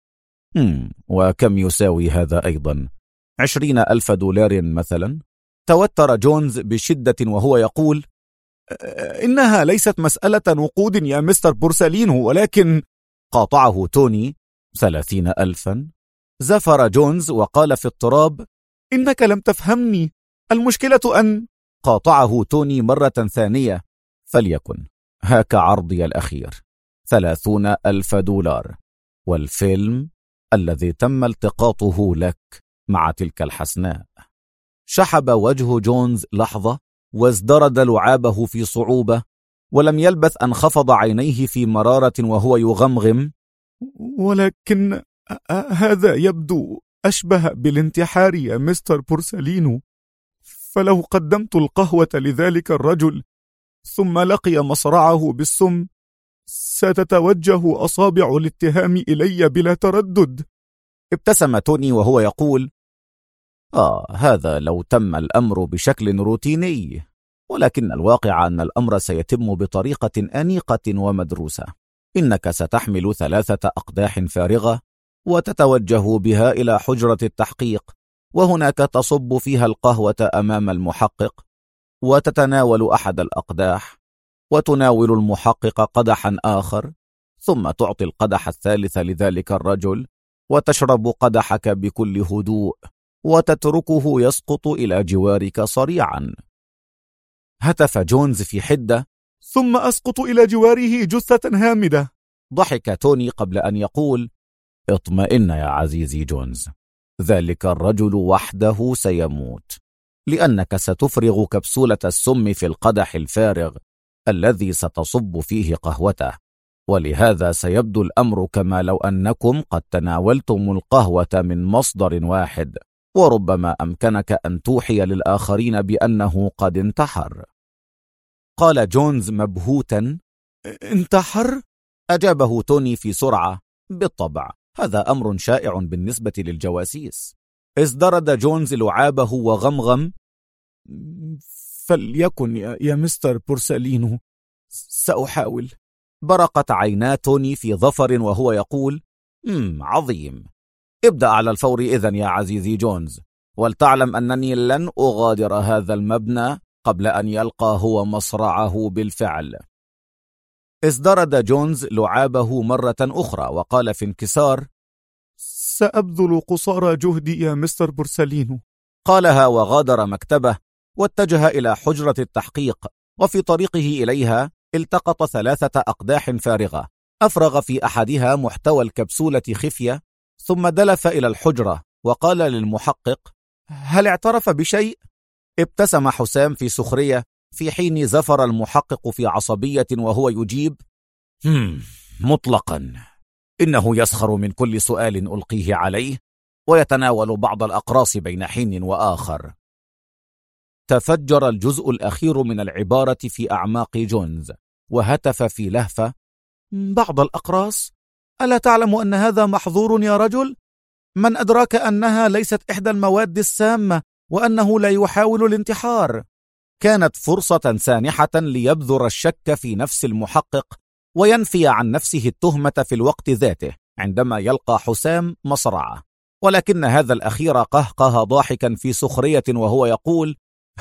وكم يساوي هذا أيضا؟ 20,000 دولار مثلا؟ توتر جونز بشدة وهو يقول: إنها ليست مسألة نقود يا مستر بورسالينو، ولكن... قاطعه توني: 30,000؟ زفر جونز وقال في اضطراب: إنك لم تفهمني، المشكلة أن... قاطعه توني مرة ثانية: فليكن، هاك عرضي الأخير، 30,000 دولار، والفيلم الذي تم التقاطه لك مع تلك الحسناء. شحب وجه جونز لحظة وازدرد لعابه في صعوبة، ولم يلبث أن خفض عينيه في مرارة وهو يغمغم: ولكن هذا يبدو أشبه بالانتحار يا مستر بورسالينو، فلو قدمت القهوة لذلك الرجل ثم لقي مصرعه بالسم ستتوجه أصابع الاتهام إلي بلا تردد. ابتسم توني وهو يقول: هذا لو تم الأمر بشكل روتيني، ولكن الواقع أن الأمر سيتم بطريقة أنيقة ومدروسة. إنك ستحمل 3 أقداح فارغة وتتوجه بها إلى حجرة التحقيق، وهناك تصب فيها القهوة أمام المحقق، وتتناول أحد الأقداح، وتناول المحقق قدحا آخر، ثم تعطي القدح الثالث لذلك الرجل، وتشرب قدحك بكل هدوء، وتتركه يسقط إلى جوارك صريعا. هتف جونز في حدة: ثم أسقط إلى جواره جثة هامدة. ضحك توني قبل أن يقول: اطمئن يا عزيزي جونز، ذلك الرجل وحده سيموت، لأنك ستفرغ كبسولة السم في القدح الفارغ الذي ستصب فيه قهوته، ولهذا سيبدو الأمر كما لو أنكم قد تناولتم القهوة من مصدر واحد، وربما أمكنك أن توحي للآخرين بأنه قد انتحر. قال جونز مبهوتا: انتحر؟ أجابه توني في سرعة: بالطبع، هذا أمر شائع بالنسبة للجواسيس. ازدرد جونز لعابه وغمغم: فليكن يا مستر بورسالينو، سأحاول. برقت عينا توني في ظفر وهو يقول: عظيم. ابدأ على الفور إذن يا عزيزي جونز، ولتعلم أنني لن أغادر هذا المبنى قبل أن يلقى هو مصرعه بالفعل. ازدرد جونز لعابه مرة أخرى وقال في انكسار: سأبذل قصارى جهدي يا مستر بورسالينو. قالها وغادر مكتبه واتجه إلى حجرة التحقيق، وفي طريقه إليها التقط 3 أقداح فارغة. أفرغ في أحدها محتوى الكبسولة خفية، ثم دلف إلى الحجرة وقال للمحقق: هل اعترف بشيء؟ ابتسم حسام في سخرية، في حين زفر المحقق في عصبية وهو يجيب: مطلقا. إنه يسخر من كل سؤال ألقيه عليه، ويتناول بعض الأقراص بين حين وآخر. تفجر الجزء الأخير من العبارة في أعماق جونز، وهتف في لهفة: بعض الأقراص؟ ألا تعلم أن هذا محظور يا رجل؟ من أدراك أنها ليست إحدى المواد السامة، وأنه لا يحاول الانتحار؟ كانت فرصة سانحة ليبذر الشك في نفس المحقق وينفي عن نفسه التهمة في الوقت ذاته عندما يلقى حسام مصرعه، ولكن هذا الأخير قهقه ضاحكا في سخرية وهو يقول: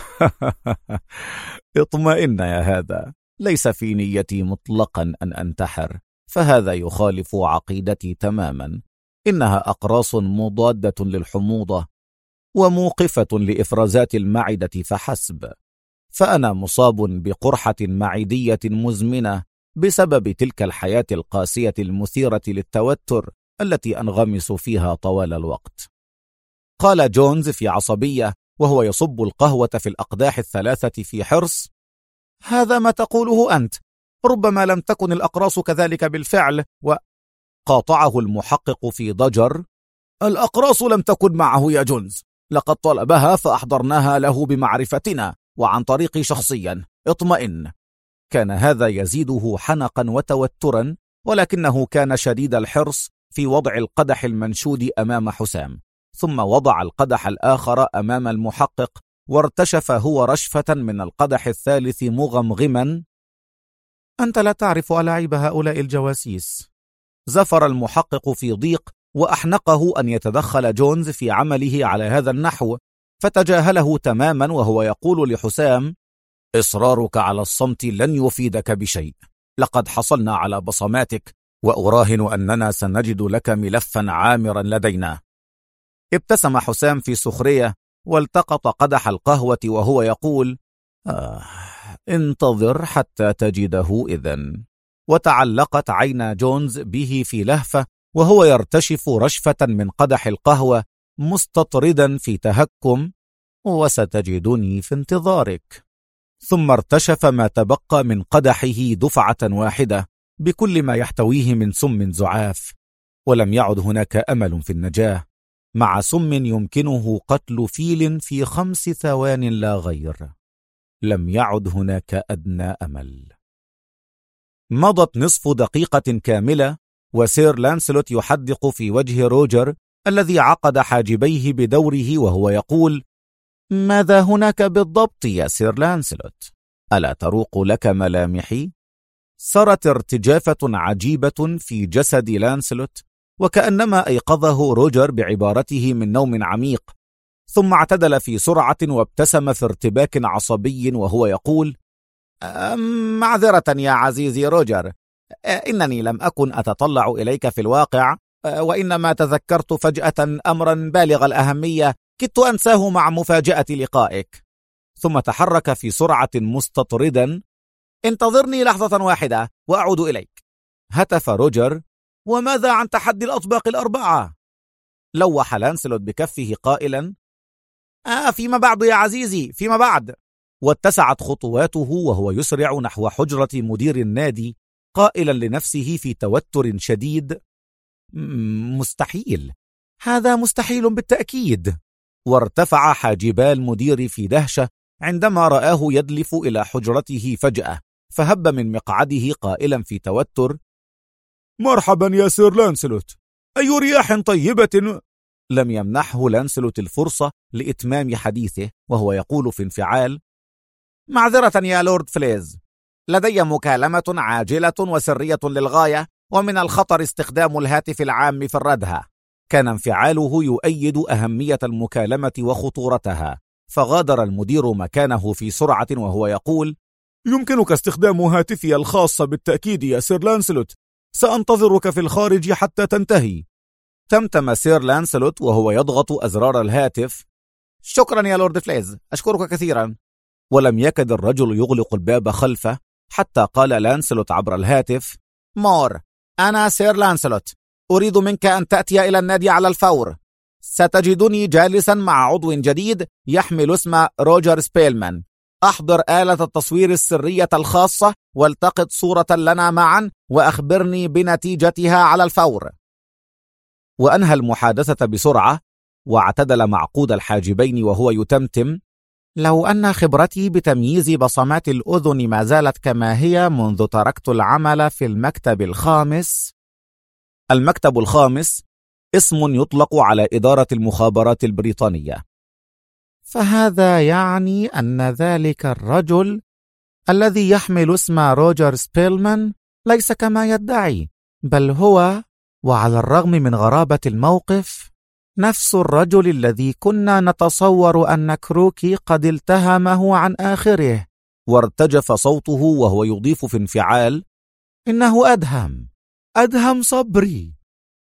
اطمئن يا هذا، ليس في نيتي مطلقا أن أنتحر، فهذا يخالف عقيدتي تماما. إنها أقراص مضادة للحموضة وموقفة لإفرازات المعدة فحسب، فأنا مصاب بقرحة معدية مزمنة بسبب تلك الحياة القاسية المثيرة للتوتر التي أنغمس فيها طوال الوقت. قال جونز في عصبية وهو يصب القهوة في الأقداح 3 في حرص: هذا ما تقوله أنت، ربما لم تكن الأقراص كذلك بالفعل. وقاطعه المحقق في ضجر: الأقراص لم تكن معه يا جونز، لقد طلبها فأحضرناها له بمعرفتنا وعن طريقي شخصيا، اطمئن. كان هذا يزيده حنقا وتوترا، ولكنه كان شديد الحرص في وضع القدح المنشود أمام حسام، ثم وضع القدح الآخر أمام المحقق، وارتشف هو رشفة من القدح الثالث مغمغما: أنت لا تعرف ألاعيب هؤلاء الجواسيس. زفر المحقق في ضيق، وأحنقه أن يتدخل جونز في عمله على هذا النحو، فتجاهله تماما وهو يقول لحسام: إصرارك على الصمت لن يفيدك بشيء، لقد حصلنا على بصماتك، وأراهن أننا سنجد لك ملفا عامرا لدينا. ابتسم حسام في سخرية والتقط قدح القهوة وهو يقول: انتظر حتى تجده إذن. وتعلقت عينا جونز به في لهفة وهو يرتشف رشفة من قدح القهوة مستطردا في تهكم: وستجدني في انتظارك. ثم ارتشف ما تبقى من قدحه دفعة واحدة بكل ما يحتويه من سم زعاف، ولم يعد هناك أمل في النجاة، مع سم يمكنه قتل فيل في 5 ثوان لا غير. لم يعد هناك أدنى أمل. مضت نصف دقيقة كاملة وسير لانسلوت يحدق في وجه روجر الذي عقد حاجبيه بدوره وهو يقول: ماذا هناك بالضبط يا سير لانسلوت؟ ألا تروق لك ملامحي؟ سرت ارتجافة عجيبة في جسد لانسلوت، وكأنما أيقظه روجر بعبارته من نوم عميق، ثم اعتدل في سرعة وابتسم في ارتباك عصبي وهو يقول: معذرة يا عزيزي روجر، إنني لم أكن أتطلع إليك في الواقع، وإنما تذكرت فجأة أمرا بالغ الأهمية كدت أنساه مع مفاجأة لقائك. ثم تحرك في سرعة مستطردا: انتظرني لحظة واحدة وأعود إليك. هتف روجر: وماذا عن تحدي الأطباق ال4؟ لوح لانسلوت بكفه قائلا: فيما بعد يا عزيزي، فيما بعد. واتسعت خطواته وهو يسرع نحو حجرة مدير النادي، قائلا لنفسه في توتر شديد: مستحيل، هذا مستحيل بالتأكيد. وارتفع حاجبا المدير في دهشة عندما رآه يدلف إلى حجرته فجأة، فهب من مقعده قائلا في توتر: مرحبا يا سير لانسلوت، أي رياح طيبة. لم يمنحه لانسلوت الفرصة لإتمام حديثه وهو يقول في انفعال: معذرة يا لورد فليز، لدي مكالمة عاجلة وسرية للغاية، ومن الخطر استخدام الهاتف العام في الردها. كان انفعاله يؤيد أهمية المكالمة وخطورتها، فغادر المدير مكانه في سرعة وهو يقول: يمكنك استخدام هاتفي الخاص بالتأكيد يا سير لانسلوت، سأنتظرك في الخارج حتى تنتهي. تمتم سير لانسلوت وهو يضغط أزرار الهاتف. شكرا يا لورد فليز، أشكرك كثيرا. ولم يكد الرجل يغلق الباب خلفه حتى قال لانسلوت عبر الهاتف: مور، أنا سير لانسلوت، أريد منك أن تأتي إلى النادي على الفور. ستجدني جالسا مع عضو جديد يحمل اسم روجر سبيلمان. أحضر آلة التصوير السرية الخاصة والتقط صورة لنا معا وأخبرني بنتيجتها على الفور. وأنهى المحادثة بسرعة، واعتدل معقود الحاجبين وهو يتمتم: لو أن خبرتي بتمييز بصمات الأذن ما زالت كما هي منذ تركت العمل في المكتب الخامس. المكتب الخامس اسم يطلق على إدارة المخابرات البريطانية. فهذا يعني أن ذلك الرجل الذي يحمل اسم روجر سبيلمان ليس كما يدعي، بل هو، وعلى الرغم من غرابة الموقف، نفس الرجل الذي كنا نتصور أن كروكي قد التهمه عن آخره. وارتجف صوته وهو يضيف في انفعال: إنه أدهم صبري.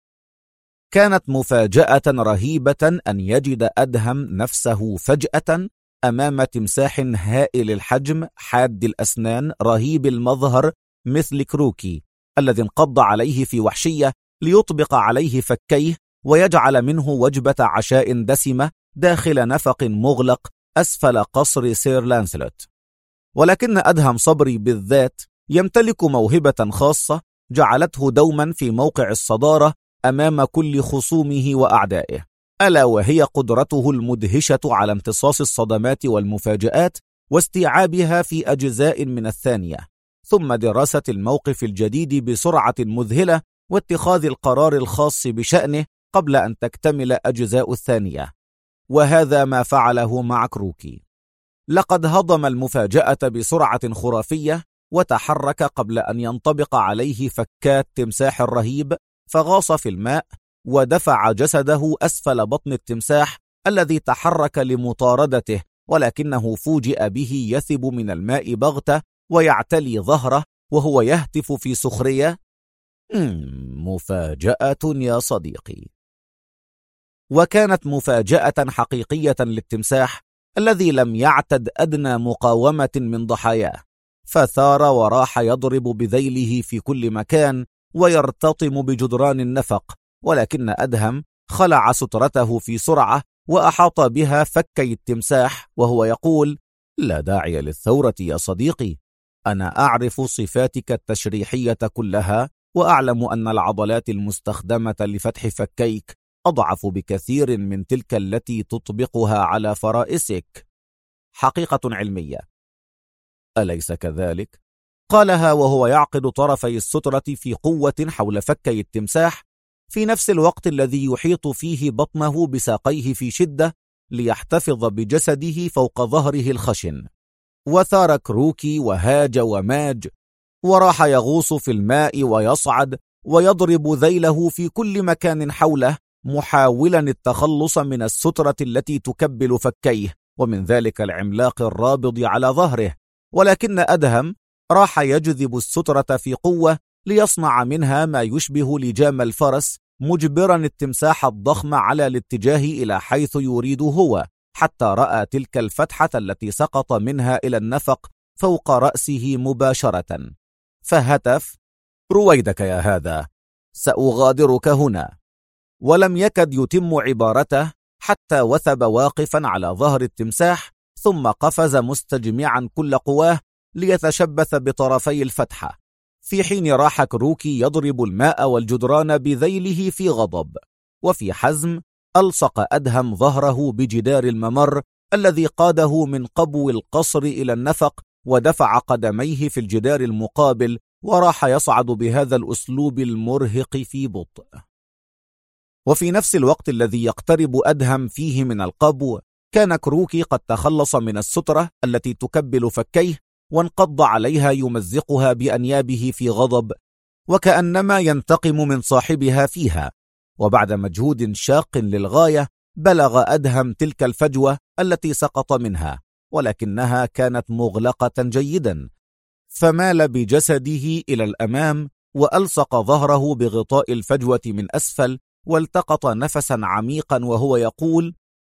كانت مفاجأة رهيبة أن يجد أدهم نفسه فجأة أمام تمساح هائل الحجم حاد الأسنان رهيب المظهر مثل كروكي، الذي انقض عليه في وحشية ليطبق عليه فكيه ويجعل منه وجبة عشاء دسمة داخل نفق مغلق أسفل قصر سير لانسلوت. ولكن أدهم صبري بالذات يمتلك موهبة خاصة جعلته دوما في موقع الصدارة أمام كل خصومه وأعدائه، ألا وهي قدرته المدهشة على امتصاص الصدمات والمفاجآت واستيعابها في أجزاء من الثانية، ثم دراسة الموقف الجديد بسرعة مذهلة واتخاذ القرار الخاص بشأنه قبل أن تكتمل أجزاء الثانية. وهذا ما فعله مع كروكي. لقد هضم المفاجأة بسرعة خرافية وتحرك قبل أن ينطبق عليه فكات تمساح الرهيب، فغاص في الماء ودفع جسده أسفل بطن التمساح الذي تحرك لمطاردته، ولكنه فوجئ به يثب من الماء بغتة ويعتلي ظهره وهو يهتف في سخرية: مفاجأة يا صديقي. وكانت مفاجأة حقيقية للتمساح الذي لم يعتد أدنى مقاومة من ضحاياه، فثار وراح يضرب بذيله في كل مكان ويرتطم بجدران النفق، ولكن أدهم خلع سترته في سرعة وأحاط بها فكي التمساح وهو يقول: لا داعي للثورة يا صديقي، أنا أعرف صفاتك التشريحية كلها، وأعلم أن العضلات المستخدمة لفتح فكيك أضعف بكثير من تلك التي تطبقها على فرائسك. حقيقة علمية، أليس كذلك؟ قالها وهو يعقد طرفي السترة في قوة حول فكي التمساح، في نفس الوقت الذي يحيط فيه بطنه بساقيه في شدة ليحتفظ بجسده فوق ظهره الخشن. وثار كروكي وهاج وماج، وراح يغوص في الماء ويصعد ويضرب ذيله في كل مكان حوله، محاولا التخلص من السترة التي تكبل فكيه ومن ذلك العملاق الرابض على ظهره. ولكن أدهم راح يجذب السترة في قوة ليصنع منها ما يشبه لجام الفرس، مجبرا التمساح الضخم على الاتجاه إلى حيث يريد هو، حتى رأى تلك الفتحة التي سقط منها إلى النفق فوق رأسه مباشرة، فهتف: رويدك يا هذا، سأغادرك هنا. ولم يكد يتم عبارته حتى وثب واقفا على ظهر التمساح، ثم قفز مستجمعا كل قواه ليتشبث بطرفي الفتحة، في حين راح كروكي يضرب الماء والجدران بذيله في غضب. وفي حزم ألصق أدهم ظهره بجدار الممر الذي قاده من قبو القصر إلى النفق، ودفع قدميه في الجدار المقابل، وراح يصعد بهذا الأسلوب المرهق في بطء. وفي نفس الوقت الذي يقترب أدهم فيه من القبو، كان كروكي قد تخلص من السترة التي تكبل فكيه، وانقض عليها يمزقها بأنيابه في غضب، وكأنما ينتقم من صاحبها فيها. وبعد مجهود شاق للغاية بلغ أدهم تلك الفجوة التي سقط منها، ولكنها كانت مغلقة جيدا، فمال بجسده إلى الأمام وألصق ظهره بغطاء الفجوة من أسفل، والتقط نفسا عميقا وهو يقول: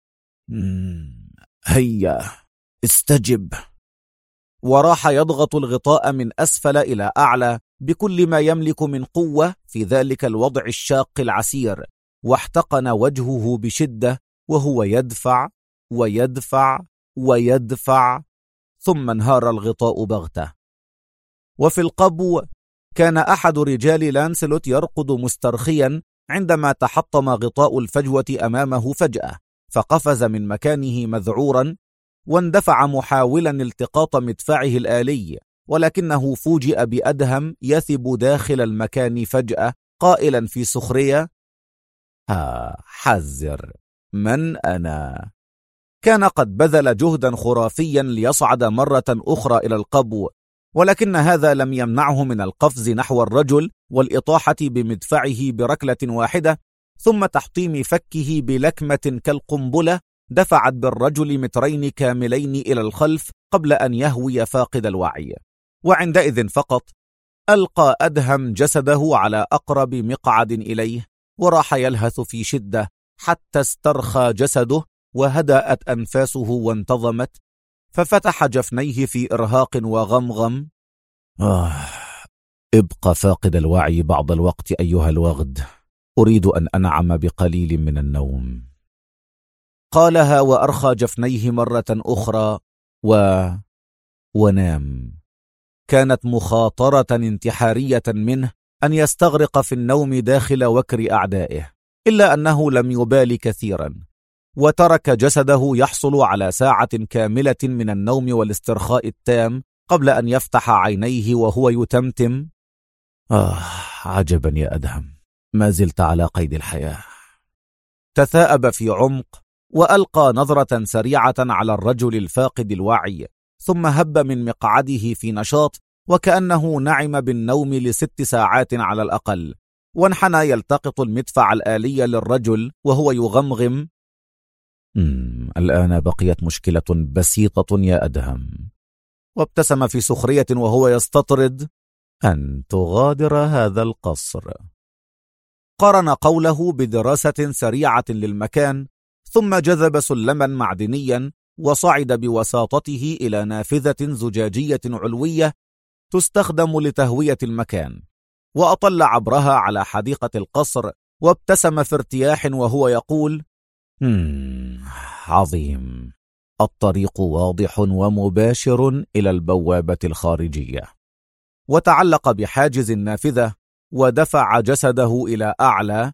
هيا استجب. وراح يضغط الغطاء من أسفل إلى أعلى بكل ما يملك من قوة في ذلك الوضع الشاق العسير، واحتقن وجهه بشدة وهو يدفع ويدفع ويدفع، ثم انهار الغطاء بغتة. وفي القبو كان أحد رجال لانسلوت يرقد مسترخيا عندما تحطم غطاء الفجوة أمامه فجأة، فقفز من مكانه مذعورا واندفع محاولا التقاط مدفعه الآلي، ولكنه فوجئ بأدهم يثب داخل المكان فجأة قائلا في سخرية: حذر، من أنا؟ كان قد بذل جهدا خرافيا ليصعد مرة أخرى إلى القبو، ولكن هذا لم يمنعه من القفز نحو الرجل والإطاحة بمدفعه بركلة واحدة، ثم تحطيم فكه بلكمة كالقنبلة دفعت بالرجل مترين كاملين إلى الخلف قبل أن يهوي فاقد الوعي. وعندئذ فقط ألقى أدهم جسده على أقرب مقعد إليه، وراح يلهث في شدة حتى استرخى جسده وهدأت أنفاسه وانتظمت، ففتح جفنيه في إرهاق وغمغم: ابقى فاقد الوعي بعض الوقت أيها الوغد، أريد أن أنعم بقليل من النوم. قالها وأرخى جفنيه مرة أخرى ونام. كانت مخاطرة انتحارية منه أن يستغرق في النوم داخل وكر أعدائه، إلا أنه لم يبال كثيرا، وترك جسده يحصل على ساعة كاملة من النوم والاسترخاء التام قبل أن يفتح عينيه وهو يتمتم: عجبا يا أدهم، ما زلت على قيد الحياة. تثاءب في عمق وألقى نظرة سريعة على الرجل الفاقد الوعي، ثم هب من مقعده في نشاط وكأنه نعم بالنوم ل6 ساعات على الأقل، وانحنى يلتقط المدفع الآلي للرجل وهو يغمغم: الآن بقيت مشكلة بسيطة يا أدهم. وابتسم في سخرية وهو يستطرد: أن تغادر هذا القصر. قرن قوله بدراسة سريعة للمكان، ثم جذب سلما معدنيا وصعد بوساطته إلى نافذة زجاجية علوية تستخدم لتهوية المكان، وأطل عبرها على حديقة القصر، وابتسم في ارتياح وهو يقول: عظيم، الطريق واضح ومباشر إلى البوابة الخارجية. وتعلق بحاجز النافذة ودفع جسده إلى أعلى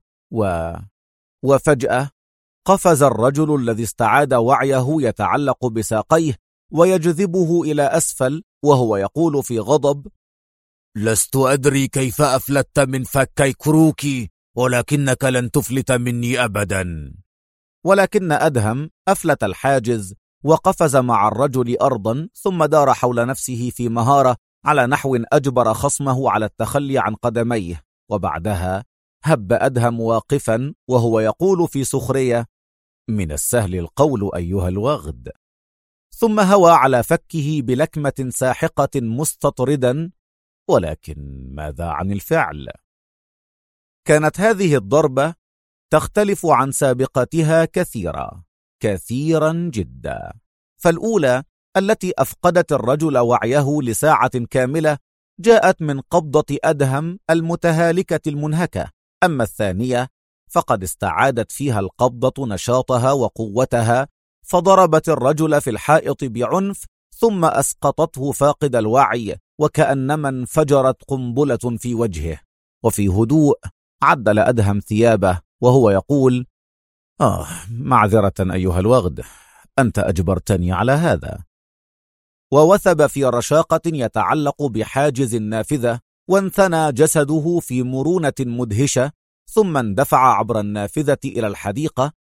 وفجأة قفز الرجل الذي استعاد وعيه يتعلق بساقيه ويجذبه إلى أسفل وهو يقول في غضب: لست أدري كيف أفلتت من فكي كروكي، ولكنك لن تفلت مني أبدا. ولكن أدهم أفلت الحاجز وقفز مع الرجل أرضا، ثم دار حول نفسه في مهارة على نحو أجبر خصمه على التخلي عن قدميه، وبعدها هب أدهم واقفا وهو يقول في سخرية: من السهل القول أيها الوغد. ثم هوى على فكه بلكمة ساحقة مستطردا، ولكن ماذا عن الفعل؟ كانت هذه الضربة تختلف عن سابقتها كثيرا جدا. فالأولى التي أفقدت الرجل وعيه لساعة كاملة جاءت من قبضة أدهم المتهالكة المنهكة، أما الثانية فقد استعادت فيها القبضة نشاطها وقوتها، فضربت الرجل في الحائط بعنف ثم أسقطته فاقد الوعي وكأنما انفجرت قنبلة في وجهه. وفي هدوء عدل أدهم ثيابه وهو يقول: معذرة أيها الوغد، أنت أجبرتني على هذا. ووثب في رشاقة يتعلق بحاجز النافذة، وانثنى جسده في مرونة مدهشة، ثم اندفع عبر النافذة إلى الحديقة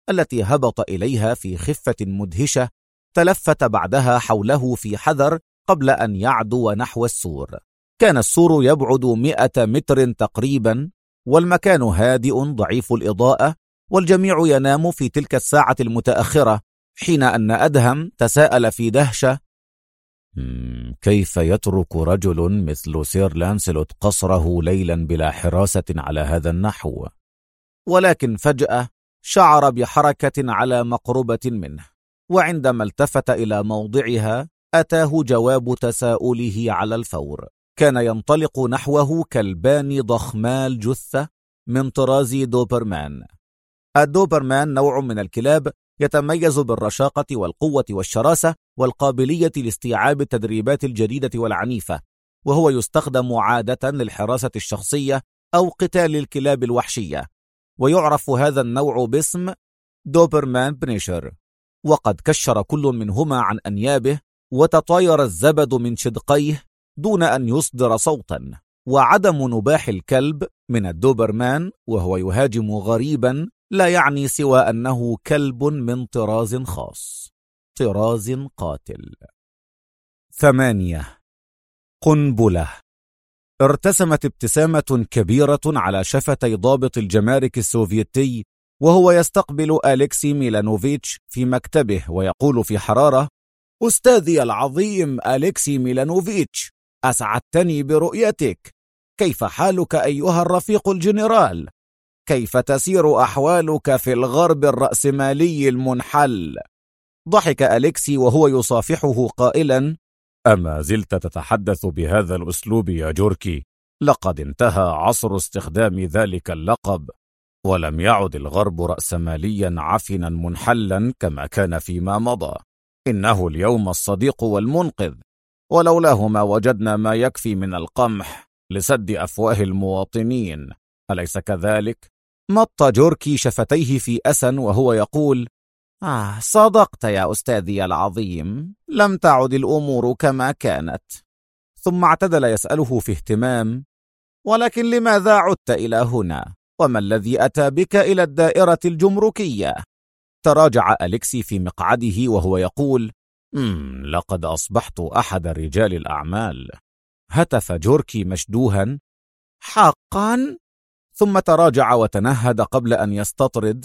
التي هبط إليها في خفة مدهشة، تلفت بعدها حوله في حذر قبل أن يعدو نحو السور. كان السور يبعد 100 متر تقريبا، والمكان هادئ ضعيف الإضاءة، والجميع ينام في تلك الساعة المتأخرة، حين أن أدهم تساءل في دهشة: كيف يترك رجل مثل سير لانسلوت قصره ليلا بلا حراسة على هذا النحو؟ ولكن فجأة شعر بحركة على مقربة منه، وعندما التفت إلى موضعها أتاه جواب تساؤله على الفور. كان ينطلق نحوه كلبان ضخما الجثة من طراز دوبرمان. الدوبرمان نوع من الكلاب يتميز بالرشاقة والقوة والشراسة والقابلية لاستيعاب التدريبات الجديدة والعنيفة، وهو يستخدم عادة للحراسة الشخصية أو قتال الكلاب الوحشية، ويعرف هذا النوع باسم دوبرمان بنيشر. وقد كشر كل منهما عن أنيابه، وتطاير الزبد من شدقيه دون أن يصدر صوتا. وعدم نباح الكلب من الدوبرمان وهو يهاجم غريبا لا يعني سوى أنه كلب من طراز خاص، طراز قاتل. 8. قنبلة. ارتسمت ابتسامة كبيرة على شفتي ضابط الجمارك السوفيتي وهو يستقبل أليكسي ميلانوفيتش في مكتبه ويقول في حرارة: أستاذي العظيم أليكسي ميلانوفيتش، أسعدتني برؤيتك. كيف حالك أيها الرفيق الجنرال؟ كيف تسير أحوالك في الغرب الرأسمالي المنحل؟ ضحك أليكسي وهو يصافحه قائلا: أما زلت تتحدث بهذا الأسلوب يا جوركي؟ لقد انتهى عصر استخدام ذلك اللقب، ولم يعد الغرب رأسماليا عفنا منحلا كما كان فيما مضى. إنه اليوم الصديق والمنقذ، ولولاه ما وجدنا ما يكفي من القمح لسد أفواه المواطنين، أليس كذلك؟ مط جوركي شفتيه في أسى وهو يقول: صدقت يا أستاذي العظيم، لم تعد الأمور كما كانت. ثم اعتدل يسأله في اهتمام: ولكن لماذا عدت إلى هنا؟ وما الذي أتى بك إلى الدائرة الجمركية؟ تراجع أليكسي في مقعده وهو يقول: لقد أصبحت أحد رجال الأعمال. هتف جوركي مشدوها: حقا؟ ثم تراجع وتنهد قبل أن يستطرد: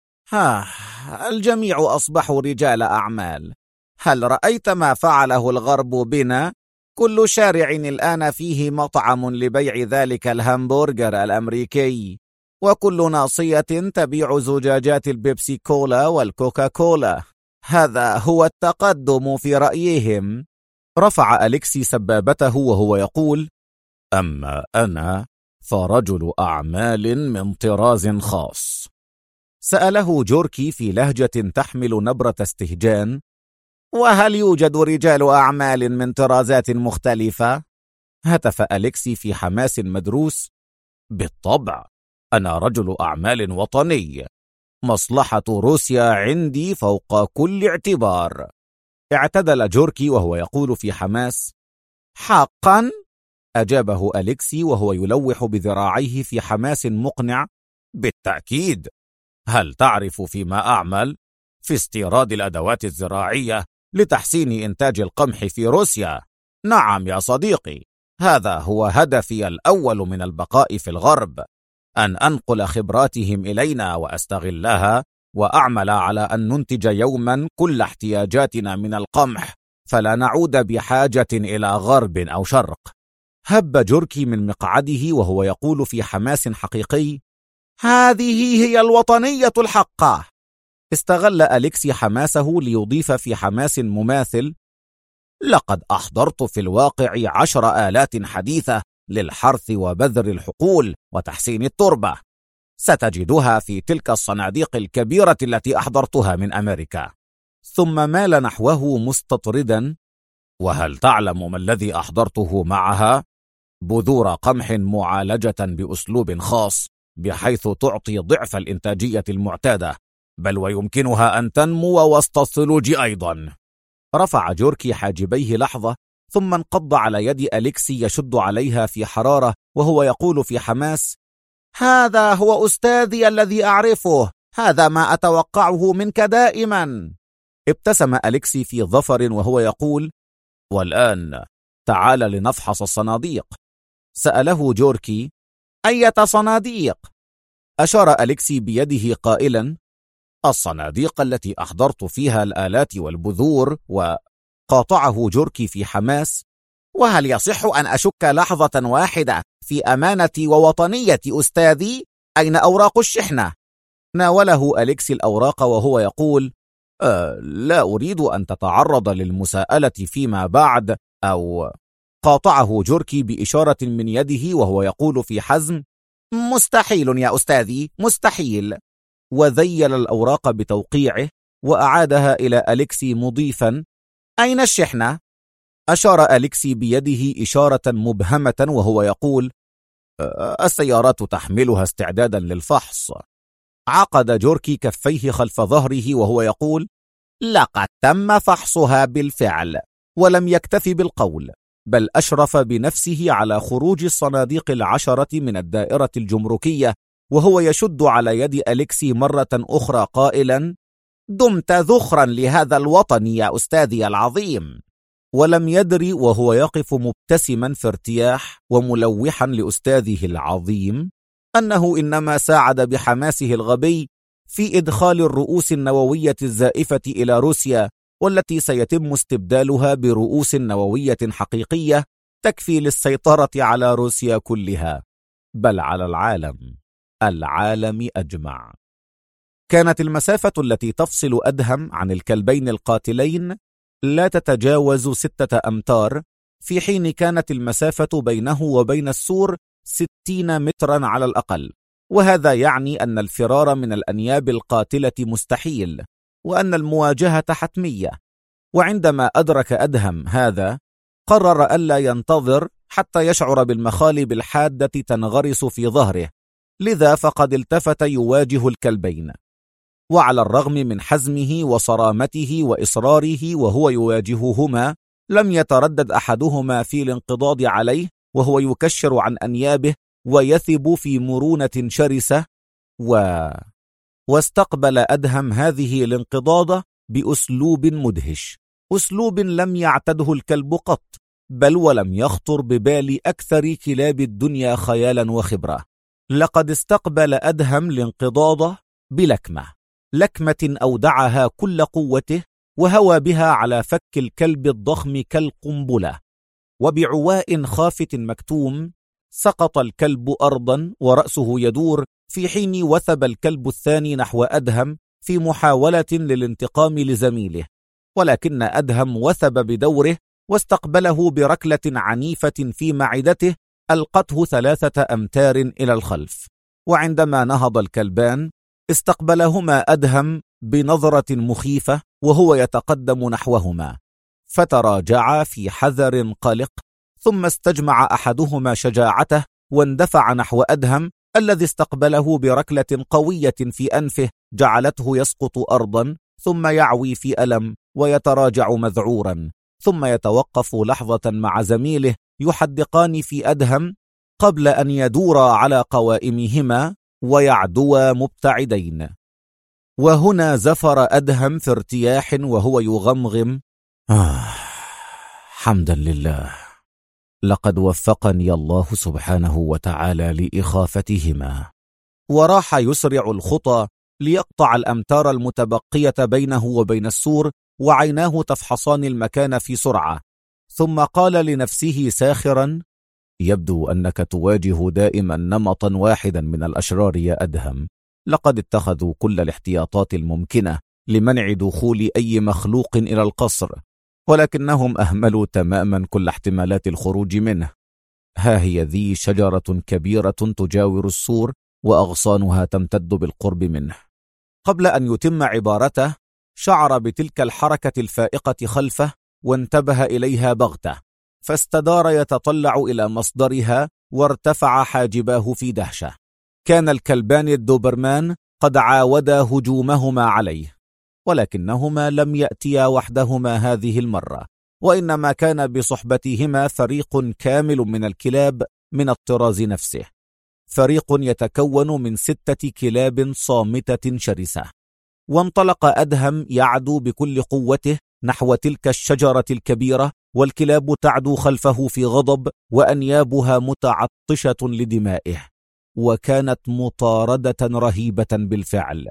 الجميع أصبحوا رجال أعمال. هل رأيت ما فعله الغرب بنا؟ كل شارع الآن فيه مطعم لبيع ذلك الهامبورغر الأمريكي، وكل ناصية تبيع زجاجات البيبسي كولا والكوكا كولا. هذا هو التقدم في رأيهم. رفع أليكسي سبابته وهو يقول: أما أنا فرجل أعمال من طراز خاص. سأله جوركي في لهجة تحمل نبرة استهجان: وهل يوجد رجال أعمال من طرازات مختلفة؟ هتف أليكسي في حماس مدروس: بالطبع، أنا رجل أعمال وطني. مصلحة روسيا عندي فوق كل اعتبار. اعتدل جوركي وهو يقول في حماس: حقا؟ أجابه أليكسي وهو يلوح بذراعيه في حماس مقنع: بالتأكيد. هل تعرف فيما أعمل؟ في استيراد الأدوات الزراعية لتحسين إنتاج القمح في روسيا. نعم يا صديقي، هذا هو هدفي الأول من البقاء في الغرب، أن أنقل خبراتهم إلينا وأستغلها، وأعمل على أن ننتج يوما كل احتياجاتنا من القمح، فلا نعود بحاجة إلى غرب أو شرق. هب جوركي من مقعده وهو يقول في حماس حقيقي: هذه هي الوطنية الحقة. استغل أليكسي حماسه ليضيف في حماس مماثل: لقد أحضرت في الواقع 10 آلات حديثة للحرث وبذر الحقول وتحسين التربة. ستجدها في تلك الصناديق الكبيرة التي أحضرتها من أمريكا. ثم مال نحوه مستطردا: وهل تعلم ما الذي أحضرته معها؟ بذور قمح معالجة بأسلوب خاص، بحيث تعطي ضعف الإنتاجية المعتادة، بل ويمكنها أن تنمو وسط الثلوج أيضا. رفع جوركي حاجبيه لحظة، ثم انقض على يد أليكسي يشد عليها في حرارة وهو يقول في حماس: هذا هو أستاذي الذي أعرفه، هذا ما أتوقعه منك دائما. ابتسم أليكسي في ظفر وهو يقول: والآن تعال لنفحص الصناديق. سأله جوركي: أية صناديق؟ أشار أليكسي بيده قائلا: الصناديق التي أحضرت فيها الآلات والبذور. وقاطعه جوركي في حماس: وهل يصح أن أشك لحظة واحدة في أمانتي ووطنية أستاذي؟ أين أوراق الشحنة؟ ناوله أليكسي الأوراق وهو يقول: لا أريد أن تتعرض للمساءلة فيما بعد. أو قاطعه جوركي بإشارة من يده وهو يقول في حزم: مستحيل يا أستاذي، مستحيل. وذيل الأوراق بتوقيعه وأعادها إلى أليكسي مضيفا: أين الشحنة؟ أشار أليكسي بيده إشارة مبهمة وهو يقول: السيارات تحملها استعدادا للفحص. عقد جوركي كفيه خلف ظهره وهو يقول: لقد تم فحصها بالفعل. ولم يكتفي بالقول، بل أشرف بنفسه على خروج الصناديق 10 من الدائرة الجمركية وهو يشد على يد أليكسي مرة أخرى قائلا: دمت ذخرا لهذا الوطن يا أستاذي العظيم. ولم يدري وهو يقف مبتسما في ارتياح وملوحا لأستاذه العظيم أنه إنما ساعد بحماسه الغبي في إدخال الرؤوس النووية الزائفة إلى روسيا، والتي سيتم استبدالها برؤوس نووية حقيقية تكفي للسيطرة على روسيا كلها، بل على العالم أجمع. كانت المسافة التي تفصل أدهم عن الكلبين القاتلين لا تتجاوز 6 أمتار، في حين كانت المسافة بينه وبين السور 60 مترا على الأقل، وهذا يعني أن الفرار من الأنياب القاتلة مستحيل، وأن المواجهة حتمية. وعندما أدرك أدهم هذا، قرر ألا ينتظر حتى يشعر بالمخالب الحادة تنغرس في ظهره، لذا فقد التفت يواجه الكلبين. وعلى الرغم من حزمه وصرامته وإصراره وهو يواجههما، لم يتردد أحدهما في الانقضاض عليه وهو يكشر عن أنيابه ويثب في مرونة شرسة. واستقبل أدهم هذه الانقضاض بأسلوب مدهش، أسلوب لم يعتده الكلب قط، بل ولم يخطر ببال أكثر كلاب الدنيا خيالا وخبرة. لقد استقبل أدهم الانقضاض لكمة أودعها كل قوته، وهوى بها على فك الكلب الضخم كالقنبلة. وبعواء خافت مكتوم سقط الكلب أرضا ورأسه يدور، في حين وثب الكلب الثاني نحو أدهم في محاولة للانتقام لزميله، ولكن أدهم وثب بدوره واستقبله بركلة عنيفة في معدته ألقته 3 أمتار إلى الخلف. وعندما نهض الكلبان استقبلهما أدهم بنظرة مخيفة وهو يتقدم نحوهما، فتراجعا في حذر قلق، ثم استجمع أحدهما شجاعته واندفع نحو أدهم الذي استقبله بركلة قوية في أنفه جعلته يسقط أرضا، ثم يعوي في ألم ويتراجع مذعورا، ثم يتوقف لحظة مع زميله يحدقان في أدهم قبل أن يدورا على قوائمهما ويعدوا مبتعدين. وهنا زفر أدهم في ارتياح وهو يغمغم: حمدا لله، لقد وفقني الله سبحانه وتعالى لإخافتهما. وراح يسرع الخطى ليقطع الأمتار المتبقية بينه وبين السور، وعيناه تفحصان المكان في سرعة، ثم قال لنفسه ساخرا: يبدو أنك تواجه دائما نمطا واحدا من الأشرار يا أدهم. لقد اتخذوا كل الاحتياطات الممكنة لمنع دخول أي مخلوق إلى القصر، ولكنهم أهملوا تماما كل احتمالات الخروج منه. ها هي ذي شجرة كبيرة تجاور السور وأغصانها تمتد بالقرب منه. قبل أن يتم عبارته شعر بتلك الحركة الفائقة خلفه وانتبه إليها بغتة، فاستدار يتطلع إلى مصدرها وارتفع حاجباه في دهشة. كان الكلبان الدوبرمان قد عاودا هجومهما عليه، ولكنهما لم يأتيا وحدهما هذه المرة، وإنما كان بصحبتهما فريق كامل من الكلاب من الطراز نفسه. فريق يتكون من 6 كلاب صامتة شرسة. وانطلق أدهم يعدو بكل قوته نحو تلك الشجرة الكبيرة، والكلاب تعدو خلفه في غضب وأنيابها متعطشة لدمائه. وكانت مطاردة رهيبة بالفعل،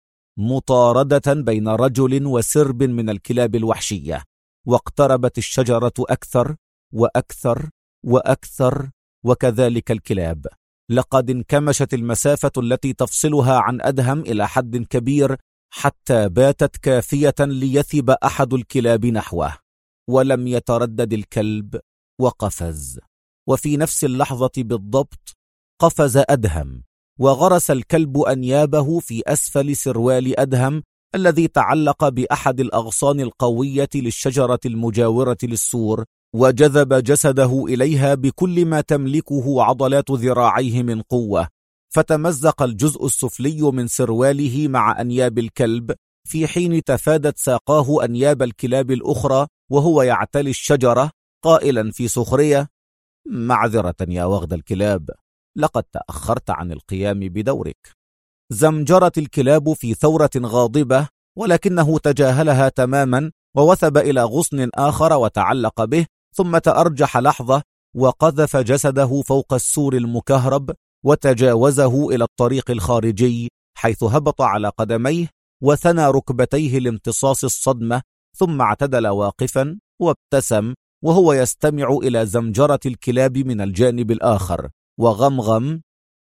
مطاردة بين رجل وسرب من الكلاب الوحشية. واقتربت الشجرة أكثر وأكثر وأكثر، وكذلك الكلاب. لقد انكمشت المسافة التي تفصلها عن أدهم إلى حد كبير، حتى باتت كافية ليثب أحد الكلاب نحوه، ولم يتردد الكلب وقفز. وفي نفس اللحظة بالضبط قفز أدهم، وغرس الكلب أنيابه في أسفل سروال أدهم الذي تعلق بأحد الأغصان القوية للشجرة المجاورة للسور، وجذب جسده إليها بكل ما تملكه عضلات ذراعيه من قوة. فتمزق الجزء السفلي من سرواله مع أنياب الكلب، في حين تفادت ساقاه أنياب الكلاب الأخرى وهو يعتلي الشجرة، قائلا في سخرية: معذرة يا وغد الكلاب، لقد تأخرت عن القيام بدورك. زمجرت الكلاب في ثورة غاضبة، ولكنه تجاهلها تماما ووثب إلى غصن آخر وتعلق به، ثم تأرجح لحظة وقذف جسده فوق السور المكهرب وتجاوزه إلى الطريق الخارجي، حيث هبط على قدميه وثنى ركبتيه لامتصاص الصدمة، ثم اعتدل واقفا وابتسم وهو يستمع إلى زمجرة الكلاب من الجانب الآخر، وغمغم: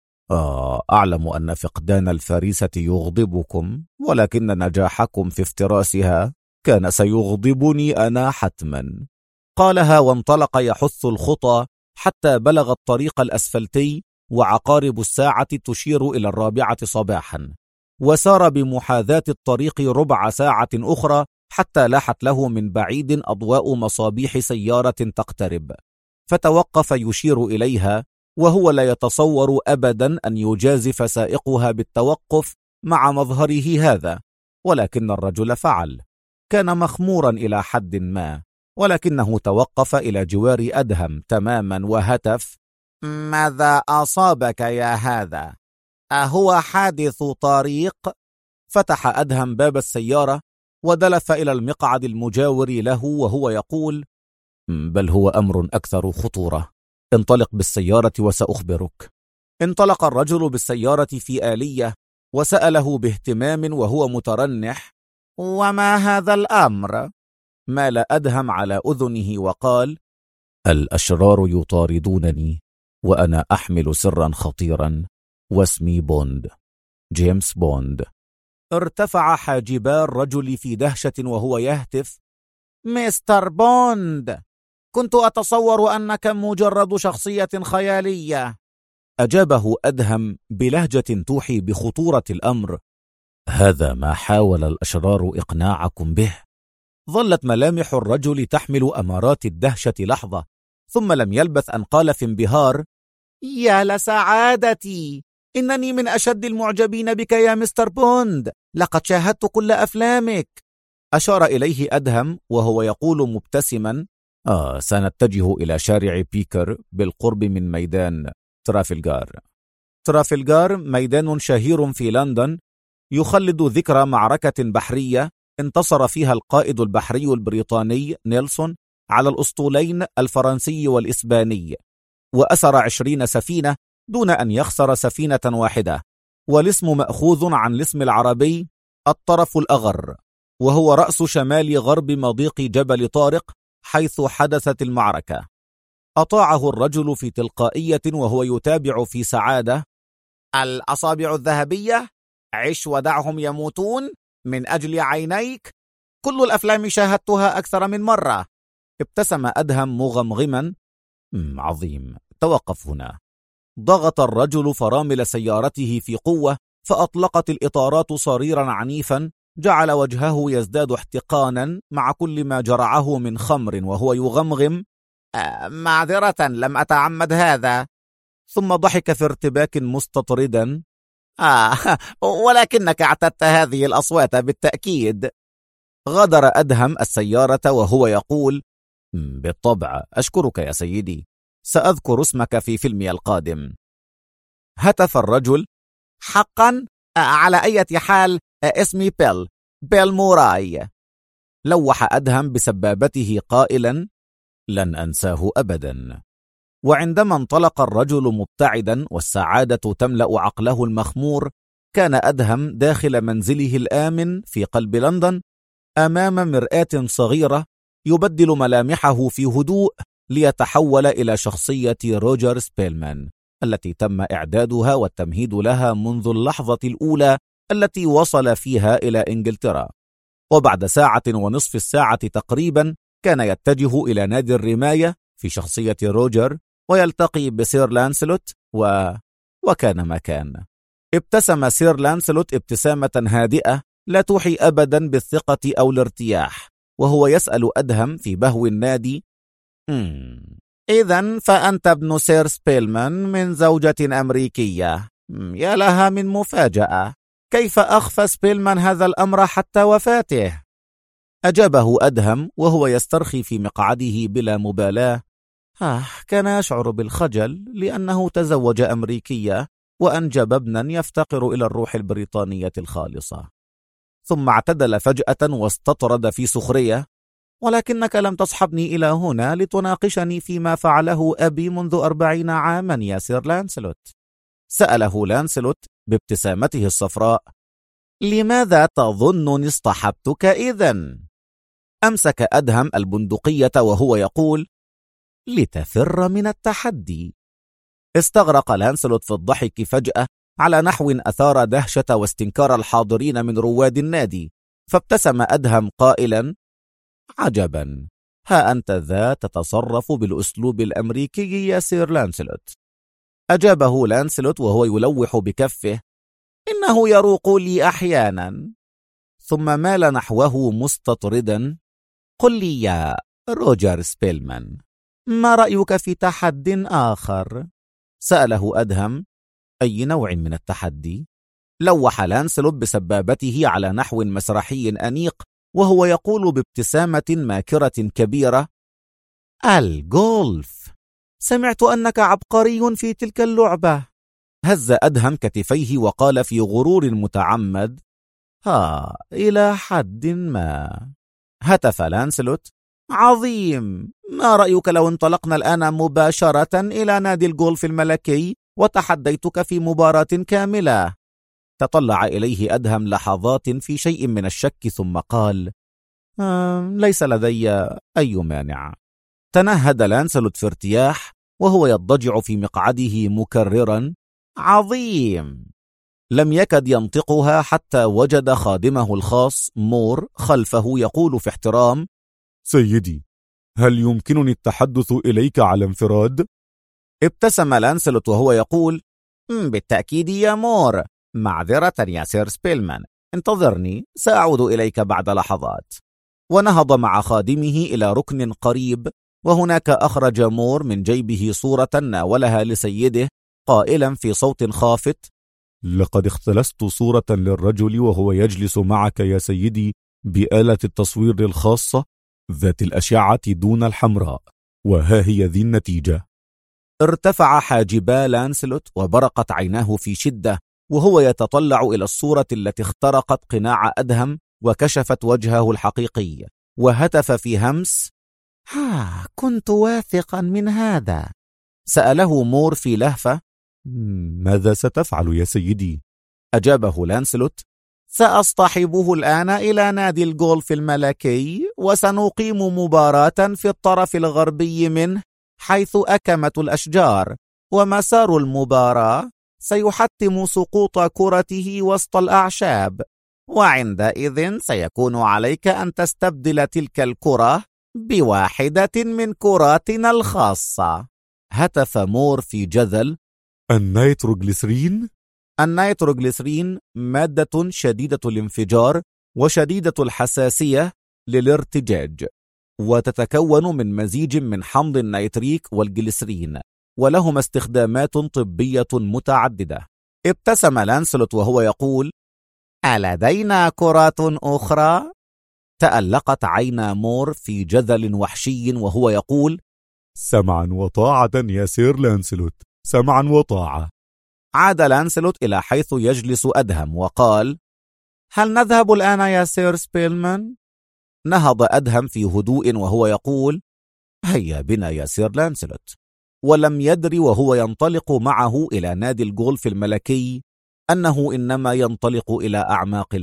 أعلم أن فقدان الفريسة يغضبكم، ولكن نجاحكم في افتراسها كان سيغضبني أنا حتما. قالها وانطلق يحث الخطى حتى بلغ الطريق الأسفلتي، وعقارب الساعة تشير إلى 4 صباحا. وسار بمحاذاة الطريق ربع ساعة أخرى حتى لاحت له من بعيد أضواء مصابيح سيارة تقترب، فتوقف يشير إليها، وهو لا يتصور أبدا أن يجازف سائقها بالتوقف مع مظهره هذا، ولكن الرجل فعل. كان مخمورا إلى حد ما، ولكنه توقف إلى جوار أدهم تماما وهتف: ماذا أصابك يا هذا؟ أهو حادث طريق؟ فتح أدهم باب السيارة ودلف إلى المقعد المجاور له وهو يقول: بل هو أمر أكثر خطورة، انطلق بالسيارة وسأخبرك. انطلق الرجل بالسيارة في آلية وسأله باهتمام وهو مترنح: وما هذا الأمر؟ مال أدهم على أذنه وقال: الأشرار يطاردونني، وأنا أحمل سرا خطيرا، واسمي بوند، جيمس بوند. ارتفع حاجبا الرجل في دهشة وهو يهتف: مستر بوند، كنت أتصور أنك مجرد شخصية خيالية. أجابه أدهم بلهجة توحي بخطورة الأمر: هذا ما حاول الأشرار إقناعكم به. ظلت ملامح الرجل تحمل أمارات الدهشة لحظة، ثم لم يلبث أن قال في انبهار: يا لسعادتي، إنني من أشد المعجبين بك يا مستر بوند، لقد شاهدت كل أفلامك. أشار إليه أدهم وهو يقول مبتسما: سنتجه إلى شارع بيكر بالقرب من ميدان ترافلغار. ترافلغار ميدان شهير في لندن يخلد ذكرى معركة بحرية انتصر فيها القائد البحري البريطاني نيلسون على الأسطولين الفرنسي والإسباني، وأسر 20 سفينة دون أن يخسر سفينة واحدة. والاسم مأخوذ عن الاسم العربي الطرف الأغر، وهو رأس شمال غرب مضيق جبل طارق حيث حدثت المعركة. أطاعه الرجل في تلقائية وهو يتابع في سعادة: الأصابع الذهبية، عش ودعهم يموتون، من أجل عينيك، كل الأفلام شاهدتها أكثر من مرة. ابتسم أدهم مغمغما: عظيم، توقف هنا. ضغط الرجل فرامل سيارته في قوة، فأطلقت الإطارات صريرا عنيفا جعل وجهه يزداد احتقانا مع كل ما جرعه من خمر، وهو يغمغم: معذرة، لم أتعمد هذا. ثم ضحك في ارتباك مستطردا: ولكنك اعتدت هذه الأصوات بالتأكيد. غادر أدهم السيارة وهو يقول: بالطبع، أشكرك يا سيدي، سأذكر اسمك في فيلمي القادم. هتف الرجل: حقا؟ على أي حال اسمي بيل موراي. لوح أدهم بسبابته قائلا: لن أنساه أبدا. وعندما انطلق الرجل مبتعدا والسعادة تملأ عقله المخمور، كان أدهم داخل منزله الآمن في قلب لندن أمام مرآة صغيرة يبدل ملامحه في هدوء ليتحول إلى شخصية روجر سبيلمان التي تم إعدادها والتمهيد لها منذ اللحظة الأولى التي وصل فيها إلى إنجلترا. وبعد 1.5 ساعة تقريبا كان يتجه إلى نادي الرماية في شخصية روجر ويلتقي بسير لانسلوت وكان ما كان. ابتسم سير لانسلوت ابتسامة هادئة لا توحي أبدا بالثقة أو الارتياح، وهو يسأل أدهم في بهو النادي: إذن فأنت ابن سير سبيلمان من زوجة أمريكية. يا لها من مفاجأة، كيف أخفى سبيلمان هذا الأمر حتى وفاته؟ أجابه أدهم وهو يسترخي في مقعده بلا مبالاة: كان يشعر بالخجل لأنه تزوج أمريكية وأنجب ابنا يفتقر إلى الروح البريطانية الخالصة. ثم اعتدل فجأة واستطرد في سخرية: ولكنك لم تصحبني إلى هنا لتناقشني فيما فعله أبي منذ 40 عاما يا سير لانسلوت. سأله لانسلوت بابتسامته الصفراء: لماذا تظنني اصطحبتك إذن؟ أمسك أدهم البندقية وهو يقول: لتفر من التحدي. استغرق لانسلوت في الضحك فجأة على نحو أثار دهشة واستنكار الحاضرين من رواد النادي، فابتسم أدهم قائلا: عجبا، ها أنت ذا تتصرف بالأسلوب الأمريكي يا سير لانسلوت. أجابه لانسلوت وهو يلوح بكفه: إنه يروق لي أحيانا. ثم مال نحوه مستطردا: قل لي يا روجر سبيلمان، ما رأيك في تحد آخر؟ سأله أدهم: أي نوع من التحدي؟ لوح لانسلوت بسبابته على نحو مسرحي أنيق وهو يقول بابتسامة ماكرة كبيرة: الجولف، سمعت أنك عبقري في تلك اللعبة. هز أدهم كتفيه وقال في غرور متعمد: إلى حد ما. هتف لانسلوت: عظيم، ما رأيك لو انطلقنا الآن مباشرة إلى نادي الجولف الملكي وتحديتك في مباراة كاملة؟ تطلع إليه أدهم لحظات في شيء من الشك ثم قال: ليس لدي أي مانع. تنهد لانسلوت في ارتياح وهو يضجع في مقعده مكررا: عظيم. لم يكد ينطقها حتى وجد خادمه الخاص مور خلفه يقول في احترام: سيدي، هل يمكنني التحدث إليك على انفراد؟ ابتسم لانسلوت وهو يقول: بالتأكيد يا مور. معذرة يا سير سبيلمان، انتظرني، سأعود إليك بعد لحظات. ونهض مع خادمه إلى ركن قريب، وهناك أخرج مور من جيبه صورة ناولها لسيده قائلا في صوت خافت: لقد اختلست صورة للرجل وهو يجلس معك يا سيدي بآلة التصوير الخاصة ذات الأشعة دون الحمراء، وها هي ذي النتيجة. ارتفع حاجبا لانسلوت وبرقت عيناه في شدة وهو يتطلع إلى الصورة التي اخترقت قناع أدهم وكشفت وجهه الحقيقي، وهتف في همس: كنت واثقا من هذا. سأله مور في لهفة: ماذا ستفعل يا سيدي؟ أجابه لانسلوت: سأصطحبه الآن إلى نادي الجولف الملكي وسنقيم مباراة في الطرف الغربي منه حيث أكمت الأشجار، ومسار المباراة سيحتم سقوط كرته وسط الأعشاب، وعندئذ سيكون عليك أن تستبدل تلك الكرة بواحدة من كراتنا الخاصة. هتف مور في جذل: النيتروجليسرين؟ النيتروجليسرين مادة شديدة الانفجار وشديدة الحساسية للارتجاج، وتتكون من مزيج من حمض النيتريك والجليسرين، ولهما استخدامات طبية متعددة. ابتسم لانسلوت وهو يقول: ألدينا كرات أخرى؟ تألقت عينا مور في جذل وحشي وهو يقول: سمعا وطاعة يا سير لانسلوت، سمعا وطاعة. عاد لانسلوت إلى حيث يجلس أدهم وقال: هل نذهب الآن يا سير سبيلمان؟ نهض أدهم في هدوء وهو يقول: هيا بنا يا سير لانسلوت. ولم يدر وهو ينطلق معه إلى نادي الجولف الملكي أنه إنما ينطلق إلى أعماق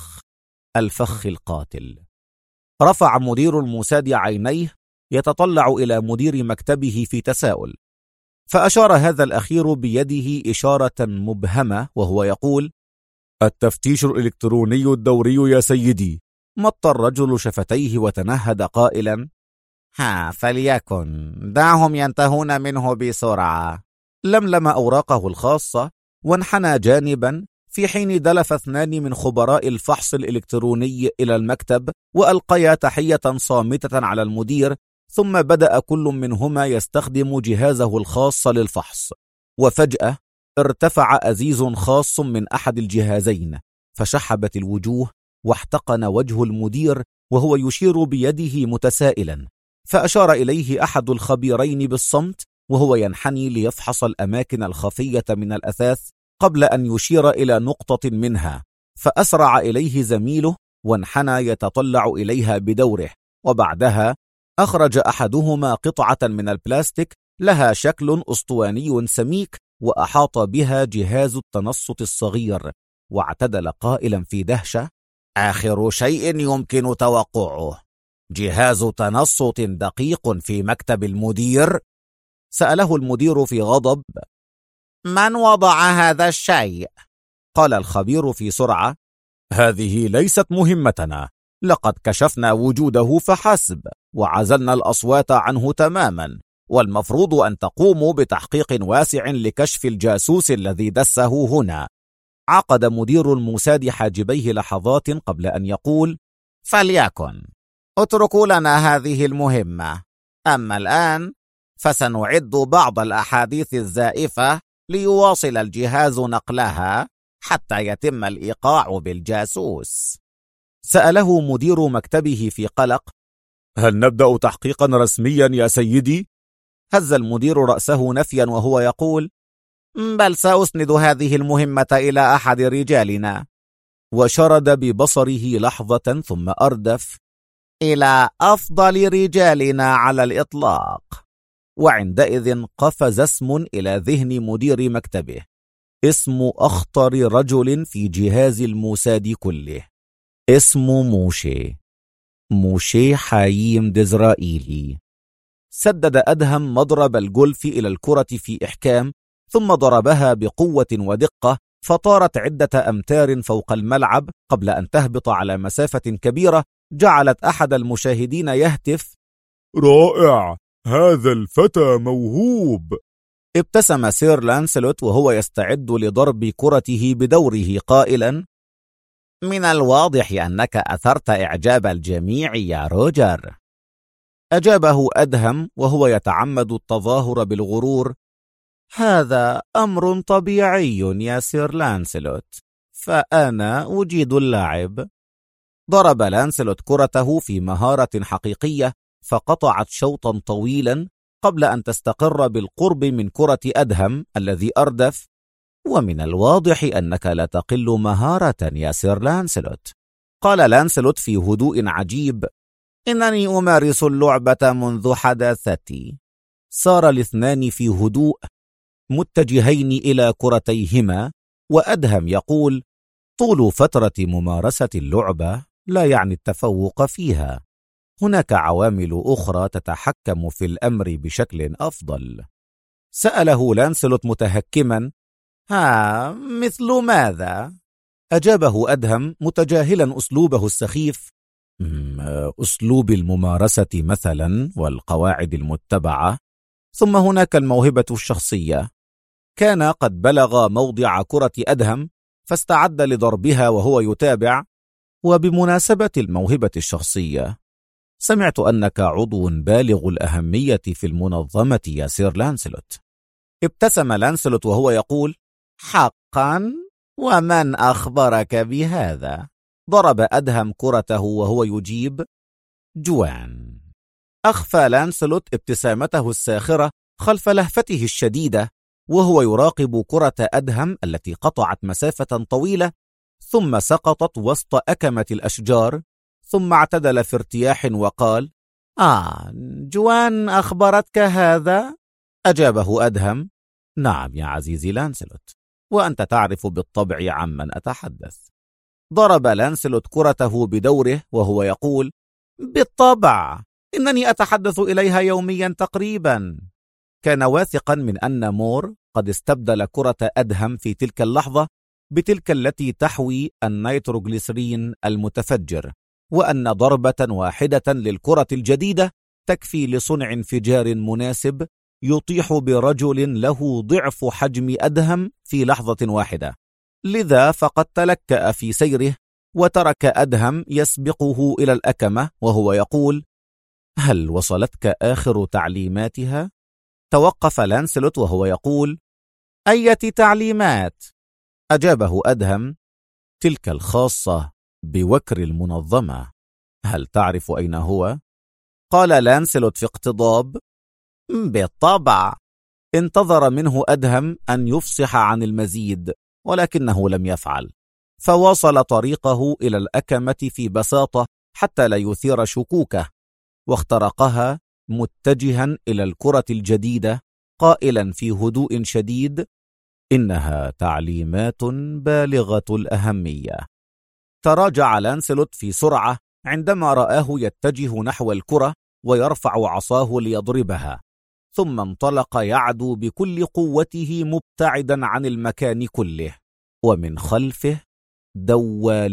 الفخ القاتل. رفع مدير الموساد عينيه يتطلع إلى مدير مكتبه في تساؤل، فأشار هذا الأخير بيده إشارة مبهمة وهو يقول: التفتيش الإلكتروني الدوري يا سيدي. مط الرجل شفتيه وتنهد قائلا: فليكن، دعهم ينتهون منه بسرعة. لملم أوراقه الخاصة وانحنى جانبا، في حين دلف 2 من خبراء الفحص الإلكتروني إلى المكتب وألقيا تحية صامتة على المدير، ثم بدأ كل منهما يستخدم جهازه الخاص للفحص. وفجأة ارتفع أزيز خاص من أحد الجهازين، فشحبت الوجوه واحتقن وجه المدير وهو يشير بيده متسائلا، فأشار إليه أحد الخبيرين بالصمت وهو ينحني ليفحص الأماكن الخفية من الأثاث قبل أن يشير إلى نقطة منها، فأسرع إليه زميله وانحنى يتطلع إليها بدوره، وبعدها أخرج أحدهما قطعة من البلاستيك لها شكل أسطواني سميك وأحاط بها جهاز التنصت الصغير، واعتدل قائلا في دهشة: آخر شيء يمكن توقعه، جهاز تنصت دقيق في مكتب المدير؟ سأله المدير في غضب: من وضع هذا الشيء؟ قال الخبير في سرعة: هذه ليست مهمتنا، لقد كشفنا وجوده فحسب وعزلنا الأصوات عنه تماما، والمفروض أن تقوموا بتحقيق واسع لكشف الجاسوس الذي دسه هنا. عقد مدير الموساد حاجبيه لحظات قبل أن يقول: فليكن، اتركوا لنا هذه المهمة. أما الآن فسنعد بعض الأحاديث الزائفة ليواصل الجهاز نقلها حتى يتم الإيقاع بالجاسوس. سأله مدير مكتبه في قلق: هل نبدأ تحقيقا رسميا يا سيدي؟ هز المدير رأسه نفيا وهو يقول: بل سأسند هذه المهمة إلى أحد رجالنا. وشرد ببصره لحظة ثم أردف: إلى أفضل رجالنا على الإطلاق. وعندئذ قفز اسم إلى ذهن مدير مكتبه، اسم أخطر رجل في جهاز الموساد كله، اسم موشي حايم ديزرائيلي. سدد أدهم مضرب الجولف إلى الكرة في إحكام، ثم ضربها بقوة ودقة فطارت عدة أمتار فوق الملعب قبل أن تهبط على مسافة كبيرة جعلت أحد المشاهدين يهتف: رائع، هذا الفتى موهوب. ابتسم سير لانسلوت وهو يستعد لضرب كرته بدوره قائلا: من الواضح أنك أثرت إعجاب الجميع يا روجر. أجابه أدهم وهو يتعمد التظاهر بالغرور: هذا أمر طبيعي يا سير لانسلوت، فأنا أجيد اللعب. ضرب لانسلوت كرته في مهارة حقيقية فقطعت شوطا طويلا قبل أن تستقر بالقرب من كرة أدهم الذي أردف: ومن الواضح أنك لا تقل مهارة يا سير لانسلوت. قال لانسلوت في هدوء عجيب: إنني أمارس اللعبة منذ حداثتي. صار الاثنان في هدوء متجهين إلى كرتيهما، وأدهم يقول: طول فترة ممارسة اللعبة لا يعني التفوق فيها، هناك عوامل أخرى تتحكم في الأمر بشكل أفضل. سأله لانسلوت متهكما: مثل ماذا؟ أجابه أدهم متجاهلا أسلوبه السخيف: أسلوب الممارسة مثلا والقواعد المتبعة، ثم هناك الموهبة الشخصية. كان قد بلغ موضع كرة أدهم فاستعد لضربها وهو يتابع: وبمناسبة الموهبة الشخصية، سمعت أنك عضو بالغ الأهمية في المنظمة يا سير لانسلوت. ابتسم لانسلوت وهو يقول: حقا؟ ومن أخبرك بهذا؟ ضرب أدهم كرته وهو يجيب: جوان. أخفى لانسلوت ابتسامته الساخرة خلف لهفته الشديدة، وهو يراقب كرة أدهم التي قطعت مسافة طويلة ثم سقطت وسط أكمة الأشجار، ثم اعتدل في ارتياح وقال: جوان أخبرتك هذا؟ أجابه أدهم: نعم يا عزيزي لانسلوت، وأنت تعرف بالطبع عمن أتحدث. ضرب لانسلوت كرته بدوره وهو يقول: بالطبع، إنني أتحدث إليها يوميا تقريبا. كان واثقا من أن مور قد استبدل كرة أدهم في تلك اللحظة بتلك التي تحوي النيتروغليسرين المتفجر، وأن ضربة واحدة للكرة الجديدة تكفي لصنع انفجار مناسب يطيح برجل له ضعف حجم أدهم في لحظة واحدة. لذا فقد تلكأ في سيره وترك أدهم يسبقه إلى الأكمة وهو يقول: هل وصلتك آخر تعليماتها؟ توقف لانسلوت وهو يقول: أية تعليمات؟ أجابه أدهم: تلك الخاصة بوكر المنظمة. هل تعرف أين هو؟ قال لانسلوت في اقتضاب: بالطبع. انتظر منه أدهم أن يفصح عن المزيد، ولكنه لم يفعل، فواصل طريقه إلى الأكمة في بساطة حتى لا يثير شكوكه، واخترقها متجها إلى الكرة الجديدة قائلا في هدوء شديد: إنها تعليمات بالغة الأهمية. تراجع لانسلوت في سرعة عندما رآه يتجه نحو الكرة ويرفع عصاه ليضربها، ثم انطلق يعدو بكل قوته مبتعدا عن المكان كله، ومن خلفه دوى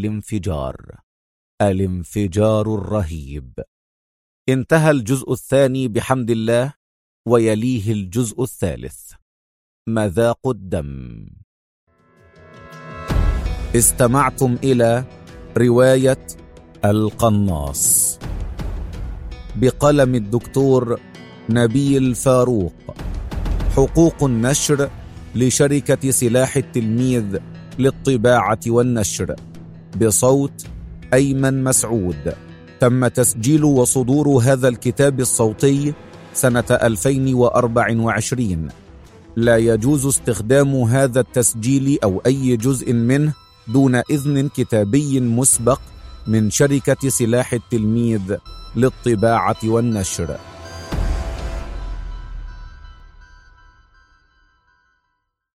الانفجار الرهيب. انتهى الجزء الثاني بحمد الله، ويليه الجزء الثالث: مذاق الدم. استمعتم إلى رواية القناص بقلم الدكتور نبيل فاروق، حقوق النشر لشركة سلاح التلميذ للطباعة والنشر، بصوت أيمن مسعود. تم تسجيل وصدور هذا الكتاب الصوتي سنة 2024. لا يجوز استخدام هذا التسجيل أو أي جزء منه دون إذن كتابي مسبق من شركة سلاح التلميذ للطباعة والنشر.